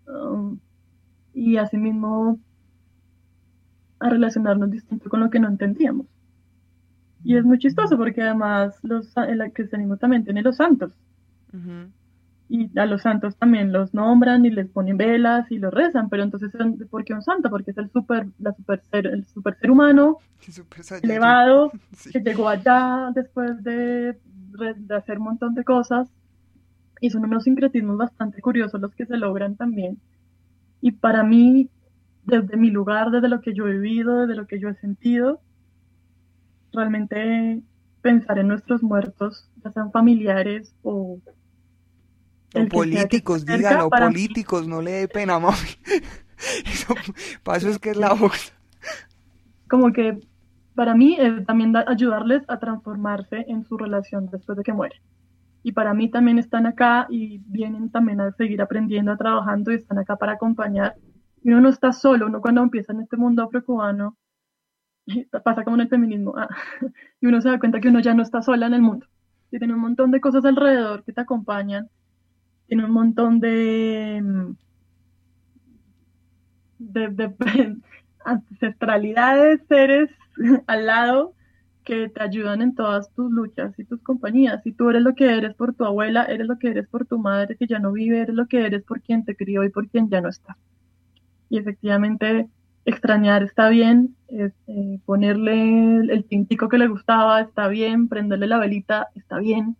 y asimismo a relacionarnos distinto con lo que no entendíamos. Y es muy chistoso porque además el cristianismo también tiene los santos. Uh-huh. Y a los santos también los nombran y les ponen velas y los rezan, pero entonces ¿por qué un santo? Porque es el super ser humano elevado, sí, que llegó allá después de hacer un montón de cosas. Y son unos sincretismos bastante curiosos los que se logran también. Y para mí, desde mi lugar, desde lo que yo he vivido, desde lo que yo he sentido, realmente pensar en nuestros muertos, ya sean familiares o políticos, díganlo, políticos, no le dé pena, mami. Eso, para eso es que es la box. Como que para mí es también ayudarles a transformarse en su relación después de que mueren. Y para mí también están acá y vienen también a seguir aprendiendo, trabajando y están acá para acompañar. Y uno no está solo, uno cuando empieza en este mundo afrocubano, pasa como en el feminismo, y uno se da cuenta que uno ya no está sola en el mundo. Y tiene un montón de cosas alrededor que te acompañan, tiene un montón de ancestralidades, seres al lado que te ayudan en todas tus luchas y tus compañías. Si tú eres lo que eres por tu abuela, eres lo que eres por tu madre que ya no vive, eres lo que eres por quien te crió y por quien ya no está. Y efectivamente, extrañar está bien, ponerle el tintico que le gustaba está bien, prenderle la velita está bien.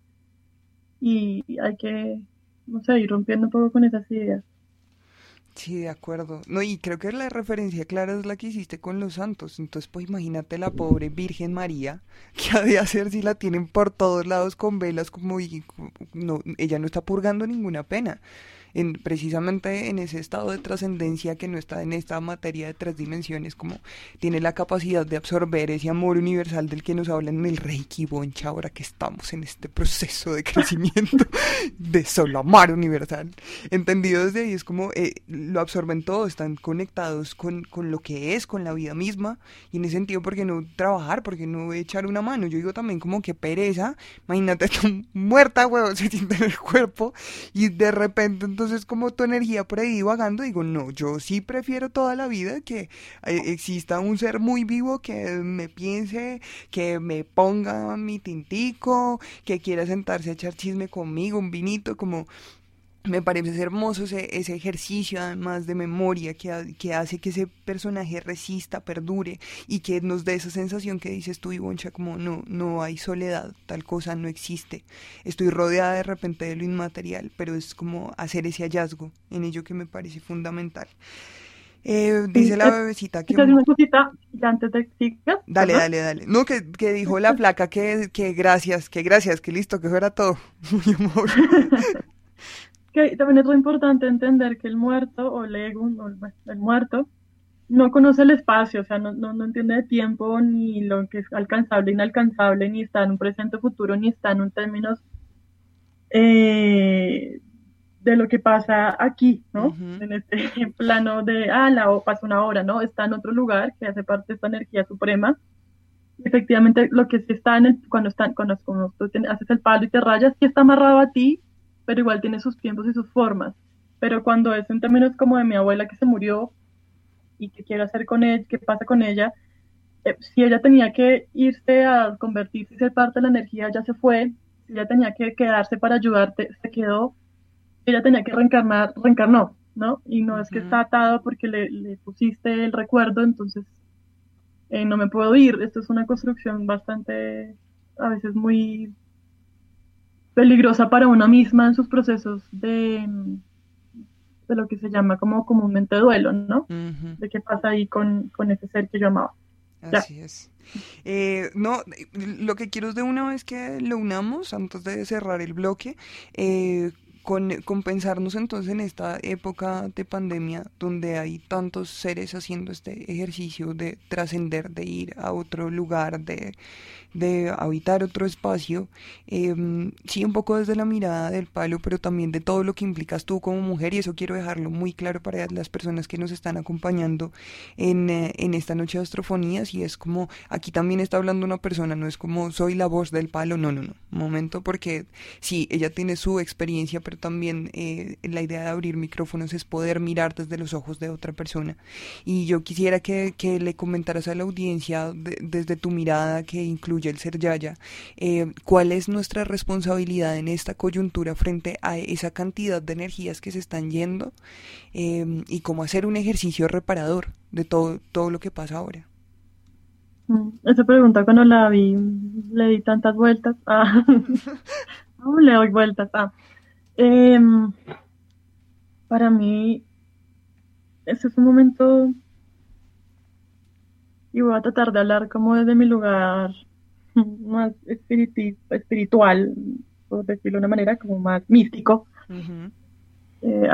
Y hay que, no sé, ir rompiendo un poco con esas ideas. Sí, de acuerdo. No, y creo que la referencia clara es la que hiciste con los santos. Entonces, pues imagínate la pobre Virgen María, ¿qué ha de hacer si la tienen por todos lados con velas como no, ella no está purgando ninguna pena. Precisamente en ese estado de trascendencia que no está en esta materia de 3 dimensiones, como tiene la capacidad de absorber ese amor universal del que nos hablan en el Reiki, Boncha, ahora que estamos en este proceso de crecimiento de solo amar universal. Entendido desde ahí, es como lo absorben todo, están conectados con lo que es, con la vida misma, y en ese sentido, ¿por qué no trabajar? ¿Por qué no echar una mano? Yo digo también como que pereza, imagínate tú muerta, huevón, se siente en el cuerpo, y de repente entonces como tu energía por ahí divagando, digo, no, yo sí prefiero toda la vida que exista un ser muy vivo que me piense, que me ponga mi tintico, que quiera sentarse a echar chisme conmigo, un vinito, como... Me parece hermoso ese ejercicio, además de memoria, que hace que ese personaje resista, perdure, y que nos dé esa sensación que dices tú, Ivoncha, como no hay soledad, tal cosa no existe. Estoy rodeada de repente de lo inmaterial, pero es como hacer ese hallazgo en ello que me parece fundamental. Dice la bebecita que... Una cosita, ya antes de que sigas. Dale. No, que dijo la flaca que gracias, que listo, que fuera todo. Mi amor. Que también es muy importante entender que el muerto, o el ego, el muerto, no conoce el espacio, o sea, no entiende de tiempo, ni lo que es alcanzable, inalcanzable, ni está en un presente futuro, ni está en un términos de lo que pasa aquí, ¿no? Uh-huh. En este plano de, pasa una hora, ¿no? Está en otro lugar que hace parte de esta energía suprema. Y efectivamente, lo que sí está cuando tú haces el palo y te rayas, sí está amarrado a ti, pero igual tiene sus tiempos y sus formas. Pero cuando es en términos como de mi abuela que se murió y que quiero hacer con ella, qué pasa con ella, si ella tenía que irse a convertirse y ser parte de la energía, ya se fue. Si ella tenía que quedarse para ayudarte, se quedó. Si ella tenía que reencarnó, ¿no? Y no es que está atado porque le pusiste el recuerdo, entonces no me puedo ir. Esto es una construcción bastante, a veces muy peligrosa para una misma en sus procesos de lo que se llama como comúnmente duelo, ¿no? Uh-huh. De qué pasa ahí con ese ser que yo amaba. Así es. No, lo que quiero es de una vez que lo unamos, antes de cerrar el bloque, con pensarnos entonces en esta época de pandemia donde hay tantos seres haciendo este ejercicio de trascender, de ir a otro lugar, de habitar otro espacio, sí, un poco desde la mirada del palo, pero también de todo lo que implicas tú como mujer, y eso quiero dejarlo muy claro para las personas que nos están acompañando en esta noche de astrofonías, y es como, aquí también está hablando una persona, no es como soy la voz del palo, no, un momento, porque sí, ella tiene su experiencia, pero también la idea de abrir micrófonos es poder mirar desde los ojos de otra persona, y yo quisiera que le comentaras a la audiencia desde tu mirada que incluye el ser Yaya, cuál es nuestra responsabilidad en esta coyuntura frente a esa cantidad de energías que se están yendo, y cómo hacer un ejercicio reparador de todo lo que pasa ahora. Esa pregunta cuando la vi, le di tantas vueltas. Le doy vueltas. Para mí, ese es un momento, y voy a tratar de hablar como desde mi lugar más espiritual, por decirlo de una manera, como más místico,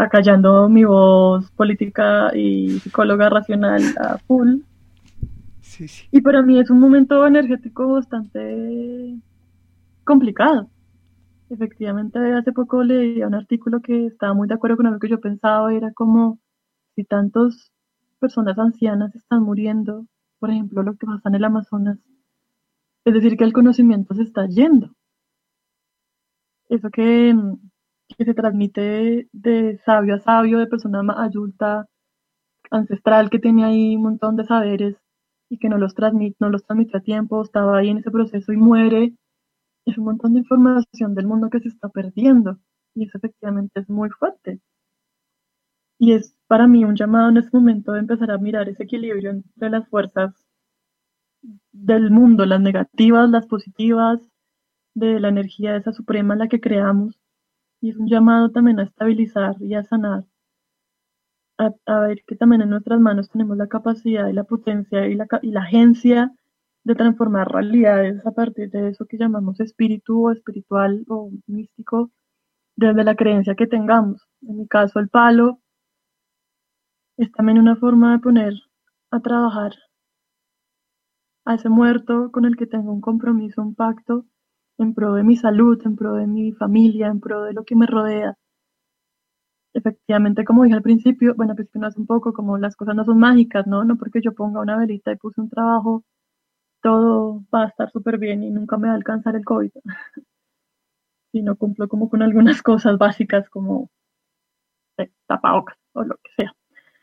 acallando mi voz política y psicóloga racional a full. Sí, sí. Y para mí es un momento energético bastante complicado. Efectivamente, hace poco leía un artículo que estaba muy de acuerdo con lo que yo pensaba, era como si tantas personas ancianas están muriendo, por ejemplo, lo que pasa en el Amazonas, es decir, que el conocimiento se está yendo. Eso que se transmite de sabio a sabio, de persona adulta, ancestral, que tenía ahí un montón de saberes y que no los transmite a tiempo, estaba ahí en ese proceso y muere. Es un montón de información del mundo que se está perdiendo y eso efectivamente es muy fuerte. Y es para mí un llamado en este momento de empezar a mirar ese equilibrio entre las fuerzas del mundo, las negativas, las positivas, de la energía esa suprema en la que creamos. Y es un llamado también a estabilizar y a sanar, a ver que también en nuestras manos tenemos la capacidad y la potencia y la agencia de transformar realidades a partir de eso que llamamos espíritu o espiritual o místico, desde la creencia que tengamos. En mi caso, el palo es también una forma de poner a trabajar a ese muerto con el que tengo un compromiso, un pacto, en pro de mi salud, en pro de mi familia, en pro de lo que me rodea. Efectivamente, como dije al principio, bueno, pues que no es un poco como las cosas no son mágicas, ¿no? No porque yo ponga una velita y puse un trabajo, todo va a estar súper bien y nunca me va a alcanzar el COVID. Si no cumplo como con algunas cosas básicas como tapabocas o lo que sea.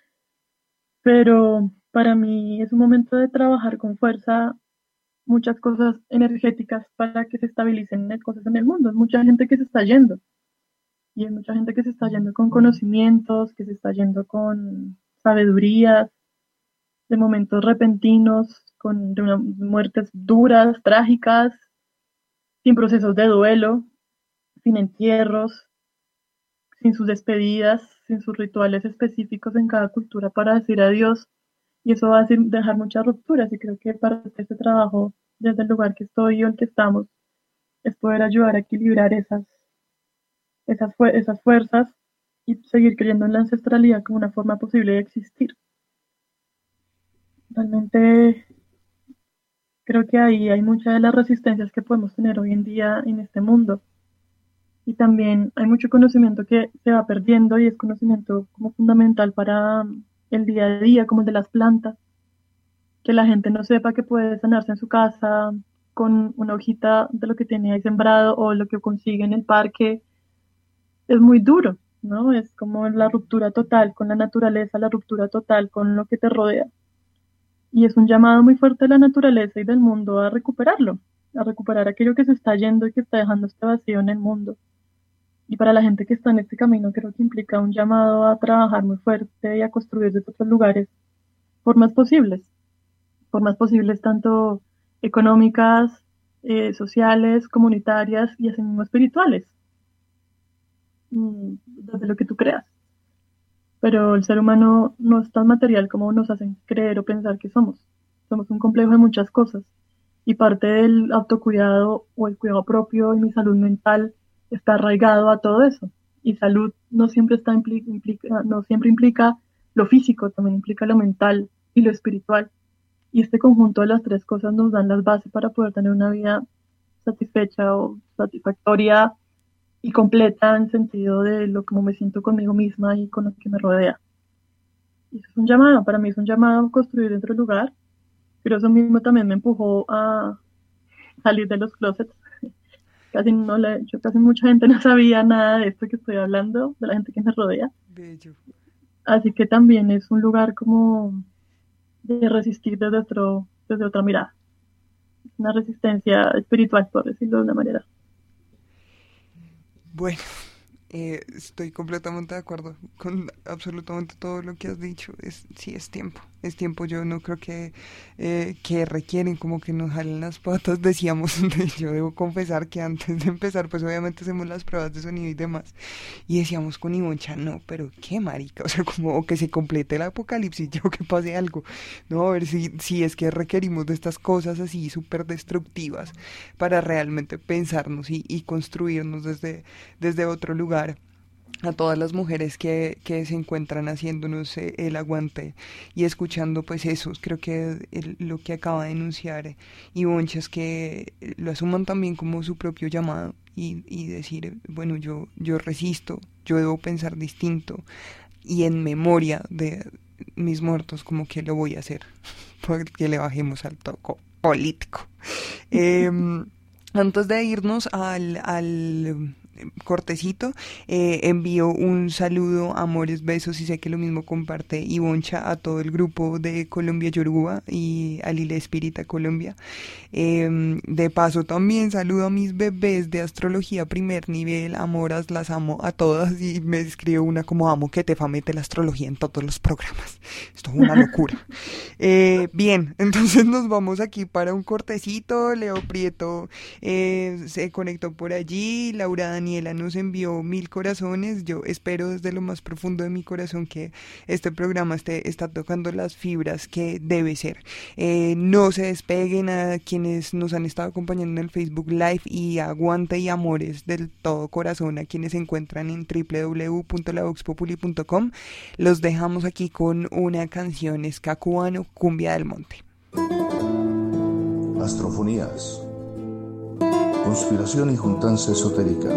Pero para mí es un momento de trabajar con fuerza muchas cosas energéticas para que se estabilicen las cosas en el mundo. Hay mucha gente que se está yendo. Y hay mucha gente que se está yendo con conocimientos, que se está yendo con sabidurías, de momentos repentinos, de unas muertes duras, trágicas, sin procesos de duelo, sin entierros, sin sus despedidas, sin sus rituales específicos en cada cultura para decir adiós. Y eso va a dejar muchas rupturas. Y creo que para este trabajo, desde el lugar que estoy o el que estamos, es poder ayudar a equilibrar esas fuerzas y seguir creyendo en la ancestralidad como una forma posible de existir. Realmente creo que ahí hay muchas de las resistencias que podemos tener hoy en día en este mundo. Y también hay mucho conocimiento que se va perdiendo y es conocimiento como fundamental para el día a día, como el de las plantas. Que la gente no sepa que puede sanarse en su casa con una hojita de lo que tiene ahí sembrado o lo que consigue en el parque. Es muy duro, ¿no? Es como la ruptura total con la naturaleza, la ruptura total con lo que te rodea. Y es un llamado muy fuerte de la naturaleza y del mundo a recuperarlo, a recuperar aquello que se está yendo y que está dejando este vacío en el mundo. Y para la gente que está en este camino, creo que implica un llamado a trabajar muy fuerte y a construir desde otros lugares formas posibles tanto económicas, sociales, comunitarias y asimismo espirituales, desde lo que tú creas. Pero el ser humano no es tan material como nos hacen creer o pensar que somos. Somos un complejo de muchas cosas. Y parte del autocuidado o el cuidado propio y mi salud mental está arraigado a todo eso. Y salud no siempre no siempre implica lo físico, también implica lo mental y lo espiritual. Y este conjunto de las tres cosas nos dan las bases para poder tener una vida satisfecha o satisfactoria y completa en sentido de lo como me siento conmigo misma y con lo que me rodea. Y eso es un llamado, para mí es un llamado a construir dentro del lugar, pero eso mismo también me empujó a salir de los closets. Casi mucha gente no sabía nada de esto que estoy hablando, de la gente que me rodea. Bello. Así que también es un lugar como de resistir desde otra mirada. Una resistencia espiritual, por decirlo de una manera. Bueno, estoy completamente de acuerdo con absolutamente todo lo que has dicho. Sí, es tiempo. Yo no creo que requieren como que nos jalen las patas, decíamos. Yo debo confesar que antes de empezar, pues obviamente hacemos las pruebas de sonido y demás, y decíamos con Ivoncha, no, pero qué marica, o sea, como o que se complete el apocalipsis, yo que pase algo, no, a ver si es que requerimos de estas cosas así súper destructivas para realmente pensarnos y construirnos desde otro lugar. a todas las mujeres que se encuentran haciéndonos el aguante y escuchando pues eso. Creo que lo que acaba de enunciar Ivoncha es que lo asuman también como su propio llamado y decir, bueno, yo resisto, yo debo pensar distinto y en memoria de mis muertos como que lo voy a hacer, porque le bajemos al toco político. Antes de irnos al cortecito, envío un saludo, amores, besos, y sé que lo mismo comparte Ivoncha, a todo el grupo de Colombia Yoruba y a Lila Espírita Colombia. De paso también saludo a mis bebés de astrología primer nivel, amoras, las amo a todas, y me escribe una como amo que Tefa mete la astrología en todos los programas. Esto es una locura. Bien, entonces nos vamos aquí para un cortecito. Leo Prieto se conectó por allí, Laura Daniela nos envió 1000 corazones. Yo espero desde lo más profundo de mi corazón que este programa está tocando las fibras que debe ser. No se despeguen a quienes nos han estado acompañando en el Facebook Live, y aguante y amores del todo corazón a quienes se encuentran en www.lavoxpopuli.com. Los dejamos aquí con una canción ska cubano, Cumbia del Monte. Astrofonías. Conspiración y juntanza esotérica.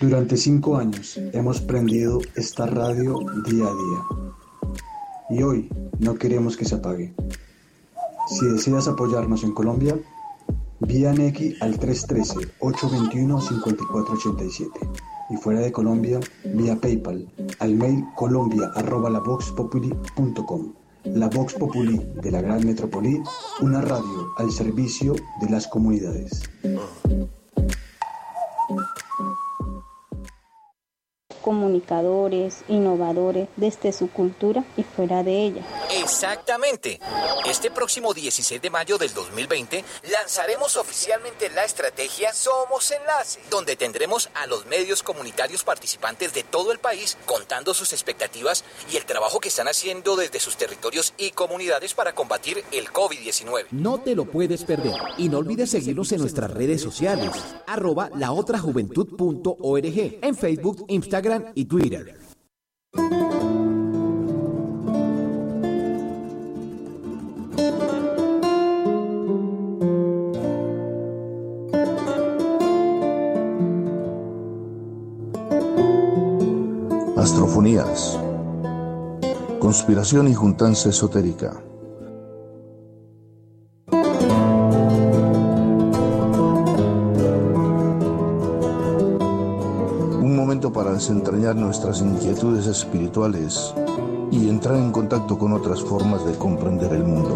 Durante 5 años hemos prendido esta radio día a día y hoy no queremos que se apague. Si deseas apoyarnos en Colombia, vía Nequi al 313-821-5487 y fuera de Colombia, vía PayPal al mail colombia@lavoxpopuli.com. La Vox Populi de la Gran Metrópoli, una radio al servicio de las comunidades. Comunicadores, innovadores, desde su cultura y fuera de ella. Exactamente. Este próximo 16 de mayo del 2020 lanzaremos oficialmente la estrategia Somos Enlace, donde tendremos a los medios comunitarios participantes de todo el país contando sus expectativas y el trabajo que están haciendo desde sus territorios y comunidades para combatir el COVID-19. No te lo puedes perder y no olvides seguirnos en nuestras redes sociales, @laotrajuventud.org, en Facebook, Instagram y Twitter. Astrofonías. Conspiración y juntanza esotérica. Un momento para desentrañar nuestras inquietudes espirituales y entrar en contacto con otras formas de comprender el mundo.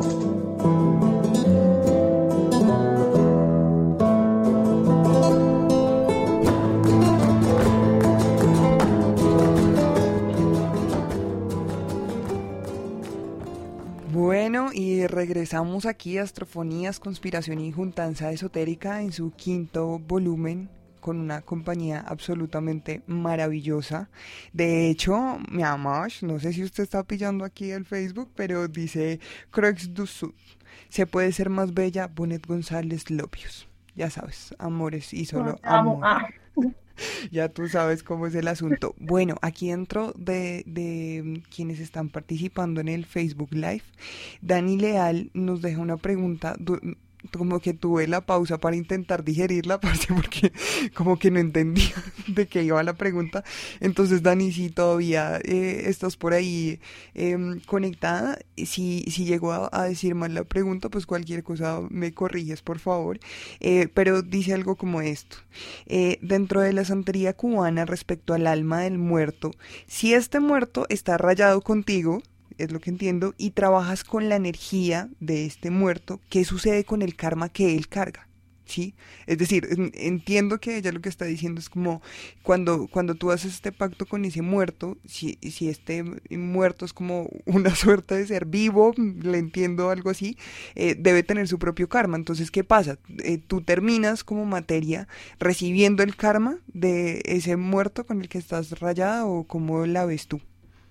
Bueno, y regresamos aquí a Astrofonías, Conspiración y Juntanza Esotérica en su 5º volumen, con una compañía absolutamente maravillosa. De hecho, mi amor, no sé si usted está pillando aquí el Facebook, pero dice Croix du Sud. Se puede ser más bella, Bonet González Lopios. Ya sabes, amores y solo amor. Ya tú sabes cómo es el asunto. Bueno, aquí dentro de quienes están participando en el Facebook Live, Dani Leal nos deja una pregunta. Como que tuve la pausa para intentar digerirla, porque como que no entendía de qué iba la pregunta. Entonces, Dani, si todavía estás por ahí conectada, si llegó a decir mal la pregunta, pues cualquier cosa me corriges, por favor. Pero dice algo como esto. Dentro de la santería cubana respecto al alma del muerto, si este muerto está rayado contigo, es lo que entiendo, y trabajas con la energía de este muerto, ¿qué sucede con el karma que él carga? ¿Sí? Es decir, entiendo que ella lo que está diciendo es como cuando tú haces este pacto con ese muerto, si este muerto es como una suerte de ser vivo, le entiendo algo así, debe tener su propio karma. Entonces, ¿qué pasa? Tú terminas como materia recibiendo el karma de ese muerto con el que estás rayada, ¿o cómo la ves tú?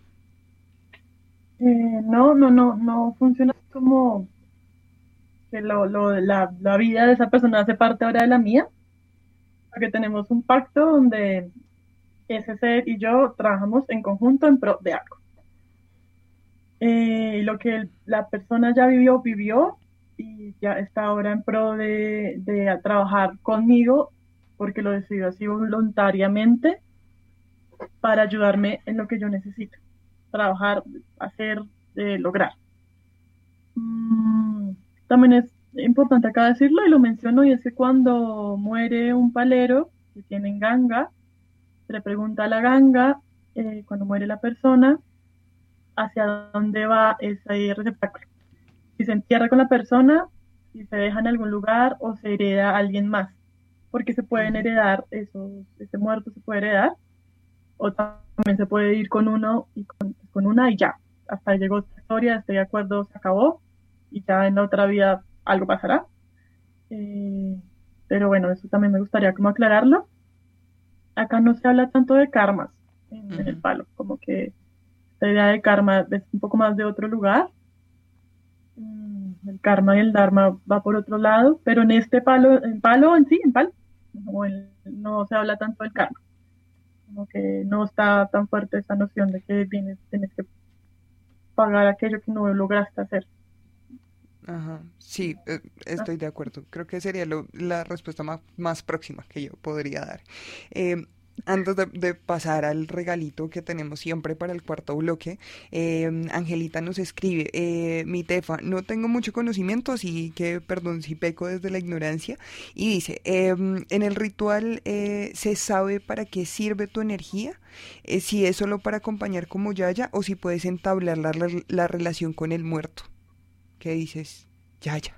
No funciona como que la vida de esa persona hace parte ahora de la mía, porque tenemos un pacto donde ese ser y yo trabajamos en conjunto en pro de algo. Lo que la persona ya vivió y ya está ahora en pro de trabajar conmigo, porque lo decidió así voluntariamente para ayudarme en lo que yo necesito. Trabajar, hacer, lograr. También es importante acá decirlo y lo menciono, y es que cuando muere un palero que tiene ganga, se le pregunta a la ganga, cuando muere la persona, hacia dónde va ese receptáculo. Si se entierra con la persona, si se deja en algún lugar o se hereda a alguien más, porque se pueden heredar, ese muerto se puede heredar, o también se puede ir con uno y con una y ya, hasta ahí llegó esta historia, estoy de acuerdo, se acabó, y ya en la otra vida algo pasará. Pero bueno, eso también me gustaría como aclararlo. Acá no se habla tanto de karmas en el palo, como que esta idea de karma es un poco más de otro lugar. El karma y el dharma va por otro lado, pero en este palo, no se habla tanto del karma. Como que no está tan fuerte esa noción de que tienes que pagar aquello que no lograste hacer. Ajá, sí, estoy de acuerdo. Creo que sería la respuesta más próxima que yo podría dar. antes de pasar al regalito que tenemos siempre para el cuarto bloque, Angelita nos escribe, mi Tefa, no tengo mucho conocimiento, así que perdón si peco desde la ignorancia, y dice, en el ritual ¿se sabe para qué sirve tu energía? Si es solo para acompañar como Yaya o si puedes entablar la relación con el muerto. ¿Qué dices, Yaya?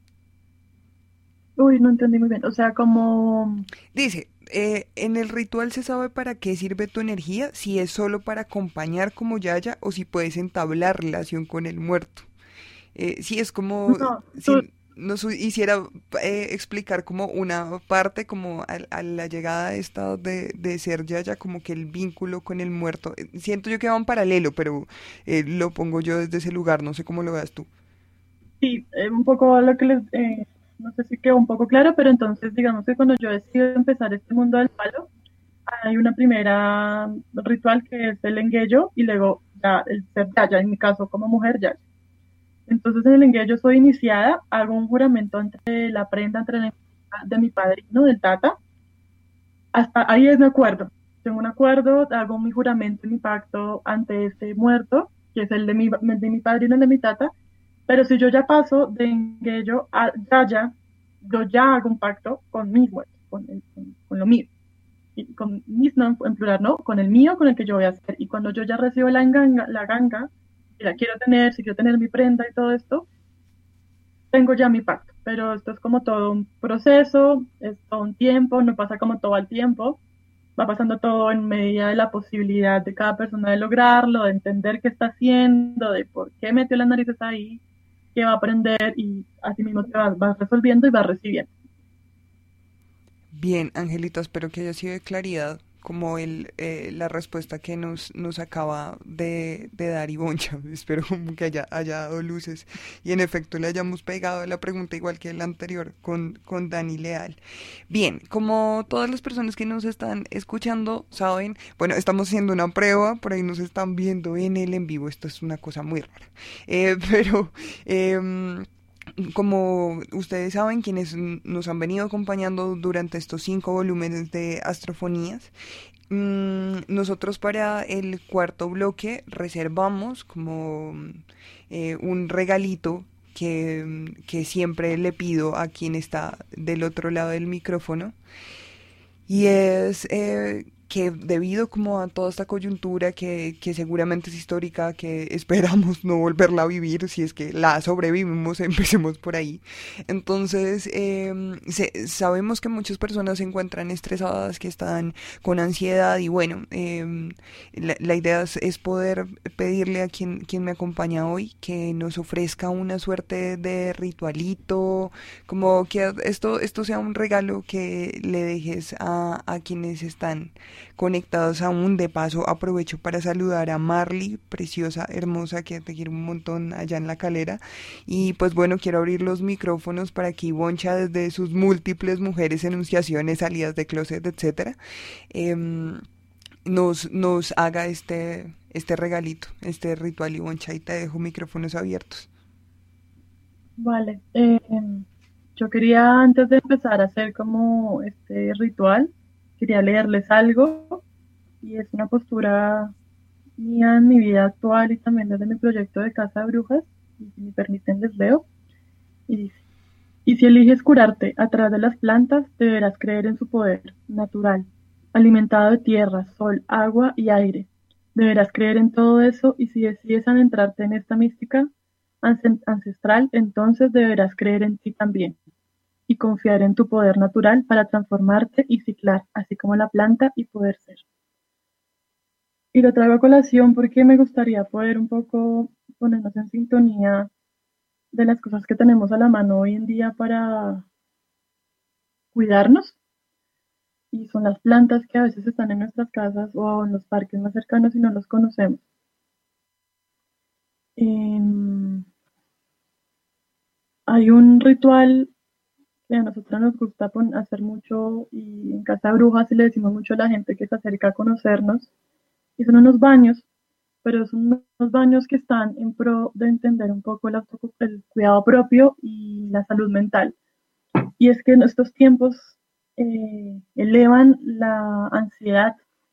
Uy, no entendí muy bien. O sea, como... Dice, en el ritual se sabe para qué sirve tu energía, si es solo para acompañar como Yaya o si puedes entablar relación con el muerto. Si es como, No, si nos hiciera explicar como una parte, como a la llegada esta de ser Yaya, como que el vínculo con el muerto. Siento yo que va en paralelo, pero lo pongo yo desde ese lugar, no sé cómo lo veas tú. sí, un poco lo que les... no sé si quedó un poco claro, pero entonces digamos que cuando yo decido empezar este mundo del palo, hay una primera ritual que es el enguello y luego ya el ser Yaya, en mi caso como mujer Yaya. Entonces en el enguello soy iniciada, hago un juramento entre la prenda, entre la de mi padrino, del tata, hasta ahí es mi acuerdo. Tengo un acuerdo, hago mi juramento y mi pacto ante este muerto, que es el de mi padrino, el de mi tata, pero si yo ya paso de enguello a Yaya, yo ya hago un pacto con mi muerto, con lo mío. Y con mis, no, en plural, no, con el mío, con el que yo voy a hacer. Y cuando yo ya recibo la ganga, si la quiero tener, si quiero tener mi prenda y todo esto, tengo ya mi pacto. Pero esto es como todo un proceso, es todo un tiempo, no pasa como todo el tiempo. Va pasando todo en medida de la posibilidad de cada persona de lograrlo, de entender qué está haciendo, de por qué metió las narices ahí, qué va a aprender y así mismo te vas resolviendo y vas recibiendo. Bien, Angelita, espero que haya sido de claridad como la respuesta que nos acaba de dar Ivoncha. Espero como que haya dado luces y en efecto le hayamos pegado a la pregunta igual que la anterior con Dani Leal. Bien, como todas las personas que nos están escuchando saben, bueno, estamos haciendo una prueba, por ahí nos están viendo en el en vivo, esto es una cosa muy rara, pero... como ustedes saben, quienes nos han venido acompañando durante estos 5 volúmenes de Astrofonías, nosotros para el cuarto bloque reservamos como un regalito que siempre le pido a quien está del otro lado del micrófono, y es que debido como a toda esta coyuntura que seguramente es histórica, que esperamos no volverla a vivir, si es que la sobrevivimos, empecemos por ahí. Entonces, sabemos que muchas personas se encuentran estresadas, que están con ansiedad y bueno, la idea es poder pedirle a quien me acompaña hoy que nos ofrezca una suerte de ritualito, como que esto sea un regalo que le dejes a quienes están conectados aún. De paso aprovecho para saludar a Marley, preciosa, hermosa, que te quiero un montón allá en La Calera, y pues bueno, quiero abrir los micrófonos para que Ivoncha, desde sus múltiples mujeres enunciaciones, salidas de closet, etcétera, nos haga este regalito, este ritual. Ivoncha, y te dejo micrófonos abiertos. Vale, yo quería antes de empezar a hacer como este ritual, quería leerles algo, y es una postura mía en mi vida actual y también desde mi proyecto de Casa de Brujas, y si me permiten les leo, y dice: y si eliges curarte a través de las plantas, deberás creer en su poder natural, alimentado de tierra, sol, agua y aire. Deberás creer en todo eso, y si decides adentrarte en esta mística ancestral, entonces deberás creer en ti también y confiar en tu poder natural para transformarte y ciclar, así como la planta, y poder ser. Y lo traigo a colación porque me gustaría poder un poco ponernos en sintonía de las cosas que tenemos a la mano hoy en día para cuidarnos, y son las plantas que a veces están en nuestras casas o en los parques más cercanos y no los conocemos. Hay un ritual que a nosotros nos gusta hacer mucho, y en Casa de Brujas le decimos mucho a la gente que se acerca a conocernos, y son unos baños, pero son unos baños que están en pro de entender un poco el cuidado propio y la salud mental. Y es que en estos tiempos elevan la ansiedad,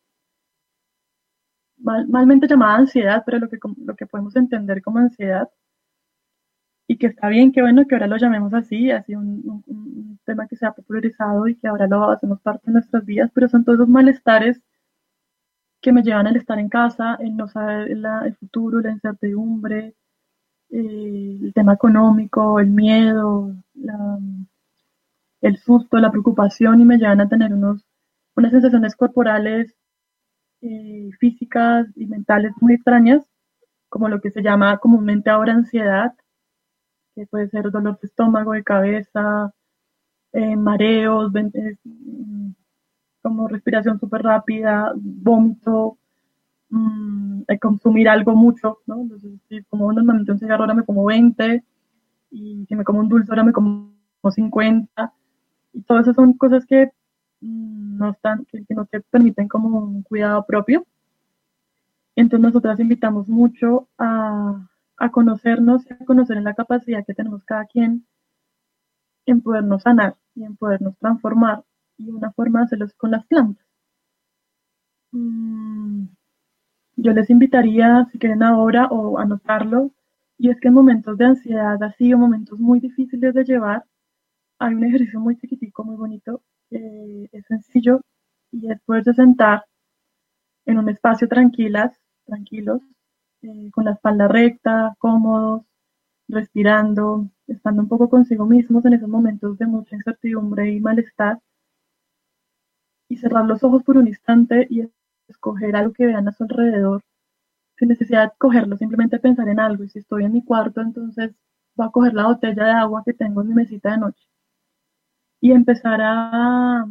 malmente llamada ansiedad, pero lo que podemos entender como ansiedad, y que está bien, que bueno que ahora lo llamemos así, así un tema que se ha popularizado y que ahora lo hacemos parte de nuestras vidas, pero son todos esos malestares que me llevan al estar en casa, el no saber el futuro, la incertidumbre, el tema económico, el miedo, el susto, la preocupación, y me llevan a tener unas sensaciones corporales, físicas y mentales muy extrañas, como lo que se llama comúnmente ahora ansiedad, que puede ser dolor de estómago, de cabeza, mareos, como respiración súper rápida, vómito, consumir algo mucho, ¿no? Entonces, si como normalmente un cigarro ahora me como 20, y si me como un dulce ahora me como 50, y todas esas son cosas que que no te permiten como un cuidado propio. Entonces nosotras invitamos mucho a conocernos y a conocer en la capacidad que tenemos cada quien en podernos sanar y en podernos transformar, y una forma de hacerlo es con las plantas. Yo les invitaría, si quieren ahora, o anotarlo, y es que en momentos de ansiedad así, o momentos muy difíciles de llevar, hay un ejercicio muy chiquitico, muy bonito, es sencillo, y es poderse sentar en un espacio tranquilos, con la espalda recta, cómodos, respirando, estando un poco consigo mismos en esos momentos de mucha incertidumbre y malestar, y cerrar los ojos por un instante y escoger algo que vean a su alrededor, sin necesidad de cogerlo, simplemente pensar en algo. Y si estoy en mi cuarto, entonces voy a coger la botella de agua que tengo en mi mesita de noche y empezar a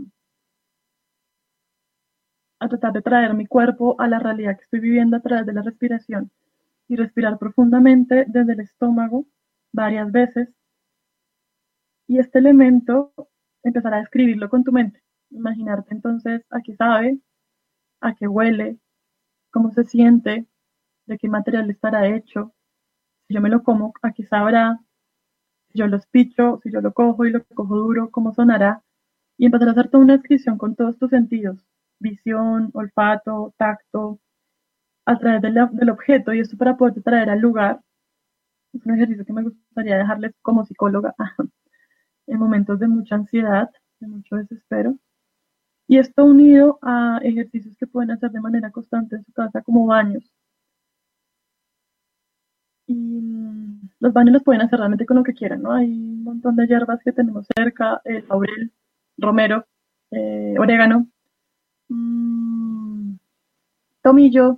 tratar de traer mi cuerpo a la realidad que estoy viviendo a través de la respiración, y respirar profundamente desde el estómago varias veces, y este elemento empezar a describirlo con tu mente, imaginarte entonces a qué sabe, a qué huele, cómo se siente, de qué material estará hecho, si yo me lo como, a qué sabrá, si yo lo espicho, si yo lo cojo y lo cojo duro, cómo sonará, y empezar a hacer toda una descripción con todos tus sentidos, visión, olfato, tacto, a través del objeto, y esto para poder traer al lugar. Es un ejercicio que me gustaría dejarles como psicóloga en momentos de mucha ansiedad, de mucho desespero. Y esto unido a ejercicios que pueden hacer de manera constante en su casa, como baños. Y los baños los pueden hacer realmente con lo que quieran, ¿no? Hay un montón de hierbas que tenemos cerca, laurel, romero, orégano, tomillo,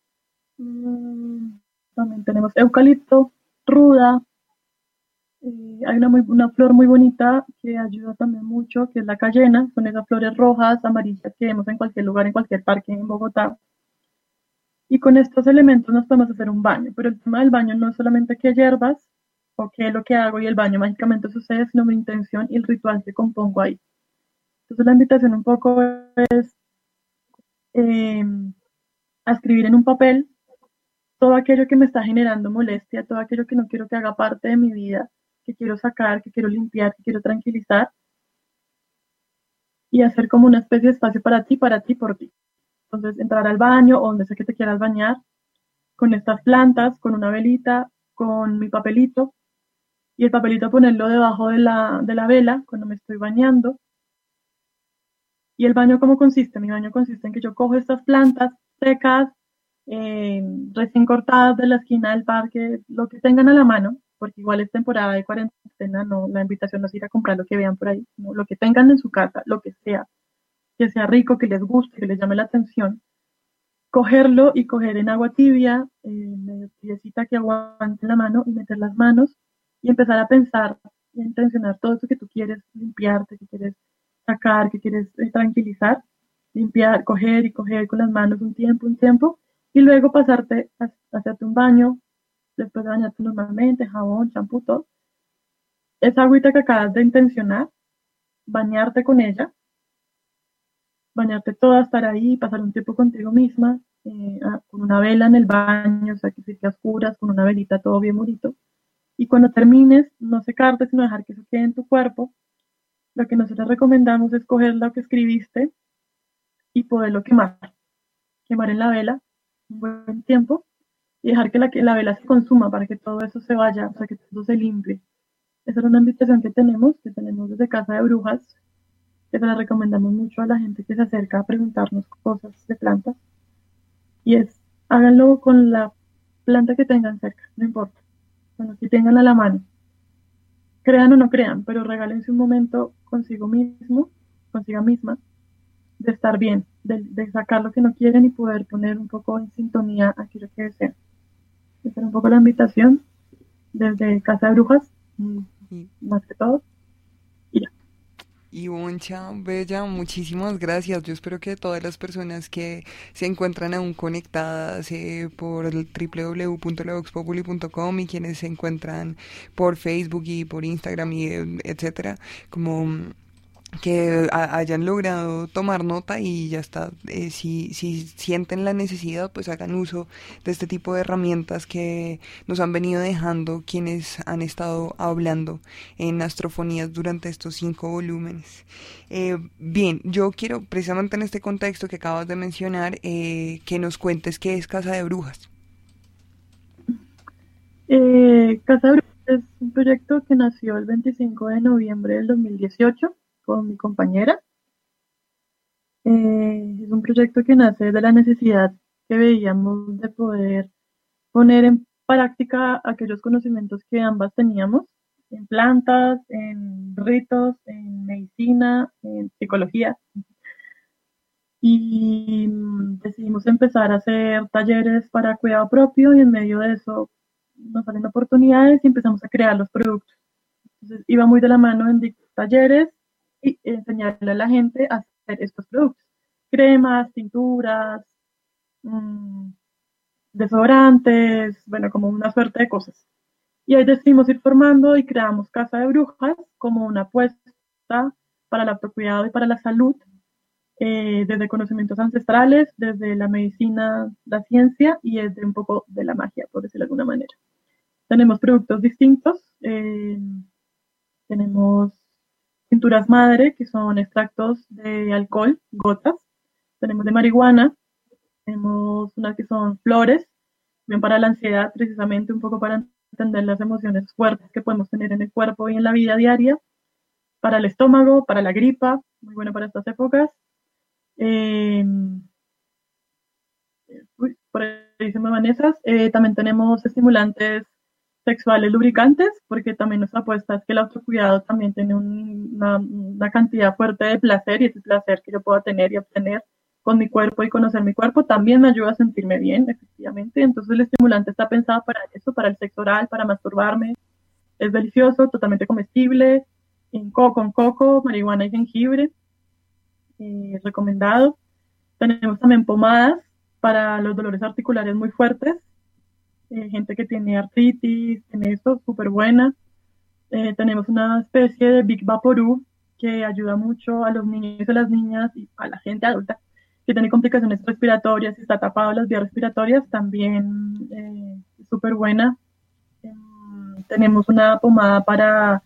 también tenemos eucalipto, ruda. Hay una flor muy bonita que ayuda también mucho, que es la cayena. Son esas flores rojas, amarillas que vemos en cualquier lugar, en cualquier parque en Bogotá. Y con estos elementos nos podemos hacer un baño, pero el tema del baño no es solamente qué hierbas o qué es lo que hago y el baño mágicamente sucede, sino mi intención y el ritual que compongo ahí. Entonces la invitación un poco es a escribir en un papel todo aquello que me está generando molestia, todo aquello que no quiero que haga parte de mi vida, que quiero sacar, que quiero limpiar, que quiero tranquilizar, y hacer como una especie de espacio para ti, por ti. Entonces entrar al baño o donde sea que te quieras bañar, con estas plantas, con una velita, con mi papelito, y el papelito ponerlo debajo de la vela cuando me estoy bañando. ¿Y el baño cómo consiste? Mi baño consiste en que yo cojo estas plantas secas, recién cortadas de la esquina del parque, lo que tengan a la mano, porque igual es temporada de cuarentena, no, la invitación no es ir a comprar lo que vean por ahí, no, lo que tengan en su casa, lo que sea rico, que les guste, que les llame la atención, cogerlo y coger en agua tibia, medio tibiecita que aguante la mano, y meter las manos y empezar a pensar y a intencionar todo eso que tú quieres limpiarte, que quieres sacar, que quieres tranquilizar, limpiar, coger y coger con las manos un tiempo, y luego pasarte a hacerte un baño, después de bañarte normalmente, jabón, champú, todo. Esa agüita que acabas de intencionar, bañarte con ella, bañarte toda, estar ahí, pasar un tiempo contigo misma, con una vela en el baño, o sea, que si te oscuras, con una velita, todo bien bonito. Y cuando termines, no secarte, sino dejar que eso quede en tu cuerpo, Lo que nosotros recomendamos es coger lo que escribiste y poderlo quemar en la vela un buen tiempo y dejar que la vela se consuma para que todo eso se vaya, o sea, que todo se limpie. Esa es una invitación que tenemos desde Casa de Brujas, que se la recomendamos mucho a la gente que se acerca a preguntarnos cosas de plantas. Y es, háganlo con la planta que tengan cerca, no importa, bueno, que tengan a la mano. Crean o no crean, pero regálense un momento consigo mismo, consiga misma, de estar bien, de sacar lo que no quieren y poder poner un poco en sintonía aquello que desean. Esa es un poco la invitación desde Casa de Brujas, más que todo. Ivoncha, Bella, muchísimas gracias. Yo espero que todas las personas que se encuentran aún conectadas por el www.lavoxpopuli.com y quienes se encuentran por Facebook y por Instagram y etcétera, como que hayan logrado tomar nota y ya está. Si sienten la necesidad, pues hagan uso de este tipo de herramientas que nos han venido dejando quienes han estado hablando en Astrofonías durante estos 5 volúmenes. Bien, yo quiero precisamente en este contexto que acabas de mencionar, que nos cuentes qué es Casa de Brujas. Casa de Brujas es un proyecto que nació el 25 de noviembre del 2018 con mi compañera. Es un proyecto que nace de la necesidad que veíamos de poder poner en práctica aquellos conocimientos que ambas teníamos en plantas, en ritos, en medicina, en psicología. Y decidimos empezar a hacer talleres para cuidado propio y en medio de eso nos salen oportunidades y empezamos a crear los productos. Entonces iba muy de la mano en dictar talleres y enseñarle a la gente a hacer estos productos. Cremas, tinturas, desodorantes, bueno, como una suerte de cosas. Y ahí decidimos ir formando y creamos Casa de Brujas como una apuesta para el autocuidado y para la salud, desde conocimientos ancestrales, desde la medicina, la ciencia y desde un poco de la magia, por decirlo de alguna manera. Tenemos productos distintos, tenemos tinturas madre, que son extractos de alcohol, gotas. Tenemos de marihuana, tenemos unas que son flores, bien para la ansiedad, precisamente un poco para entender las emociones fuertes que podemos tener en el cuerpo y en la vida diaria. Para el estómago, para la gripa, muy bueno para estas épocas. Por ahí se me van esas. También tenemos estimulantes sexuales lubricantes, porque también nuestra apuesta es que el autocuidado también tiene una cantidad fuerte de placer, y ese placer que yo puedo tener y obtener con mi cuerpo y conocer mi cuerpo también me ayuda a sentirme bien, efectivamente. Entonces el estimulante está pensado para eso, para el sexo oral, para masturbarme. Es delicioso, totalmente comestible, con coco, marihuana y jengibre, recomendado. Tenemos también pomadas para los dolores articulares muy fuertes, gente que tiene artritis, tiene esto, súper buena. Tenemos una especie de Big Vaporú que ayuda mucho a los niños y a las niñas y a la gente adulta que tiene complicaciones respiratorias y está tapado las vías respiratorias, también súper buena. Tenemos una pomada para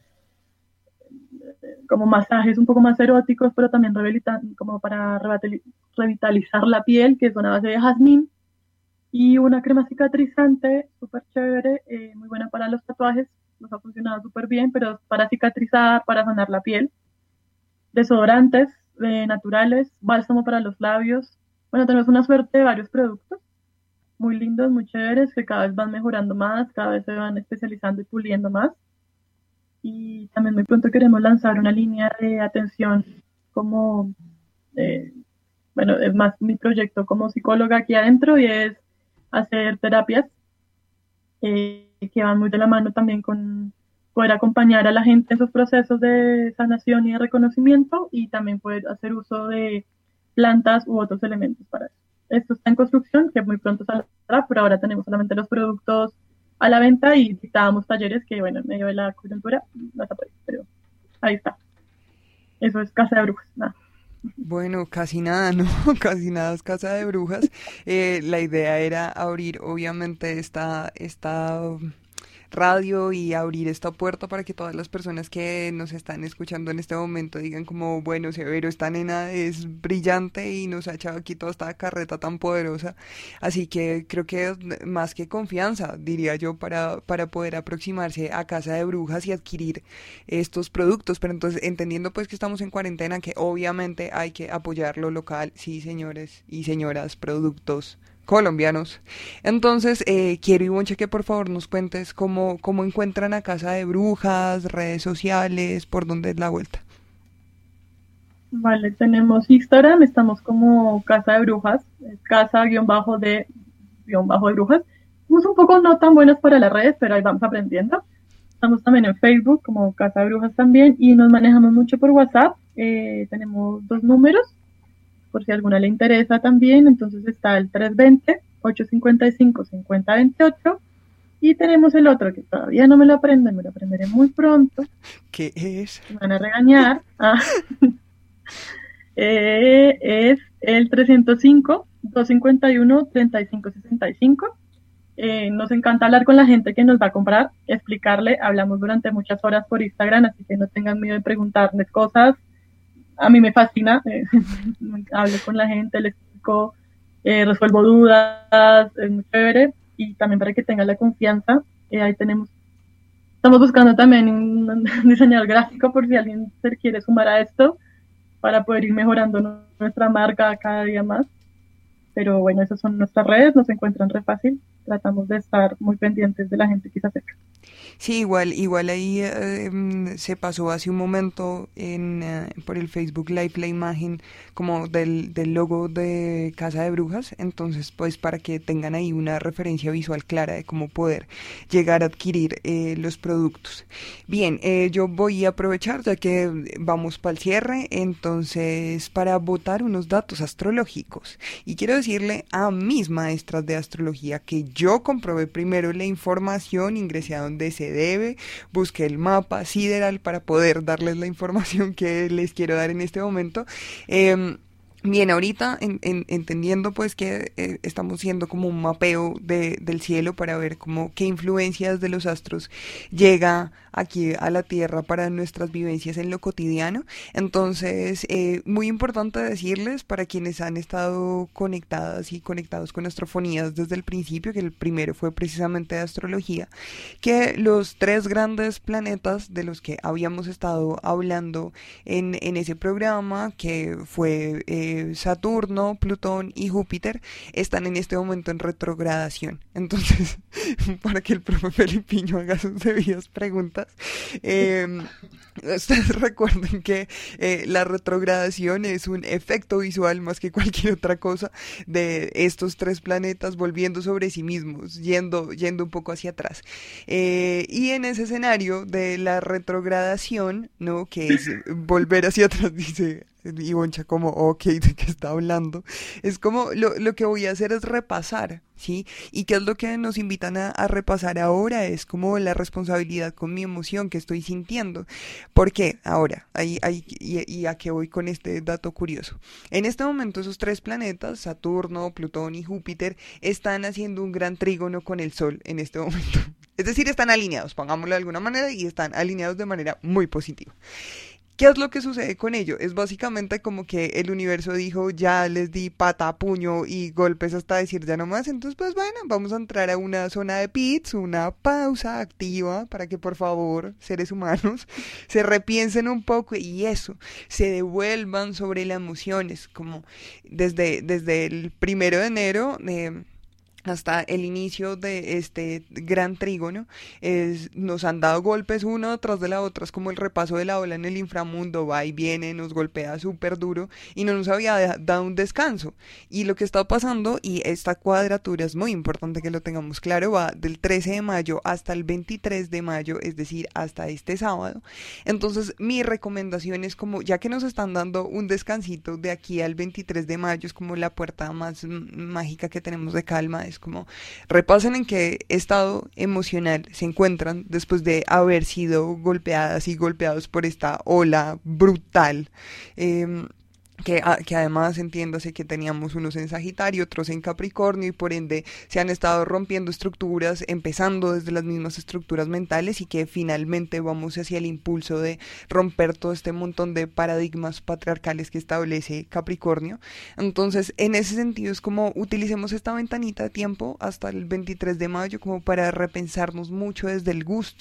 como masajes un poco más eróticos, pero también como para revitalizar la piel, que es una base de jazmín. Y una crema cicatrizante súper chévere, muy buena para los tatuajes, nos ha funcionado súper bien, pero para cicatrizar, para sanar la piel. Desodorantes naturales, bálsamo para los labios. Bueno, tenemos una suerte de varios productos muy lindos, muy chéveres, que cada vez van mejorando más, cada vez se van especializando y puliendo más. Y también muy pronto queremos lanzar una línea de atención como, bueno, es más mi proyecto como psicóloga aquí adentro, y es hacer terapias que van muy de la mano también con poder acompañar a la gente en sus procesos de sanación y de reconocimiento, y también poder hacer uso de plantas u otros elementos para eso. Esto está en construcción, que muy pronto saldrá, pero ahora tenemos solamente los productos a la venta y dictábamos talleres que, bueno, en medio de la coyuntura no se puede, pero ahí está. Eso es Casa de Brujas, nada. Bueno, casi nada, ¿no? Casi nada es Casa de Brujas. La idea era abrir, obviamente, esta radio y abrir esta puerta para que todas las personas que nos están escuchando en este momento digan como, bueno, Severo, esta nena es brillante y nos ha echado aquí toda esta carreta tan poderosa. Así que creo que más que confianza, diría yo, para poder aproximarse a Casa de Brujas y adquirir estos productos. Pero entonces, entendiendo pues que estamos en cuarentena, que obviamente hay que apoyar lo local, sí, señores y señoras, productos colombianos. Entonces, quiero, Ivonne, que por favor nos cuentes cómo encuentran a Casa de Brujas, redes sociales, por dónde es la vuelta. Vale, tenemos Instagram, estamos como Casa de Brujas, casa_de_brujas. Somos un poco no tan buenas para las redes, pero ahí vamos aprendiendo. Estamos también en Facebook como Casa de Brujas también y nos manejamos mucho por WhatsApp. Tenemos 2 números, por si alguna le interesa también. Entonces está el 320-855-5028 y tenemos el otro que todavía no me lo aprendo, me lo aprenderé muy pronto. ¿Qué es? Me van a regañar. Es el 305-251-3565. Nos encanta hablar con la gente que nos va a comprar, explicarle. Hablamos durante muchas horas por Instagram, así que no tengan miedo de preguntarles cosas. A mí me fascina, hablo con la gente, les explico, resuelvo dudas, es muy chévere. Y también para que tengan la confianza, ahí estamos buscando también un diseñador gráfico por si alguien se quiere sumar a esto, para poder ir mejorando nuestra marca cada día más. Pero bueno, esas son nuestras redes, nos encuentran re fácil. Tratamos de estar muy pendientes de la gente que se acerca. Sí, igual ahí se pasó hace un momento por el Facebook Live la imagen como del logo de Casa de Brujas, entonces pues para que tengan ahí una referencia visual clara de cómo poder llegar a adquirir los productos. Bien, yo voy a aprovechar ya que vamos para el cierre, entonces para botar unos datos astrológicos, y quiero decirle a mis maestras de astrología que yo comprobé primero la información, ingresé a donde se debe, busqué el mapa sideral para poder darles la información que les quiero dar en este momento. Bien, ahorita entendiendo pues que estamos haciendo como un mapeo del cielo para ver como qué influencias de los astros llega aquí a la Tierra para nuestras vivencias en lo cotidiano. Entonces, muy importante decirles para quienes han estado conectadas y conectados con Astrofonías desde el principio, que el primero fue precisamente de astrología, que los 3 grandes planetas de los que habíamos estado hablando en ese programa, que fue Saturno, Plutón y Júpiter, están en este momento en retrogradación. Entonces, para que el profe Felipiño haga sus debidas preguntas, ustedes recuerden que la retrogradación es un efecto visual más que cualquier otra cosa de estos 3 planetas volviendo sobre sí mismos, yendo un poco hacia atrás. Y en ese escenario de la retrogradación, ¿no?, que es volver hacia atrás, dice Ivonne como, ok, ¿de qué está hablando? Es como, lo que voy a hacer es repasar, ¿sí? ¿Y qué es lo que nos invitan a repasar ahora? Es como la responsabilidad con mi emoción que estoy sintiendo. ¿Por qué? Ahora, y a qué voy con este dato curioso. En este momento esos 3 planetas, Saturno, Plutón y Júpiter, están haciendo un gran trígono con el Sol en este momento. Es decir, están alineados, pongámoslo de alguna manera, y están alineados de manera muy positiva. ¿Qué es lo que sucede con ello? Es básicamente como que el universo dijo, ya les di pata, puño y golpes hasta decir ya no más, entonces pues bueno, vamos a entrar a una zona de pits, una pausa activa para que por favor, seres humanos, se repiensen un poco y eso, se devuelvan sobre las emociones, como desde el 1 de enero, hasta el inicio de este gran trígono, nos han dado golpes uno tras de la otra, es como el repaso de la ola en el inframundo, va y viene, nos golpea súper duro y no nos había dado un descanso. Y lo que está pasando, y esta cuadratura es muy importante que lo tengamos claro, va del 13 de mayo hasta el 23 de mayo, es decir, hasta este sábado. Entonces mi recomendación es como, ya que nos están dando un descansito de aquí al 23 de mayo, es como la puerta más mágica que tenemos de calma, es como repasen en qué estado emocional se encuentran después de haber sido golpeadas y golpeados por esta ola brutal. que además entiéndase que teníamos unos en Sagitario, otros en Capricornio, y por ende se han estado rompiendo estructuras, empezando desde las mismas estructuras mentales, y que finalmente vamos hacia el impulso de romper todo este montón de paradigmas patriarcales que establece Capricornio. Entonces, en ese sentido es como utilicemos esta ventanita de tiempo hasta el 23 de mayo como para repensarnos mucho desde el gusto.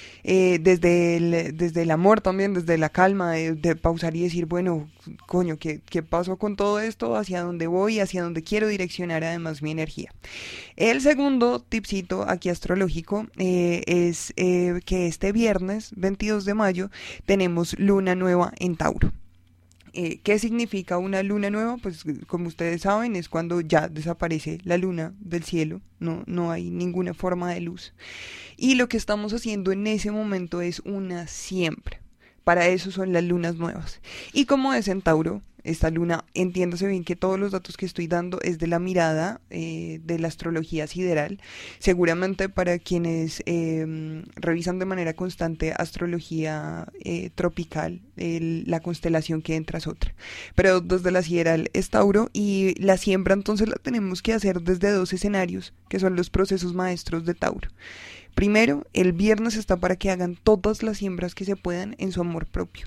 Desde el amor también, desde la calma, de pausar y decir, bueno, coño, ¿qué pasó con todo esto? ¿Hacia dónde voy? ¿Hacia dónde quiero direccionar además mi energía? El segundo tipcito aquí astrológico es que este viernes 22 de mayo tenemos luna nueva en Tauro. ¿Qué significa una luna nueva? Pues como ustedes saben es cuando ya desaparece la luna del cielo, no hay ninguna forma de luz. Y lo que estamos haciendo en ese momento es una siembra. Para eso son las lunas nuevas. Y como es en Tauro, esta luna, entiéndase bien que todos los datos que estoy dando es de la mirada de la astrología sideral. Seguramente para quienes revisan de manera constante astrología tropical, la constelación que entra es otra. Pero desde la sideral es Tauro, y la siembra entonces la tenemos que hacer desde dos escenarios, que son los procesos maestros de Tauro. Primero, el viernes está para que hagan todas las siembras que se puedan en su amor propio,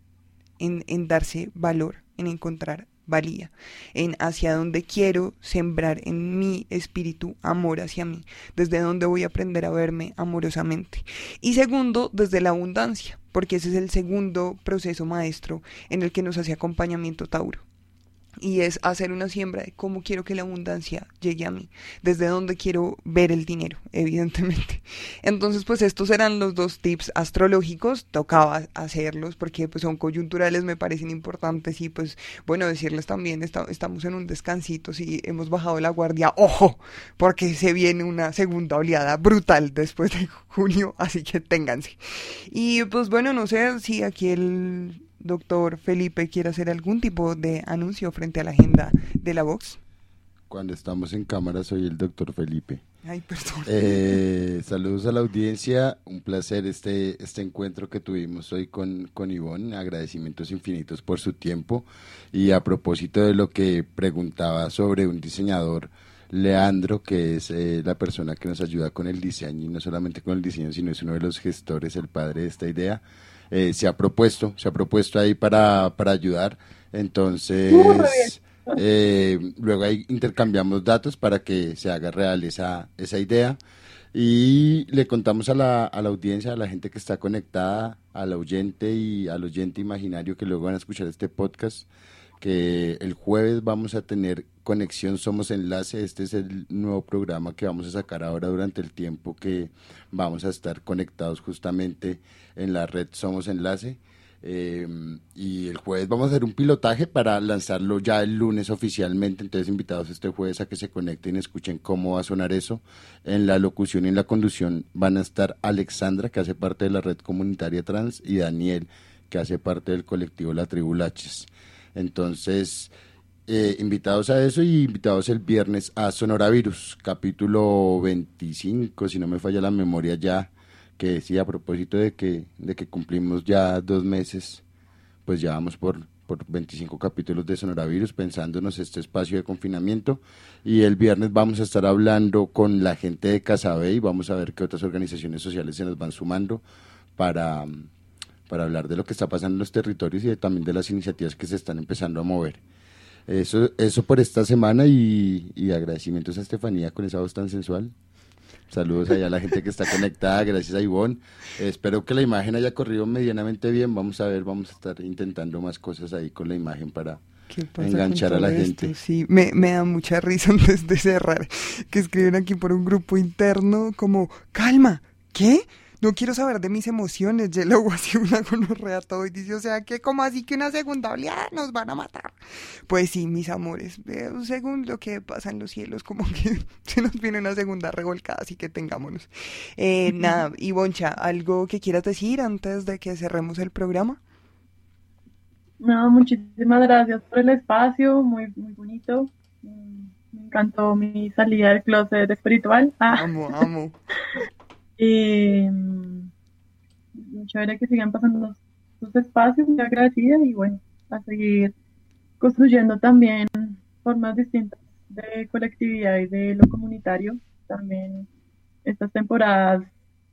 en darse valor, en encontrar valía, en hacia dónde quiero sembrar en mi espíritu amor hacia mí, desde dónde voy a aprender a verme amorosamente. Y segundo, desde la abundancia, porque ese es el segundo proceso maestro en el que nos hace acompañamiento Tauro. Y es hacer una siembra de cómo quiero que la abundancia llegue a mí, desde dónde quiero ver el dinero, evidentemente. Entonces, pues estos eran los dos tips astrológicos, tocaba hacerlos porque pues son coyunturales, me parecen importantes, y pues bueno, decirles también, estamos en un descansito, si hemos bajado la guardia, ¡ojo! Porque se viene una segunda oleada brutal después de junio, así que ténganse. Y pues bueno, no sé si aquí el doctor Felipe quiere hacer algún tipo de anuncio frente a la agenda de la Vox. Cuando estamos en cámara soy el doctor Felipe. Ay, perdón. Saludos a la audiencia, un placer este encuentro que tuvimos hoy con Ivonne, agradecimientos infinitos por su tiempo. Y a propósito de lo que preguntaba sobre un diseñador, Leandro, que es la persona que nos ayuda con el diseño, y no solamente con el diseño, sino es uno de los gestores, el padre de esta idea. Se ha propuesto ahí para ayudar, entonces luego ahí intercambiamos datos para que se haga real esa idea, y le contamos a la audiencia, a la gente que está conectada, al oyente y al oyente imaginario que luego van a escuchar este podcast, que el jueves vamos a tener Conexión Somos Enlace. Este es el nuevo programa que vamos a sacar ahora durante el tiempo que vamos a estar conectados justamente en la red Somos Enlace, y el jueves vamos a hacer un pilotaje para lanzarlo ya el lunes oficialmente. Entonces, invitados este jueves a que se conecten y escuchen cómo va a sonar eso. En la locución y en la conducción van a estar Alexandra, que hace parte de la red comunitaria trans, y Daniel, que hace parte del colectivo La Tribu Laches. Entonces, invitados a eso, y invitados el viernes a Sonoravirus, capítulo 25, si no me falla la memoria ya, que sí, a propósito de que cumplimos ya 2 meses, pues ya vamos por 25 capítulos de Sonoravirus, pensándonos este espacio de confinamiento. Y el viernes vamos a estar hablando con la gente de Casabé, y vamos a ver qué otras organizaciones sociales se nos van sumando para hablar de lo que está pasando en los territorios, y también de las iniciativas que se están empezando a mover. Eso por esta semana, y agradecimientos a Estefanía con esa voz tan sensual. Saludos allá a la gente que está conectada, gracias a Ivonne. Espero que la imagen haya corrido medianamente bien. Vamos a estar intentando más cosas ahí con la imagen para enganchar a la gente. Sí, me da mucha risa antes de cerrar, que escriben aquí por un grupo interno como, calma, ¿qué? No quiero saber de mis emociones, Yellow, así una gonorrea todo, y dice, o sea, que como así que una segunda oleada nos van a matar. Pues sí, mis amores, según lo que pasa en los cielos, como que se nos viene una segunda revolcada, así que tengámonos. Nada, Ivoncha, ¿algo que quieras decir antes de que cerremos el programa? No, muchísimas gracias por el espacio, muy, muy bonito. Me encantó mi salida del closet espiritual. Amo. Muy chévere que sigan pasando los espacios, muy agradecida, y bueno, a seguir construyendo también formas distintas de colectividad y de lo comunitario. También estas temporadas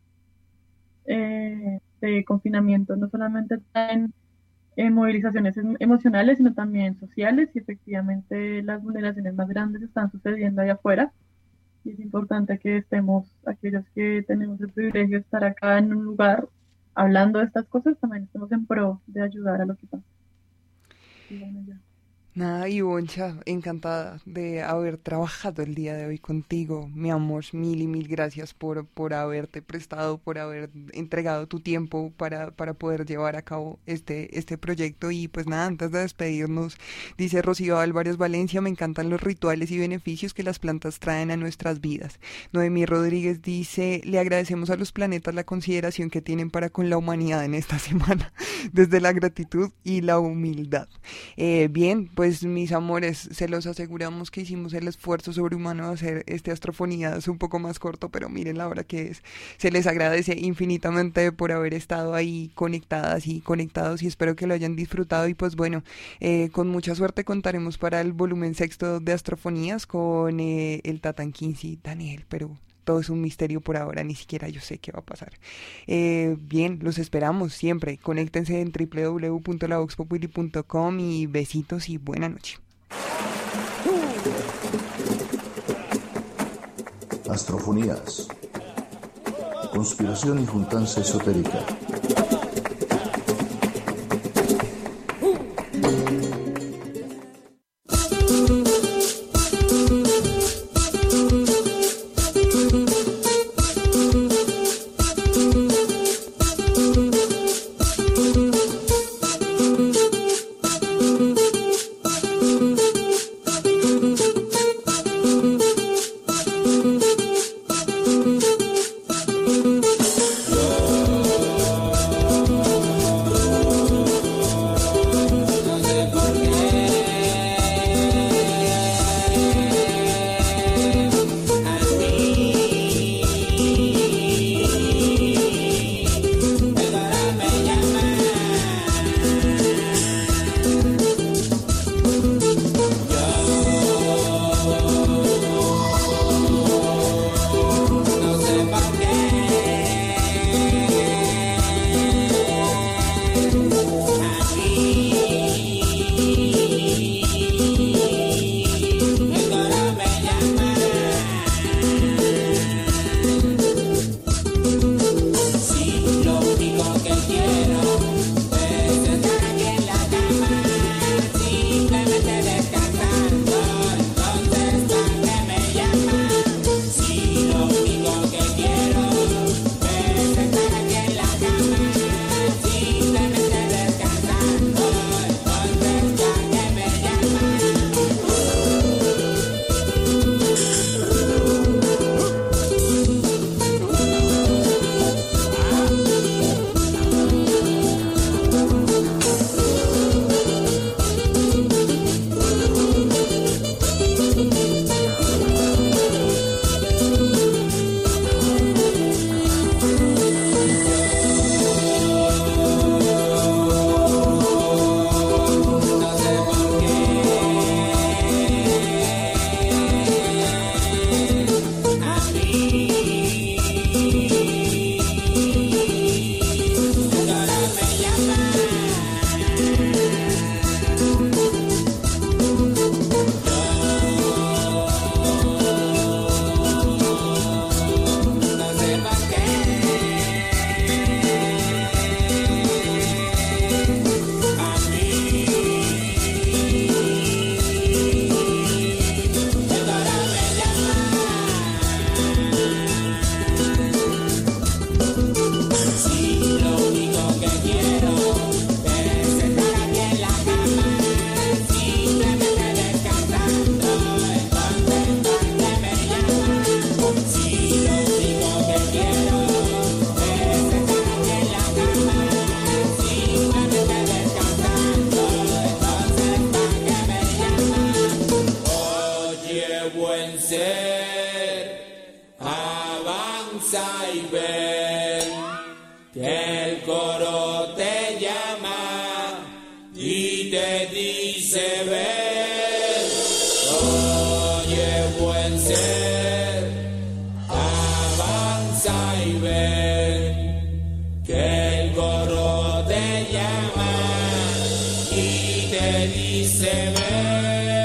de confinamiento no solamente traen movilizaciones emocionales, sino también sociales, y efectivamente las vulneraciones más grandes están sucediendo allá afuera, y es importante que estemos, aquellos que tenemos el privilegio de estar acá en un lugar hablando de estas cosas, también estemos en pro de ayudar a lo que pasa. Y bueno, ya. Nada, Ivoncha, encantada de haber trabajado el día de hoy contigo, mi amor, mil y mil gracias por haberte prestado, por haber entregado tu tiempo para poder llevar a cabo este proyecto. Y pues nada, antes de despedirnos, dice Rocío Álvarez Valencia, me encantan los rituales y beneficios que las plantas traen a nuestras vidas. Noemí Rodríguez dice, le agradecemos a los planetas la consideración que tienen para con la humanidad en esta semana, desde la gratitud y la humildad. Bien, pues mis amores, se los aseguramos que hicimos el esfuerzo sobrehumano de hacer este Astrofonías un poco más corto, pero miren la hora que es. Se les agradece infinitamente por haber estado ahí conectadas y conectados, y espero que lo hayan disfrutado. Y pues bueno, con mucha suerte contaremos para el volumen 6 de Astrofonías con el Tatán 15 Daniel, pero todo es un misterio por ahora, ni siquiera yo sé qué va a pasar. Bien, los esperamos siempre. Conéctense en www.lavoxpopuli.com y besitos y buena noche. Astrofonías. Conspiración y juntanza esotérica. El coro te llama y te dice ven. ser. Avanza y ven que el gorro te llama y te dice ven.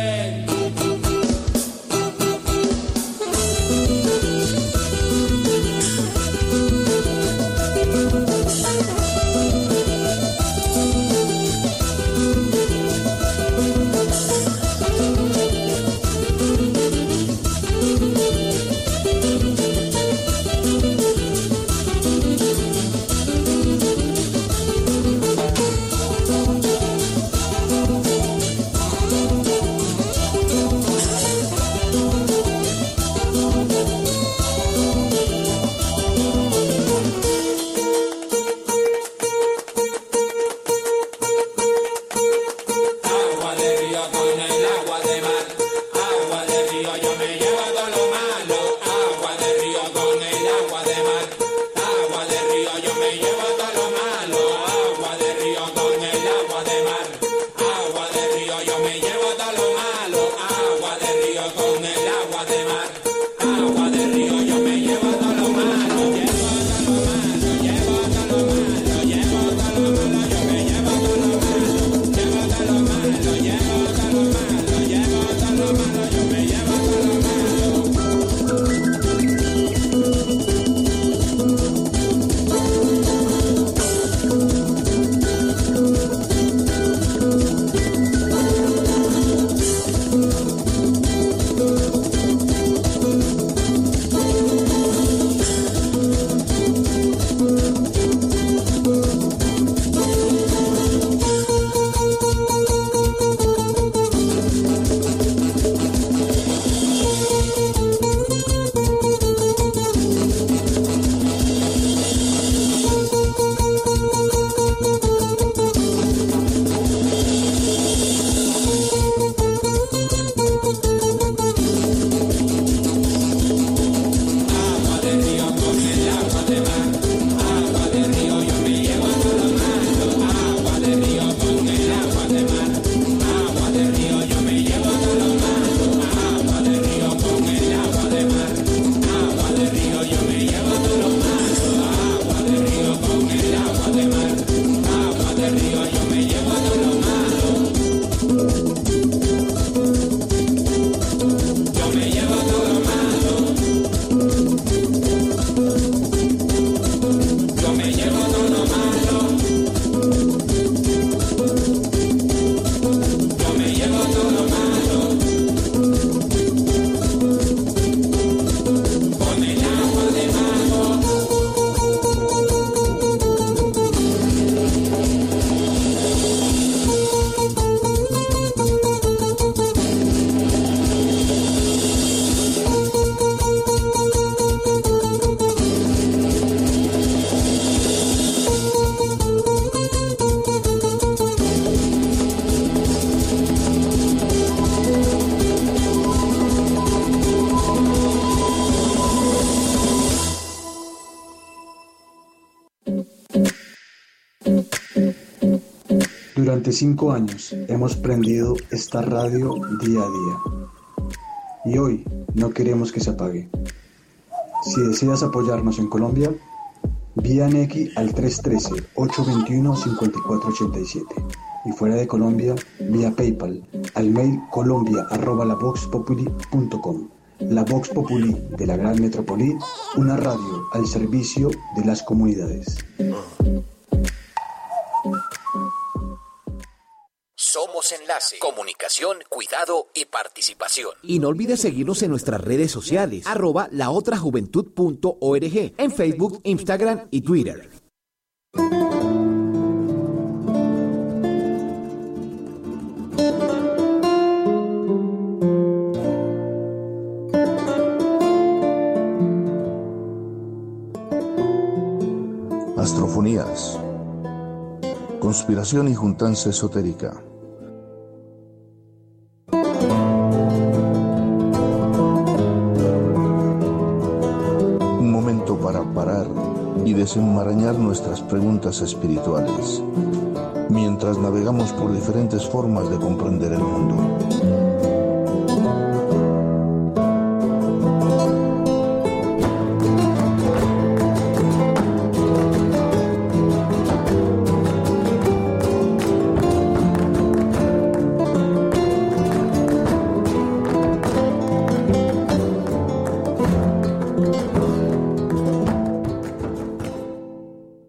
Durante 5 años hemos prendido esta radio día a día y hoy no queremos que se apague. Si deseas apoyarnos en Colombia, vía Nequi al 313-821-5487 y fuera de Colombia, vía PayPal al mail colombia@lavoxpopuli.com. La Vox Populi de la Gran Metrópoli, una radio al servicio de las comunidades. Somos Enlace, comunicación, cuidado y participación. Y no olvides seguirnos en nuestras redes sociales, @laotrajuventud.org, en Facebook, Instagram y Twitter. Astrofonías. Conspiración y juntanza esotérica. Un momento para parar y desenmarañar nuestras preguntas espirituales, mientras navegamos por diferentes formas de comprender el mundo.